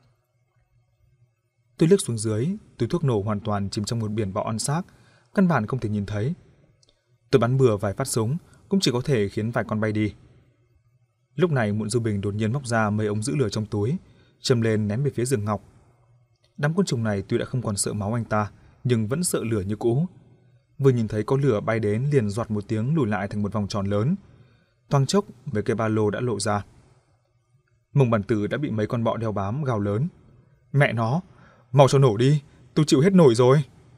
Tôi liếc xuống dưới, túi thuốc nổ hoàn toàn chìm trong một biển bọ ăn xác, căn bản không thể nhìn thấy. Tôi bắn bừa vài phát súng, cũng chỉ có thể khiến vài con bay đi. Lúc này Mụn Du Bình đột nhiên móc ra mấy ống giữ lửa trong túi, châm lên ném về phía rừng ngọc. Đám côn trùng này tuy đã không còn sợ máu anh ta, nhưng vẫn sợ lửa như cũ. Vừa nhìn thấy có lửa bay đến liền doạt một tiếng lùi lại thành một vòng tròn lớn. Thoáng chốc, mấy cái ba lô đã lộ ra. Mông Bàn Tử đã bị mấy con bọ đeo bám, gào lớn: "Mẹ nó, mau cho nổ đi, tôi chịu hết nổi rồi."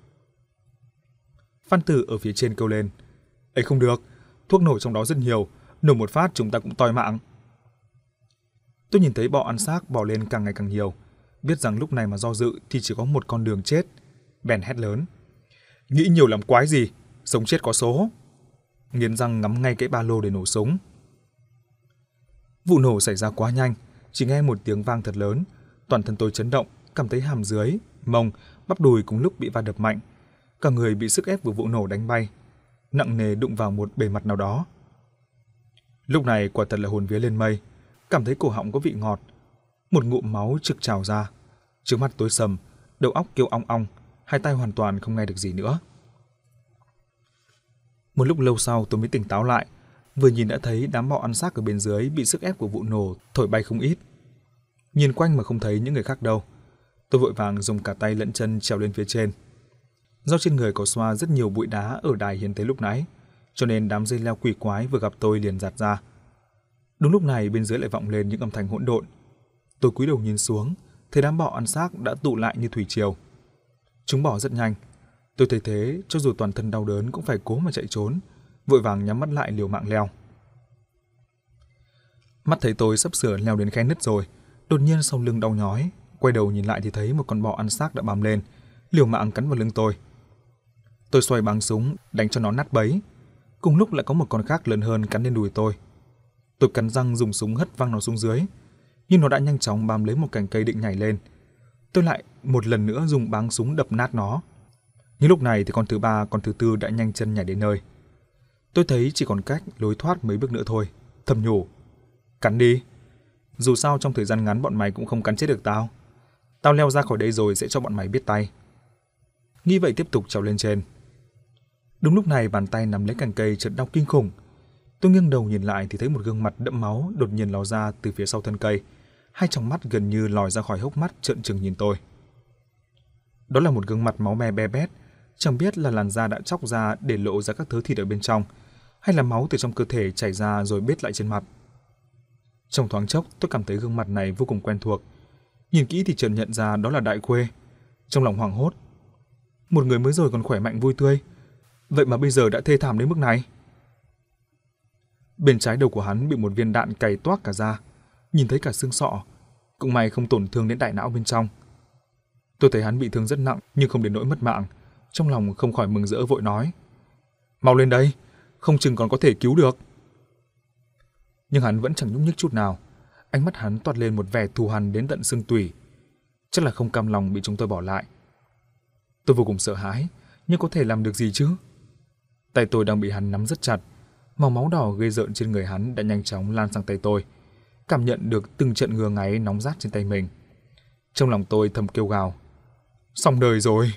Phan Tử ở phía trên kêu lên: "Ấy không được, thuốc nổ trong đó rất nhiều, nổ một phát chúng ta cũng toi mạng." Tôi nhìn thấy bọ ăn xác bò lên càng ngày càng nhiều, biết rằng lúc này mà do dự thì chỉ có một con đường chết, bèn hét lớn: "Nghĩ nhiều làm quái gì, sống chết có số." Nghiến răng ngắm ngay cái ba lô để nổ súng. Vụ nổ xảy ra quá nhanh, chỉ nghe một tiếng vang thật lớn, toàn thân tôi chấn động, cảm thấy hàm dưới, mông, bắp đùi cùng lúc bị va đập mạnh, cả người bị sức ép của vụ nổ đánh bay, nặng nề đụng vào một bề mặt nào đó. Lúc này quả thật là hồn vía lên mây, cảm thấy cổ họng có vị ngọt, một ngụm máu trực trào ra, trước mắt tối sầm, đầu óc kêu ong ong, hai tai hoàn toàn không nghe được gì nữa. Một lúc lâu sau tôi mới tỉnh táo lại, vừa nhìn đã thấy đám bọ ăn xác ở bên dưới bị sức ép của vụ nổ thổi bay không ít. Nhìn quanh mà không thấy những người khác đâu. Tôi vội vàng dùng cả tay lẫn chân trèo lên phía trên. Do trên người có xoa rất nhiều bụi đá ở đài hiến tế lúc nãy, cho nên đám dây leo quỷ quái vừa gặp tôi liền giạt ra. Đúng lúc này bên dưới lại vọng lên những âm thanh hỗn độn. Tôi cúi đầu nhìn xuống, thấy đám bọ ăn xác đã tụ lại như thủy triều. Chúng bỏ rất nhanh. Tôi thấy thế, cho dù toàn thân đau đớn cũng phải cố mà chạy trốn, vội vàng nhắm mắt lại liều mạng leo. Mắt thấy tôi sắp sửa leo đến khe nứt rồi, đột nhiên sau lưng đau nhói, quay đầu nhìn lại thì thấy một con bọ ăn xác đã bám lên, liều mạng cắn vào lưng tôi. Tôi xoay báng súng đánh cho nó nát bấy. Cùng lúc lại có một con khác lớn hơn cắn lên đùi tôi. Tôi cắn răng dùng súng hất văng nó xuống dưới, nhưng nó đã nhanh chóng bám lấy một cành cây định nhảy lên. Tôi lại một lần nữa dùng báng súng đập nát nó. Nhưng lúc này thì con thứ ba, con thứ tư đã nhanh chân nhảy đến nơi. Tôi thấy chỉ còn cách lối thoát mấy bước nữa thôi, thầm nhủ: "Cắn đi. Dù sao trong thời gian ngắn bọn mày cũng không cắn chết được tao. Tao leo ra khỏi đây rồi sẽ cho bọn mày biết tay." Nghĩ vậy tiếp tục trèo lên trên. Đúng lúc này bàn tay nắm lấy cành cây chợt đau kinh khủng. Tôi nghiêng đầu nhìn lại thì thấy một gương mặt đẫm máu đột nhiên ló ra từ phía sau thân cây, hai tròng mắt gần như lòi ra khỏi hốc mắt trợn trừng nhìn tôi. Đó là một gương mặt máu me be bét, chẳng biết là làn da đã chóc ra để lộ ra các thớ thịt ở bên trong, hay là máu từ trong cơ thể chảy ra rồi bết lại trên mặt. Trong thoáng chốc, tôi cảm thấy gương mặt này vô cùng quen thuộc. Nhìn kỹ thì chợt nhận ra đó là Đại Khuê. Trong lòng hoảng hốt. Một người mới rồi còn khỏe mạnh vui tươi, vậy mà bây giờ đã thê thảm đến mức này. Bên trái đầu của hắn bị một viên đạn cày toác cả da, nhìn thấy cả xương sọ, cũng may không tổn thương đến đại não bên trong. Tôi thấy hắn bị thương rất nặng nhưng không đến nỗi mất mạng, trong lòng không khỏi mừng rỡ vội nói: "Mau lên đây, không chừng còn có thể cứu được." Nhưng hắn vẫn chẳng nhúc nhích chút nào, ánh mắt hắn toát lên một vẻ thù hằn đến tận xương tủy, chắc là không cam lòng bị chúng tôi bỏ lại. Tôi vô cùng sợ hãi, nhưng có thể làm được gì chứ? Tay tôi đang bị hắn nắm rất chặt, màu máu đỏ ghê rợn trên người hắn đã nhanh chóng lan sang tay tôi, cảm nhận được từng trận ngứa ngáy nóng rát trên tay mình. Trong lòng tôi thầm kêu gào: "Xong đời rồi!"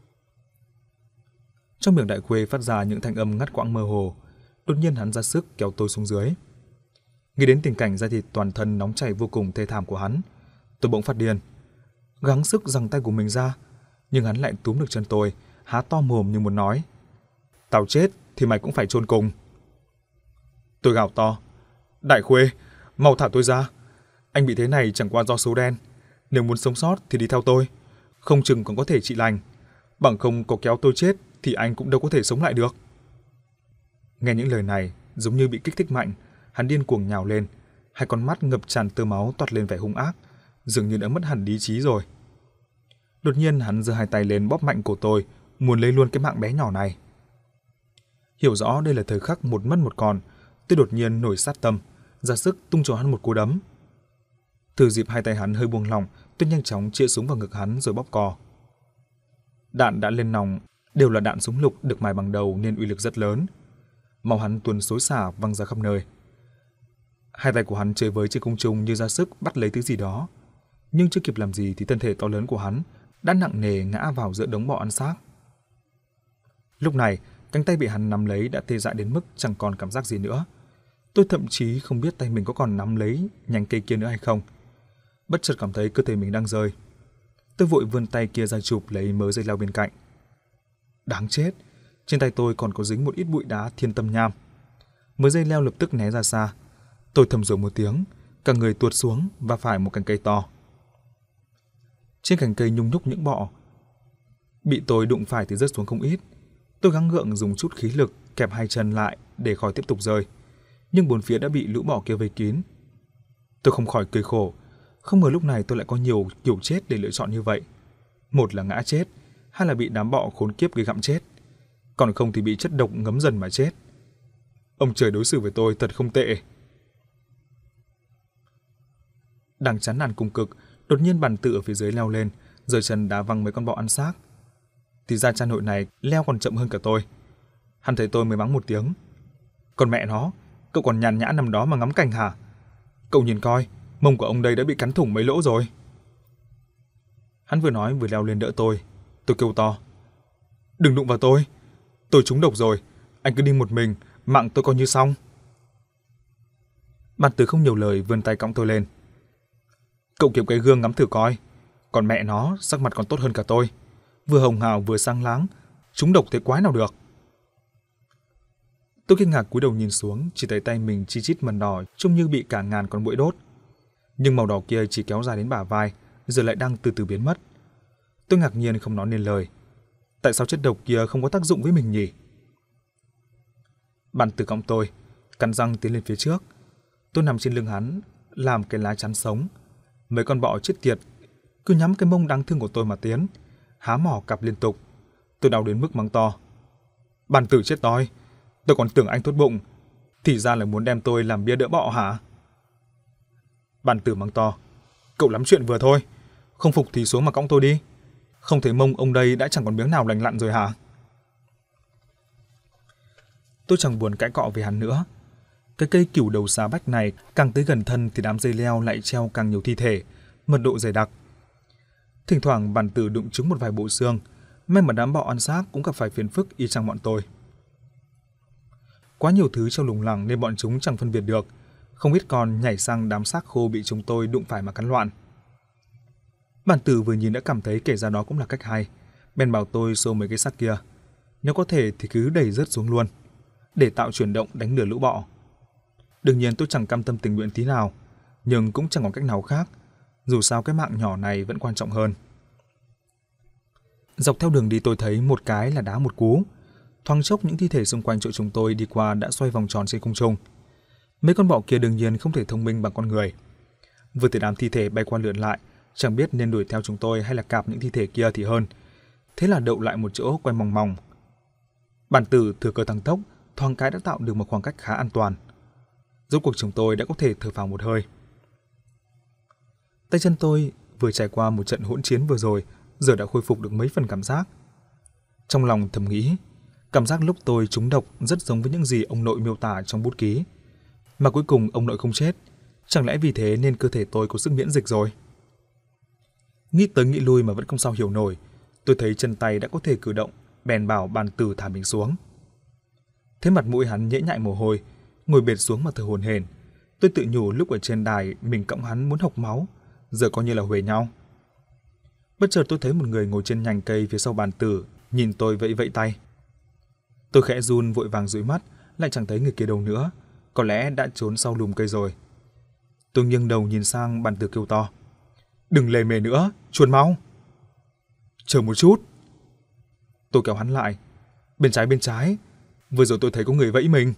Trong miệng Đại Khuê phát ra những thanh âm ngắt quãng mơ hồ, đột nhiên hắn ra sức kéo tôi xuống dưới. Nghĩ đến tình cảnh da thịt toàn thân nóng chảy vô cùng thê thảm của hắn, tôi bỗng phát điên, gắng sức giằng tay của mình ra, nhưng hắn lại túm được chân tôi, há to mồm như muốn nói: "Tao chết thì mày cũng phải chôn cùng." Tôi gào to: "Đại Khuê, mau thả tôi ra. Anh bị thế này chẳng qua do số đen. Nếu muốn sống sót thì đi theo tôi, không chừng còn có thể trị lành. Bằng không có kéo tôi chết thì anh cũng đâu có thể sống lại được." Nghe những lời này giống như bị kích thích mạnh, hắn điên cuồng nhào lên, hai con mắt ngập tràn tơ máu toát lên vẻ hung ác, dường như đã mất hẳn lý trí rồi. Đột nhiên hắn giơ hai tay lên bóp mạnh cổ tôi, muốn lấy luôn cái mạng bé nhỏ này. Hiểu rõ đây là thời khắc một mất một còn, tôi đột nhiên nổi sát tâm, ra sức tung cho hắn một cú đấm. Thừa dịp hai tay hắn hơi buông lỏng, tôi nhanh chóng chĩa súng vào ngực hắn rồi bóp cò. Đạn đã lên nòng, đều là đạn súng lục được mài bằng đầu nên uy lực rất lớn. Máu hắn tuôn xối xả văng ra khắp nơi. Hai tay của hắn chơi với trên không trung như ra sức bắt lấy thứ gì đó, nhưng chưa kịp làm gì thì thân thể to lớn của hắn đã nặng nề ngã vào giữa đống bọ ăn xác. Lúc này, cánh tay bị hắn nắm lấy đã tê dại đến mức chẳng còn cảm giác gì nữa. Tôi thậm chí không biết tay mình có còn nắm lấy nhánh cây kia nữa hay không. Bất chợt cảm thấy cơ thể mình đang rơi. Tôi vội vươn tay kia ra chụp lấy mớ dây leo bên cạnh. Đáng chết, trên tay tôi còn có dính một ít bụi đá thiên tâm nham. Mớ dây leo lập tức né ra xa. Tôi thầm rồ một tiếng, cả người tuột xuống và phải một cành cây to. Trên cành cây nhung nhúc những bọ, bị tôi đụng phải thì rớt xuống không ít. Tôi gắng gượng dùng chút khí lực kẹp hai chân lại để khỏi tiếp tục rơi, nhưng bốn phía đã bị lũ bọ kia vây kín. Tôi không khỏi cười khổ, không ngờ lúc này tôi lại có nhiều kiểu chết để lựa chọn như vậy. Một là ngã chết, hai là bị đám bọ khốn kiếp gây gặm chết, còn không thì bị chất độc ngấm dần mà chết. Ông trời đối xử với tôi thật không tệ. Đang chán nản cùng cực, đột nhiên Bàn Tử ở phía dưới leo lên, giơ chân đá văng mấy con bọ ăn xác. Thì ra cha nội này leo còn chậm hơn cả tôi. Hắn thấy tôi mới mắng một tiếng: "Còn mẹ nó, cậu còn nhàn nhã nằm đó mà ngắm cảnh hả? Cậu nhìn coi, mông của ông đây đã bị cắn thủng mấy lỗ rồi." Hắn vừa nói vừa leo lên đỡ tôi. Tôi kêu to: "Đừng đụng vào tôi trúng độc rồi, anh cứ đi một mình, mạng tôi coi như xong." Bàn Tử không nhiều lời vươn tay cõng tôi lên. "Cậu kiếm cái gương ngắm thử coi, còn mẹ nó sắc mặt còn tốt hơn cả tôi, vừa hồng hào vừa sáng láng, trúng độc thế quái nào được." Tôi kinh ngạc cúi đầu nhìn xuống, chỉ thấy tay mình chi chít mần đỏ, trông như bị cả ngàn con muỗi đốt. Nhưng màu đỏ kia chỉ kéo dài đến bả vai, giờ lại đang từ từ biến mất. Tôi ngạc nhiên không nói nên lời. Tại sao chất độc kia không có tác dụng với mình nhỉ? Bàn Tử cõng tôi, cắn răng tiến lên phía trước. Tôi nằm trên lưng hắn, làm cái lá chắn sống. Mấy con bọ chết tiệt cứ nhắm cái mông đáng thương của tôi mà tiến, há mỏ cặp liên tục. Tôi đau đến mức mắng to: "Bàn Tử chết toi, tôi còn tưởng anh tốt bụng, thì ra là muốn đem tôi làm bia đỡ bọ hả?" Bàn Tử mắng to: "Cậu lắm chuyện vừa thôi, không phục thì xuống mà cõng tôi đi. Không thấy mông ông đây đã chẳng còn miếng nào lành lặn rồi hả?" Tôi chẳng buồn cãi cọ với hắn nữa. Cái cây cửu đầu xà bách này càng tới gần thân thì đám dây leo lại treo càng nhiều thi thể, mật độ dày đặc. Thỉnh thoảng Bàn Tử đụng trúng một vài bộ xương, may mà đám bọ ăn xác cũng gặp phải phiền phức y chang bọn tôi. Quá nhiều thứ trong lùng lẳng nên bọn chúng chẳng phân biệt được, không ít con nhảy sang đám xác khô bị chúng tôi đụng phải mà cắn loạn. Bàn Tử vừa nhìn đã cảm thấy kể ra đó cũng là cách hay, bèn bảo tôi xô mấy cái xác kia, nếu có thể thì cứ đẩy rớt xuống luôn, để tạo chuyển động đánh lừa lũ bọ. Đương nhiên tôi chẳng cam tâm tình nguyện tí nào, nhưng cũng chẳng còn cách nào khác, dù sao cái mạng nhỏ này vẫn quan trọng hơn. Dọc theo đường đi tôi thấy một cái là đá một cú. Thoáng chốc những thi thể xung quanh chỗ chúng tôi đi qua đã xoay vòng tròn trên không trung. Mấy con bọ kia đương nhiên không thể thông minh bằng con người. Vừa thấy đám thi thể bay qua lượn lại, chẳng biết nên đuổi theo chúng tôi hay là cạp những thi thể kia thì hơn. Thế là đậu lại một chỗ quay mòng mòng. Bản Tử thừa cơ tăng tốc, thoáng cái đã tạo được một khoảng cách khá an toàn. Rốt cuộc chúng tôi đã có thể thở phào một hơi. Tay chân tôi vừa trải qua một trận hỗn chiến vừa rồi, giờ đã khôi phục được mấy phần cảm giác. Trong lòng thầm nghĩ, cảm giác lúc tôi trúng độc rất giống với những gì ông nội miêu tả trong bút ký. Mà cuối cùng ông nội không chết, chẳng lẽ vì thế nên cơ thể tôi có sức miễn dịch rồi? Nghĩ tới nghĩ lui mà vẫn không sao hiểu nổi, tôi thấy chân tay đã có thể cử động, bèn bảo Bản Tử thả mình xuống. Thế mặt mũi hắn nhễ nhại mồ hôi, ngồi bệt xuống mà thở hổn hển. Tôi tự nhủ lúc ở trên đài mình cõng hắn muốn hộc máu, giờ coi như là huề nhau. Bất chợt tôi thấy một người ngồi trên nhành cây phía sau Bản Tử, nhìn tôi vẫy vẫy tay. Tôi khẽ run vội vàng dụi mắt, lại chẳng thấy người kia đâu nữa, có lẽ đã trốn sau lùm cây rồi. Tôi nghiêng đầu nhìn sang Bản Tử kêu to: "Đừng lề mề nữa, chuồn mau!" "Chờ một chút." Tôi kéo hắn lại. Bên trái, vừa rồi tôi thấy có người vẫy mình."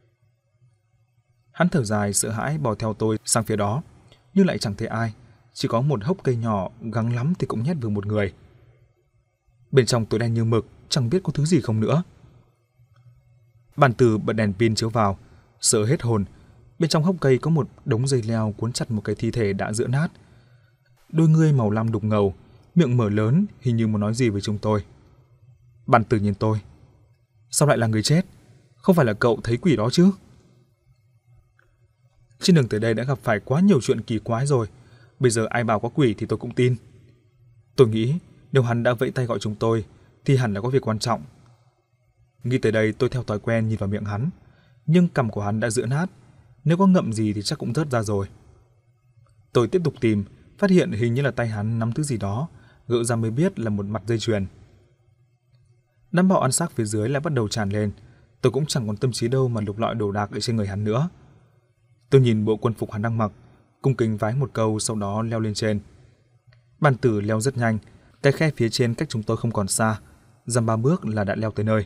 Hắn thở dài sợ hãi bò theo tôi sang phía đó, nhưng lại chẳng thấy ai, chỉ có một hốc cây nhỏ, gắng lắm thì cũng nhét vừa một người. Bên trong tối đen như mực, chẳng biết có thứ gì không nữa. Bản Tử bật đèn pin chiếu vào, sợ hết hồn. Bên trong hốc cây có một đống dây leo cuốn chặt một cái thi thể đã giữa nát. Đôi ngươi màu lam đục ngầu, miệng mở lớn, hình như muốn nói gì với chúng tôi. Bản Tử nhìn tôi: "Sao lại là người chết? Không phải là cậu thấy quỷ đó chứ?" Trên đường tới đây đã gặp phải quá nhiều chuyện kỳ quái rồi, bây giờ ai bảo có quỷ thì tôi cũng tin. Tôi nghĩ nếu hắn đã vẫy tay gọi chúng tôi thì hẳn là có việc quan trọng. Nghĩ tới đây tôi theo thói quen nhìn vào miệng hắn, nhưng cằm của hắn đã giữa nát, nếu có ngậm gì thì chắc cũng rớt ra rồi. Tôi tiếp tục tìm, phát hiện hình như là tay hắn nắm thứ gì đó, gỡ ra mới biết là một mặt dây chuyền. Đám bọ ăn xác phía dưới lại bắt đầu tràn lên, tôi cũng chẳng còn tâm trí đâu mà lục lọi đồ đạc ở trên người hắn nữa. Tôi nhìn bộ quân phục hắn đang mặc, cung kính vái một câu, sau đó leo lên trên. Bản Tử leo rất nhanh, cái khe phía trên cách chúng tôi không còn xa, dăm 3 bước là đã leo tới nơi.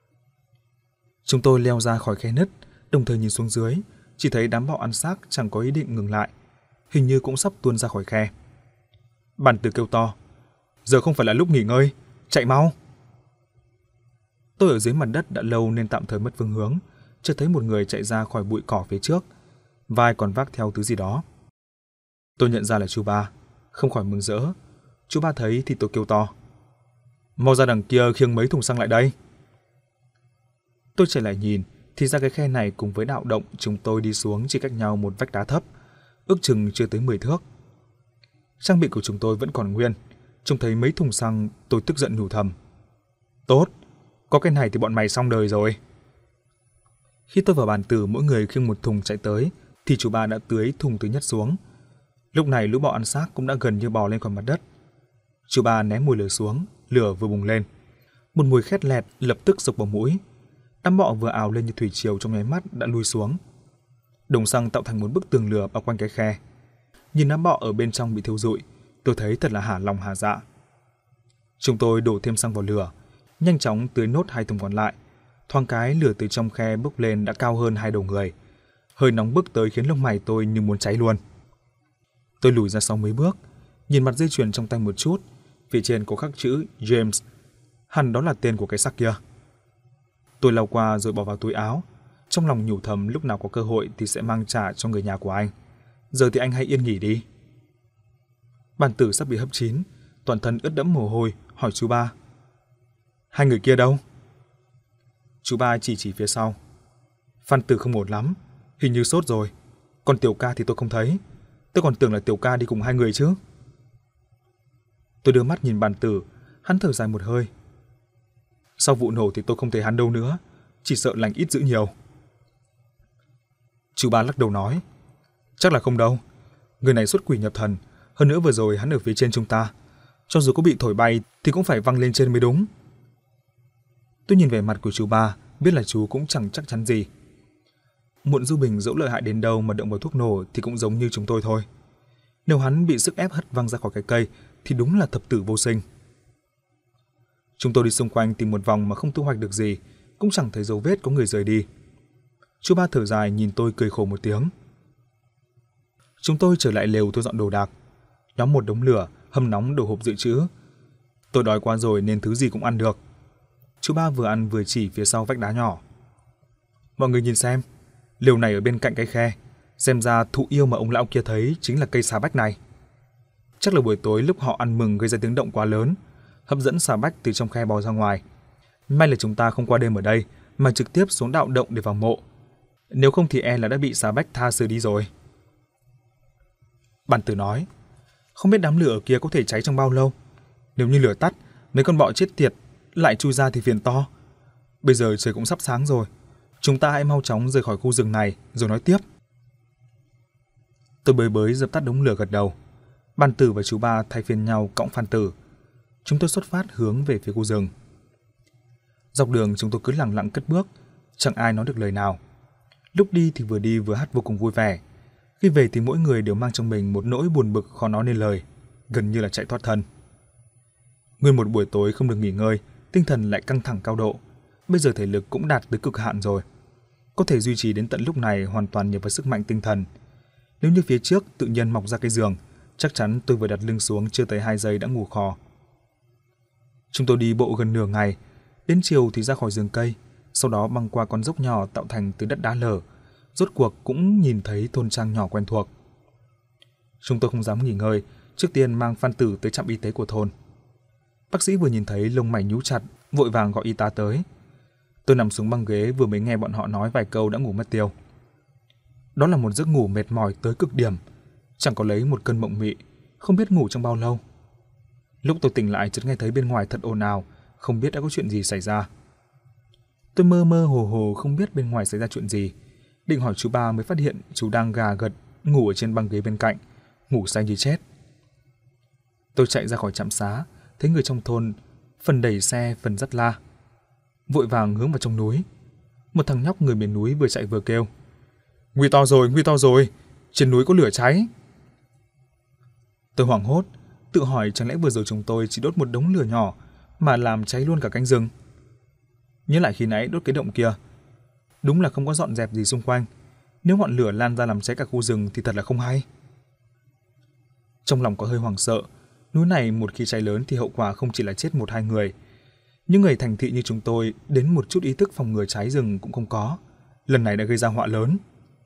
Chúng tôi leo ra khỏi khe nứt, đồng thời nhìn xuống dưới, chỉ thấy đám bọ ăn xác chẳng có ý định ngừng lại, hình như cũng sắp tuôn ra khỏi khe. Bản Tử kêu to: "Giờ không phải là lúc nghỉ ngơi, chạy mau!" Tôi ở dưới mặt đất đã lâu nên tạm thời mất phương hướng, chợt thấy một người chạy ra khỏi bụi cỏ phía trước, vai còn vác theo thứ gì đó. Tôi nhận ra là chú Ba, không khỏi mừng rỡ. Chú Ba thấy thì tôi kêu to: "Mau ra đằng kia khiêng mấy thùng xăng lại đây!" Tôi chạy lại nhìn, thì ra cái khe này cùng với đạo động chúng tôi đi xuống chỉ cách nhau một vách đá thấp, ước chừng chưa tới 10 thước. Trang bị của chúng tôi vẫn còn nguyên, trông thấy mấy thùng xăng tôi tức giận nhủ thầm: "Tốt, có cái này thì bọn mày xong đời rồi." Khi tôi và Bản Tử mỗi người khiêng một thùng chạy tới, thì chú Ba đã tưới thùng thứ nhất xuống. Lúc này lũ bọ ăn xác cũng đã gần như bò lên khỏi mặt đất. Chú Ba ném mùi lửa xuống, lửa vừa bùng lên, một mùi khét lẹt lập tức xộc vào mũi. Đám bọ vừa ào lên như thủy triều trong nháy mắt đã lui xuống. Đống xăng tạo thành một bức tường lửa bao quanh cái khe. Nhìn đám bọ ở bên trong bị thiêu rụi, tôi thấy thật là hả lòng hả dạ. Chúng tôi đổ thêm xăng vào lửa, nhanh chóng tưới nốt 2 thùng còn lại. Thoáng cái lửa từ trong khe bốc lên đã cao hơn 2 đầu người. Hơi nóng bức tới khiến lông mày tôi như muốn cháy luôn. Tôi lùi ra sau mấy bước, nhìn mặt dây chuyền trong tay một chút, phía trên có khắc chữ James, hẳn đó là tên của cái xác kia. Tôi lau qua rồi bỏ vào túi áo, trong lòng nhủ thầm lúc nào có cơ hội thì sẽ mang trả cho người nhà của anh. Giờ thì anh hãy yên nghỉ đi. Bản Tử sắp bị hấp chín, toàn thân ướt đẫm mồ hôi, hỏi chú Ba: "Hai người kia đâu?" Chú Ba chỉ phía sau: "Phan Tử không ổn lắm, hình như sốt rồi. Còn Tiểu Ca thì tôi không thấy, tôi còn tưởng là Tiểu Ca đi cùng hai người chứ." Tôi đưa mắt nhìn Bản Tử, hắn thở dài một hơi: "Sau vụ nổ thì tôi không thấy hắn đâu nữa, chỉ sợ lành ít dữ nhiều." Chú Ba lắc đầu nói: "Chắc là không đâu, người này xuất quỷ nhập thần, hơn nữa vừa rồi hắn ở phía trên chúng ta, cho dù có bị thổi bay thì cũng phải văng lên trên mới đúng." Tôi nhìn vẻ mặt của chú Ba, biết là chú cũng chẳng chắc chắn gì. Muộn Du Bình dẫu lợi hại đến đâu mà động vào thuốc nổ thì cũng giống như chúng tôi thôi. Nếu hắn bị sức ép hất văng ra khỏi cái cây thì đúng là thập tử vô sinh. Chúng tôi đi xung quanh tìm một vòng mà không thu hoạch được gì, cũng chẳng thấy dấu vết có người rời đi. Chú Ba thở dài nhìn tôi cười khổ một tiếng. Chúng tôi trở lại lều thu dọn đồ đạc, nhóm một đống lửa, hâm nóng đồ hộp dự trữ. Tôi đói quá rồi nên thứ gì cũng ăn được. Chú Ba vừa ăn vừa chỉ phía sau vách đá nhỏ. Mọi người nhìn xem, lều này ở bên cạnh cái khe, xem ra thụ yêu mà ông lão kia thấy chính là cây xà bách này. Chắc là buổi tối lúc họ ăn mừng gây ra tiếng động quá lớn, hấp dẫn xà bách từ trong khe bò ra ngoài. May là chúng ta không qua đêm ở đây mà trực tiếp xuống đạo động để vào mộ. Nếu không thì là đã bị xà bách tha xử đi rồi. Bản Tử nói, không biết đám lửa ở kia có thể cháy trong bao lâu. Nếu như lửa tắt, mấy con bọ chết tiệt lại chui ra thì phiền to. Bây giờ trời cũng sắp sáng rồi, chúng ta hãy mau chóng rời khỏi khu rừng này rồi nói tiếp. Tôi bới bới dập tắt đống lửa gật đầu. Bản Tử và chú Ba thay phiên nhau cõng Phan Tử. Chúng tôi xuất phát hướng về phía khu rừng. Dọc đường chúng tôi cứ lặng lặng cất bước, chẳng ai nói được lời nào. Lúc đi vừa hát vô cùng vui vẻ. Khi về thì mỗi người đều mang trong mình một nỗi buồn bực khó nói nên lời, gần như là chạy thoát thân. Nguyên một buổi tối không được nghỉ ngơi, tinh thần lại căng thẳng cao độ. Bây giờ thể lực cũng đạt tới cực hạn rồi. Có thể duy trì đến tận lúc này hoàn toàn nhờ vào sức mạnh tinh thần. Nếu như phía trước tự nhiên mọc ra cái giường, chắc chắn tôi vừa đặt lưng xuống chưa tới 2 giây đã ngủ khò. Chúng tôi đi bộ gần nửa ngày, đến chiều thì ra khỏi rừng cây, sau đó băng qua con dốc nhỏ tạo thành từ đất đá lở, rốt cuộc cũng nhìn thấy thôn trang nhỏ quen thuộc. Chúng tôi không dám nghỉ ngơi, trước tiên mang Phan Tử tới trạm y tế của thôn. Bác sĩ vừa nhìn thấy lông mày nhíu chặt, vội vàng gọi y tá tới. Tôi nằm xuống băng ghế vừa mới nghe bọn họ nói vài câu đã ngủ mất tiêu. Đó là một giấc ngủ mệt mỏi tới cực điểm, chẳng có lấy một cơn mộng mị, không biết ngủ trong bao lâu. Lúc tôi tỉnh lại chợt nghe thấy bên ngoài thật ồn ào, không biết đã có chuyện gì xảy ra. Tôi mơ mơ hồ hồ không biết bên ngoài xảy ra chuyện gì, định hỏi chú Ba mới phát hiện chú đang gà gật ngủ ở trên băng ghế bên cạnh, ngủ say như chết. Tôi chạy ra khỏi trạm xá, thấy người trong thôn phần đẩy xe phần dắt la, vội vàng hướng vào trong núi. Một thằng nhóc người miền núi vừa chạy vừa kêu: nguy to rồi, trên núi có lửa cháy. Tôi hoảng hốt, tự hỏi chẳng lẽ vừa rồi chúng tôi chỉ đốt một đống lửa nhỏ mà làm cháy luôn cả cánh rừng. Nhớ lại khi nãy đốt cái động kia, đúng là không có dọn dẹp gì xung quanh, nếu ngọn lửa lan ra làm cháy cả khu rừng thì thật là không hay. Trong lòng có hơi hoảng sợ, núi này một khi cháy lớn thì hậu quả không chỉ là chết 1-2 người. Những người thành thị như chúng tôi đến một chút ý thức phòng ngừa cháy rừng cũng không có, lần này đã gây ra họa lớn.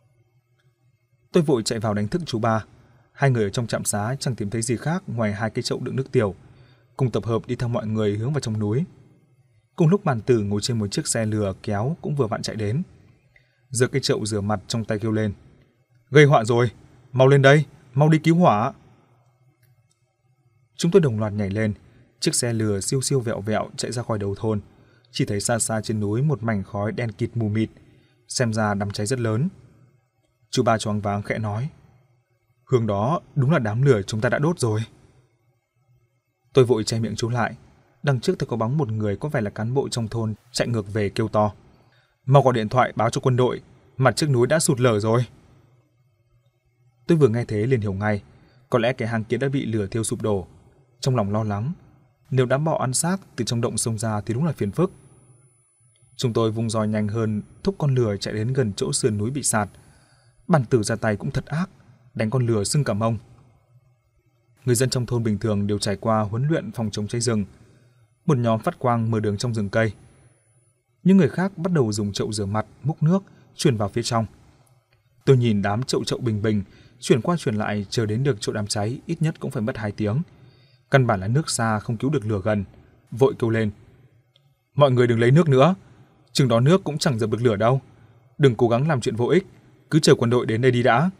Tôi vội chạy vào đánh thức chú Ba. Hai người ở trong trạm xá chẳng tìm thấy gì khác ngoài 2 cái chậu đựng nước tiểu, cùng tập hợp đi theo mọi người hướng vào trong núi. Cùng lúc Bản Tử ngồi trên một chiếc xe lừa kéo cũng vừa vặn chạy đến, giơ cái chậu rửa mặt trong tay kêu lên: gây họa rồi, mau lên đây, mau đi cứu hỏa. Chúng tôi đồng loạt nhảy lên, chiếc xe lừa siêu siêu vẹo vẹo chạy ra khỏi đầu thôn. Chỉ thấy xa xa trên núi một mảnh khói đen kịt mù mịt, xem ra đám cháy rất lớn. Chú Ba choáng váng khẽ nói: hướng đó đúng là đám lửa chúng ta đã đốt rồi. Tôi vội che miệng chú lại. Đằng trước tôi có bóng một người có vẻ là cán bộ trong thôn chạy ngược về kêu to: mau gọi điện thoại báo cho quân đội, mặt trước núi đã sụt lở rồi. Tôi vừa nghe thế liền hiểu ngay, có lẽ cái hang kia đã bị lửa thiêu sụp đổ. Trong lòng lo lắng, nếu đám bọ ăn xác từ trong động xông ra thì đúng là phiền phức. Chúng tôi vung roi nhanh hơn, thúc con lửa chạy đến gần chỗ sườn núi bị sạt. Bản Tử ra tay cũng thật ác, đánh con lửa sưng cả mông. Người dân trong thôn bình thường đều trải qua huấn luyện phòng chống cháy rừng. Một nhóm phát quang mở đường trong rừng cây. Những người khác bắt đầu dùng chậu rửa mặt, múc nước, chuyển vào phía trong. Tôi nhìn đám chậu bình bình, chuyển qua chuyển lại chờ đến được chỗ đám cháy ít nhất cũng phải mất 2 tiếng. Căn bản là nước xa không cứu được lửa gần, vội kêu lên: mọi người đừng lấy nước nữa, chừng đó nước cũng chẳng dập được lửa đâu. Đừng cố gắng làm chuyện vô ích, cứ chờ quân đội đến đây đi đã.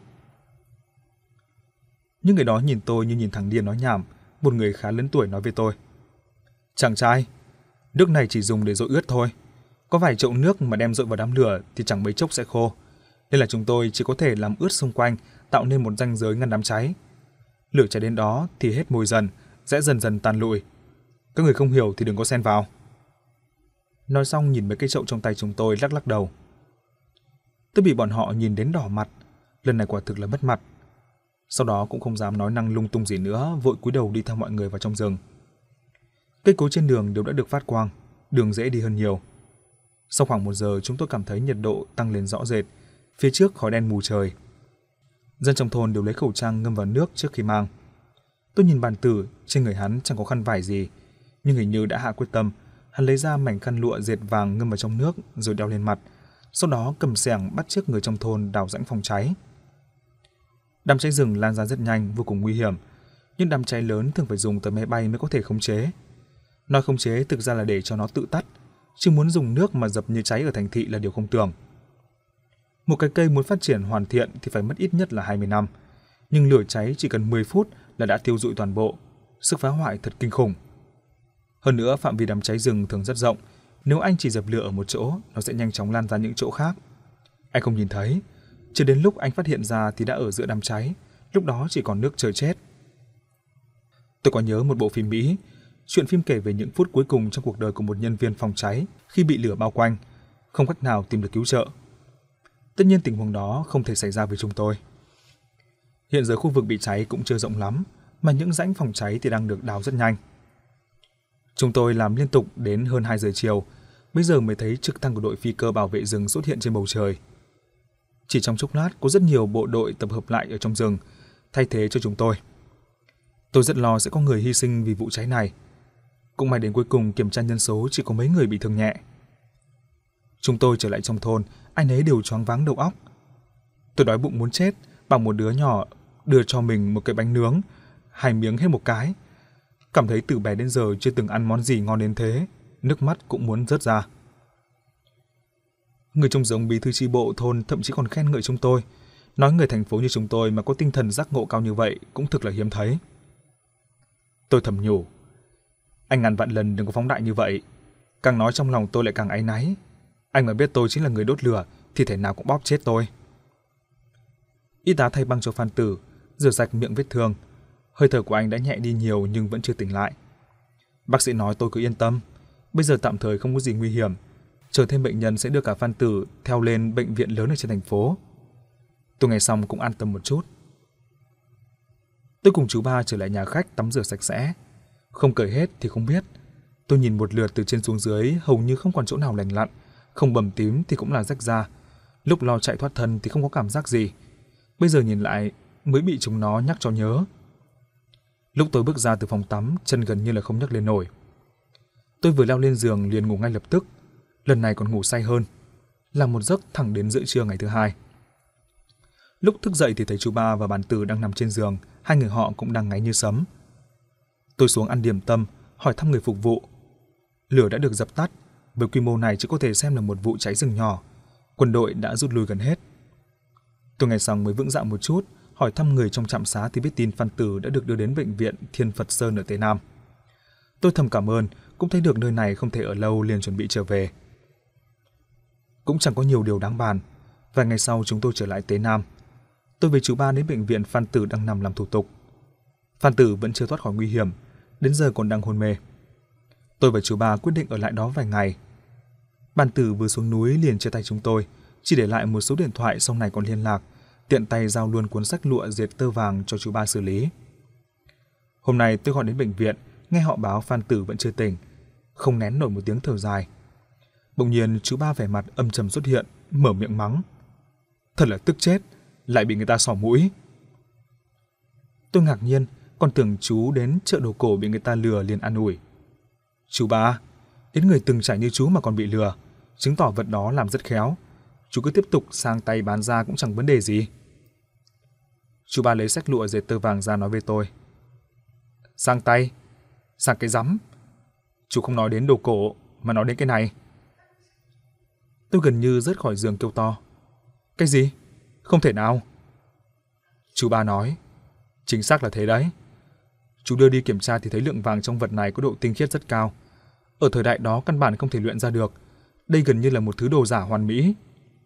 Những người đó nhìn tôi như nhìn thằng điên nói nhảm. Một người khá lớn tuổi nói với tôi: chàng trai, nước này chỉ dùng để dội ướt thôi. Có vài chậu nước mà đem dội vào đám lửa thì chẳng mấy chốc sẽ khô, nên là chúng tôi chỉ có thể làm ướt xung quanh, tạo nên một ranh giới ngăn đám cháy. Lửa cháy đến đó thì hết mùi dần, sẽ dần dần tàn lụi. Các người không hiểu thì đừng có xen vào. Nói xong nhìn mấy cái chậu trong tay chúng tôi lắc lắc đầu. Tôi bị bọn họ nhìn đến đỏ mặt, lần này quả thực là mất mặt. Sau đó cũng không dám nói năng lung tung gì nữa, vội cúi đầu đi theo mọi người vào trong rừng. Cây cối trên đường đều đã được phát quang, đường dễ đi hơn nhiều. Sau khoảng 1 giờ chúng tôi cảm thấy nhiệt độ tăng lên rõ rệt, phía trước khói đen mù trời. Dân trong thôn đều lấy khẩu trang ngâm vào nước trước khi mang. Tôi nhìn Bàn Tử, trên người hắn chẳng có khăn vải gì, nhưng hình như đã hạ quyết tâm. Hắn lấy ra mảnh khăn lụa dệt vàng ngâm vào trong nước rồi đeo lên mặt, sau đó cầm xẻng bắt chước người trong thôn đào rãnh phòng cháy. Đám cháy rừng lan ra rất nhanh, vô cùng nguy hiểm, nhưng đám cháy lớn thường phải dùng tới máy bay mới có thể khống chế. Nói khống chế thực ra là để cho nó tự tắt, chứ muốn dùng nước mà dập như cháy ở thành thị là điều không tưởng. Một cái cây muốn phát triển hoàn thiện thì phải mất ít nhất là 20 năm, nhưng lửa cháy chỉ cần 10 phút là đã thiêu rụi toàn bộ, sức phá hoại thật kinh khủng. Hơn nữa phạm vi đám cháy rừng thường rất rộng, nếu anh chỉ dập lửa ở một chỗ, nó sẽ nhanh chóng lan ra những chỗ khác. Anh không nhìn thấy, cho đến lúc anh phát hiện ra thì đã ở giữa đám cháy, lúc đó chỉ còn nước chờ chết. Tôi có nhớ một bộ phim Mỹ, chuyện phim kể về những phút cuối cùng trong cuộc đời của một nhân viên phòng cháy khi bị lửa bao quanh, không cách nào tìm được cứu trợ. Tất nhiên tình huống đó không thể xảy ra với chúng tôi. Hiện giờ khu vực bị cháy cũng chưa rộng lắm, mà những rãnh phòng cháy thì đang được đào rất nhanh. Chúng tôi làm liên tục đến hơn 2 giờ chiều, bây giờ mới thấy trực thăng của đội phi cơ bảo vệ rừng xuất hiện trên bầu trời. Chỉ trong chốc lát có rất nhiều bộ đội tập hợp lại ở trong rừng, thay thế cho chúng tôi. Tôi rất lo sẽ có người hy sinh vì vụ cháy này. Cũng may đến cuối cùng kiểm tra nhân số chỉ có mấy người bị thương nhẹ. Chúng tôi trở lại trong thôn, ai nấy đều choáng váng đầu óc. Tôi đói bụng muốn chết, bảo một đứa nhỏ đưa cho mình một cái bánh nướng, 2 miếng hết một cái. Cảm thấy từ bé đến giờ chưa từng ăn món gì ngon đến thế, nước mắt cũng muốn rớt ra. Người trông giống bí thư chi bộ thôn thậm chí còn khen ngợi chúng tôi, nói người thành phố như chúng tôi mà có tinh thần giác ngộ cao như vậy cũng thực là hiếm thấy. Tôi thầm nhủ, anh ngàn vạn lần đừng có phóng đại như vậy. Càng nói trong lòng tôi lại càng áy náy. Anh mà biết tôi chính là người đốt lửa thì thể nào cũng bóp chết tôi. Y tá thay băng cho Phan Tử, rửa sạch miệng vết thương. Hơi thở của anh đã nhẹ đi nhiều nhưng vẫn chưa tỉnh lại. Bác sĩ nói tôi cứ yên tâm, bây giờ tạm thời không có gì nguy hiểm. Chờ thêm bệnh nhân sẽ đưa cả Phan Tử theo lên bệnh viện lớn ở trên thành phố. Tôi nghe xong cũng an tâm một chút. Tôi cùng chú Ba trở lại nhà khách tắm rửa sạch sẽ. Không cởi hết thì không biết. Tôi nhìn một lượt từ trên xuống dưới, hầu như không còn chỗ nào lành lặn, không bầm tím thì cũng là rách da. Lúc lo chạy thoát thân thì không có cảm giác gì. Bây giờ nhìn lại mới bị chúng nó nhắc cho nhớ. Lúc tôi bước ra từ phòng tắm, chân gần như là không nhấc lên nổi. Tôi vừa leo lên giường liền ngủ ngay lập tức. Lần này còn ngủ say hơn, là một giấc thẳng đến giữa trưa ngày thứ hai. Lúc thức dậy thì thấy chú Ba và Bàn Tử đang nằm trên giường, hai người họ cũng đang ngáy như sấm. Tôi xuống ăn điểm tâm, hỏi thăm người phục vụ. Lửa đã được dập tắt, với quy mô này chỉ có thể xem là một vụ cháy rừng nhỏ. Quân đội đã rút lui gần hết. Tôi nghe xong mới vững dạ một chút, hỏi thăm người trong trạm xá thì biết tin Phan Tử đã được đưa đến bệnh viện Thiên Phật Sơn ở Tây Nam. Tôi thầm cảm ơn, cũng thấy được nơi này không thể ở lâu liền chuẩn bị trở về. Cũng chẳng có nhiều điều đáng bàn. Vài ngày sau chúng tôi trở lại Tế Nam. Tôi với chú Ba đến bệnh viện Phan Tử đang nằm làm thủ tục. Phan Tử vẫn chưa thoát khỏi nguy hiểm, đến giờ còn đang hôn mê. Tôi và chú Ba quyết định ở lại đó vài ngày. Bàn Tử vừa xuống núi liền chia tay chúng tôi, chỉ để lại một số điện thoại, sau này còn liên lạc, tiện tay giao luôn cuốn sách lụa dệt tơ vàng cho chú Ba xử lý. Hôm nay tôi gọi đến bệnh viện, nghe họ báo Phan Tử vẫn chưa tỉnh, không nén nổi một tiếng thở dài. Bỗng nhiên chú Ba vẻ mặt âm trầm xuất hiện, mở miệng mắng. Thật là tức chết, lại bị người ta xỏ mũi. Tôi ngạc nhiên, còn tưởng chú đến chợ đồ cổ bị người ta lừa liền an ủi. Chú Ba, đến người từng trải như chú mà còn bị lừa, chứng tỏ vật đó làm rất khéo. Chú cứ tiếp tục sang tay bán ra cũng chẳng vấn đề gì. Chú Ba lấy xách lụa dệt tơ vàng ra nói với tôi. Sang tay? Sang cái rắm? Chú không nói đến đồ cổ mà nói đến cái này. Tôi gần như rớt khỏi giường kêu to. Cái gì? Không thể nào. Chú Ba nói. Chính xác là thế đấy. Chú đưa đi kiểm tra thì thấy lượng vàng trong vật này có độ tinh khiết rất cao. Ở thời đại đó căn bản không thể luyện ra được. Đây gần như là một thứ đồ giả hoàn mỹ.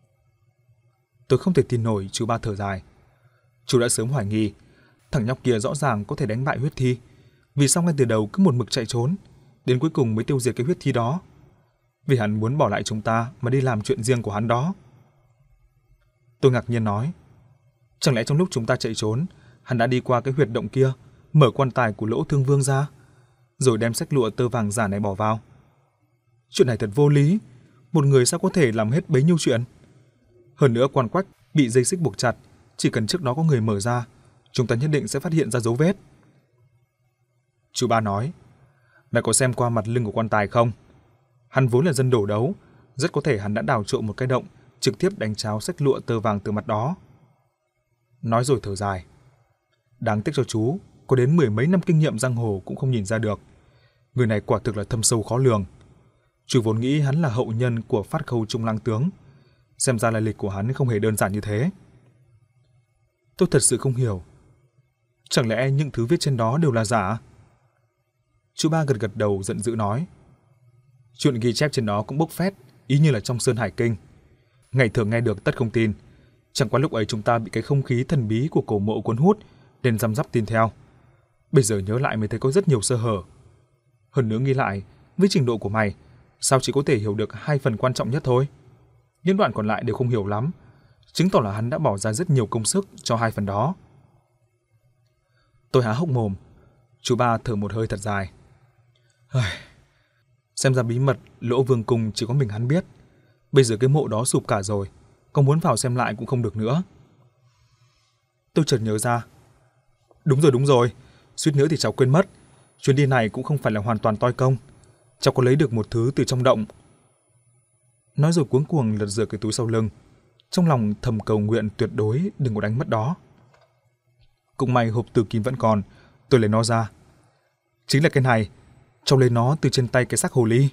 Tôi không thể tin nổi, chú Ba thở dài. Chú đã sớm hoài nghi, thằng nhóc kia rõ ràng có thể đánh bại huyết thi. Vì sao ngay từ đầu cứ một mực chạy trốn, đến cuối cùng mới tiêu diệt cái huyết thi đó? Vì hắn muốn bỏ lại chúng ta mà đi làm chuyện riêng của hắn đó. Tôi ngạc nhiên nói. Chẳng lẽ trong lúc chúng ta chạy trốn, hắn đã đi qua cái huyệt động kia, mở quan tài của Lỗ Thương Vương ra, rồi đem xách lụa tơ vàng giả này bỏ vào? Chuyện này thật vô lý, một người sao có thể làm hết bấy nhiêu chuyện? Hơn nữa quan quách bị dây xích buộc chặt, chỉ cần trước đó có người mở ra, chúng ta nhất định sẽ phát hiện ra dấu vết. Chú ba nói, mẹ có xem qua mặt lưng của quan tài không? Hắn vốn là dân đổ đấu, rất có thể hắn đã đào trộm một cái động, trực tiếp đánh tráo xách lụa tơ vàng từ mặt đó. Nói rồi thở dài. Đáng tiếc cho chú, có đến 10 mấy năm kinh nghiệm giang hồ cũng không nhìn ra được. Người này quả thực là thâm sâu khó lường. Chú vốn nghĩ hắn là hậu nhân của Phát Khâu Trung Lang tướng, xem ra lai lịch của hắn không hề đơn giản như thế. Tôi thật sự không hiểu. Chẳng lẽ những thứ viết trên đó đều là giả? Chú ba gật gật đầu giận dữ nói. Chuyện ghi chép trên đó cũng bốc phét, ý như là trong Sơn Hải Kinh. Ngày thường nghe được tất không tin. Chẳng qua lúc ấy chúng ta bị cái không khí thần bí của cổ mộ cuốn hút nên răm rắp tin theo. Bây giờ nhớ lại mới thấy có rất nhiều sơ hở. Hơn nữa nghĩ lại, với trình độ của mày, sao chỉ có thể hiểu được 2 phần quan trọng nhất thôi? Những đoạn còn lại đều không hiểu lắm, chứng tỏ là hắn đã bỏ ra rất nhiều công sức cho 2 phần đó. Tôi há hốc mồm. Chú ba thở một hơi thật dài. Xem ra bí mật Lỗ Vương Cung chỉ có mình hắn biết. Bây giờ cái mộ đó sụp cả rồi, có muốn vào xem lại cũng không được nữa. Tôi chợt nhớ ra. Đúng rồi, suýt nữa thì cháu quên mất. Chuyến đi này cũng không phải là hoàn toàn toi công. Cháu có lấy được một thứ từ trong động. Nói rồi cuống cuồng lật rửa cái túi sau lưng, trong lòng thầm cầu nguyện tuyệt đối đừng có đánh mất đó. Cũng may hộp tử kim vẫn còn, tôi lấy nó ra. Chính là cái này, cháu lấy nó từ trên tay cái xác hồ ly.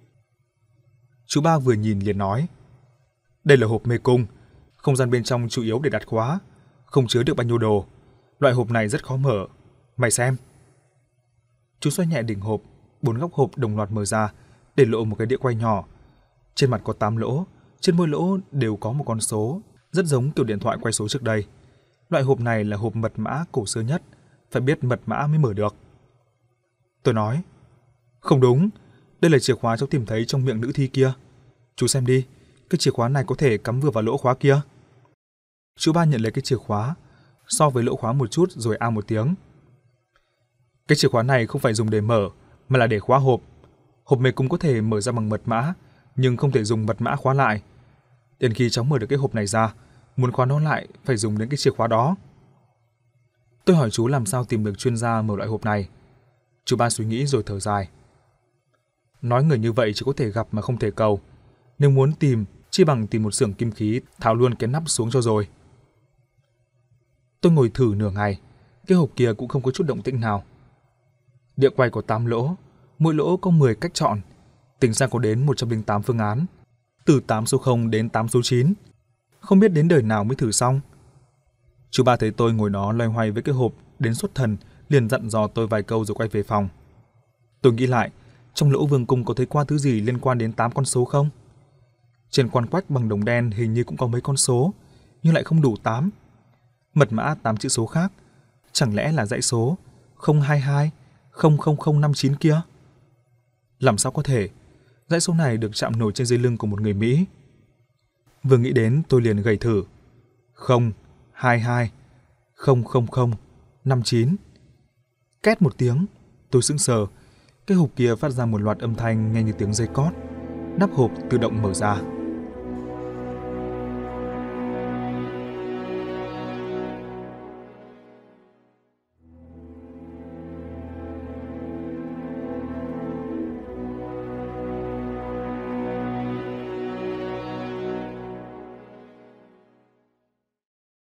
Chú ba vừa nhìn liền nói. Đây là hộp mê cung, không gian bên trong chủ yếu để đặt khóa, không chứa được bao nhiêu đồ. Loại hộp này rất khó mở, mày xem. Chú xoay nhẹ đỉnh hộp, 4 góc hộp đồng loạt mở ra, để lộ một cái đĩa quay nhỏ. Trên mặt có 8 lỗ, trên mỗi lỗ đều có một con số, rất giống kiểu điện thoại quay số trước đây. Loại hộp này là hộp mật mã cổ xưa nhất, phải biết mật mã mới mở được. Tôi nói, không đúng, đây là chìa khóa cháu tìm thấy trong miệng nữ thi kia. Chú xem đi, cái chìa khóa này có thể cắm vừa vào lỗ khóa kia. Chú ba nhận lấy cái chìa khóa, so với lỗ khóa một chút rồi a một tiếng. Cái chìa khóa này không phải dùng để mở, mà là để khóa hộp. Hộp mê cung có thể mở ra bằng mật mã, nhưng không thể dùng mật mã khóa lại. Đến khi cháu mở được cái hộp này ra, muốn khóa nó lại phải dùng đến cái chìa khóa đó. Tôi hỏi chú làm sao tìm được chuyên gia mở loại hộp này. Chú ba suy nghĩ rồi thở dài. Nói người như vậy chỉ có thể gặp mà không thể cầu. Nếu muốn tìm, chỉ bằng tìm một xưởng kim khí tháo luôn cái nắp xuống cho rồi. Tôi ngồi thử nửa ngày, cái hộp kia cũng không có chút động tĩnh nào. Đĩa quay có 8 lỗ, mỗi lỗ có 10 cách chọn, tính ra có đến 108 phương án, từ 8 số 0 đến 8 số 9. Không biết đến đời nào mới thử xong. Chú ba thấy tôi ngồi đó loay hoay với cái hộp đến xuất thần, liền dặn dò tôi vài câu rồi quay về phòng. Tôi nghĩ lại, trong Lỗ Vương Cung có thấy qua thứ gì liên quan đến 8 con số không? Trên quan quách bằng đồng đen hình như cũng có mấy con số, nhưng lại không đủ 8. Mật mã 8 chữ số khác, chẳng lẽ là dãy số 022 00059 kia? Làm sao có thể? Dãy số này được chạm nổi trên dây lưng của một người Mỹ. Vừa nghĩ đến tôi liền gầy thử. 022 00059. Két một tiếng, tôi sững sờ. Cái hộp kia phát ra một loạt âm thanh nghe như tiếng dây cót. Nắp hộp tự động mở ra.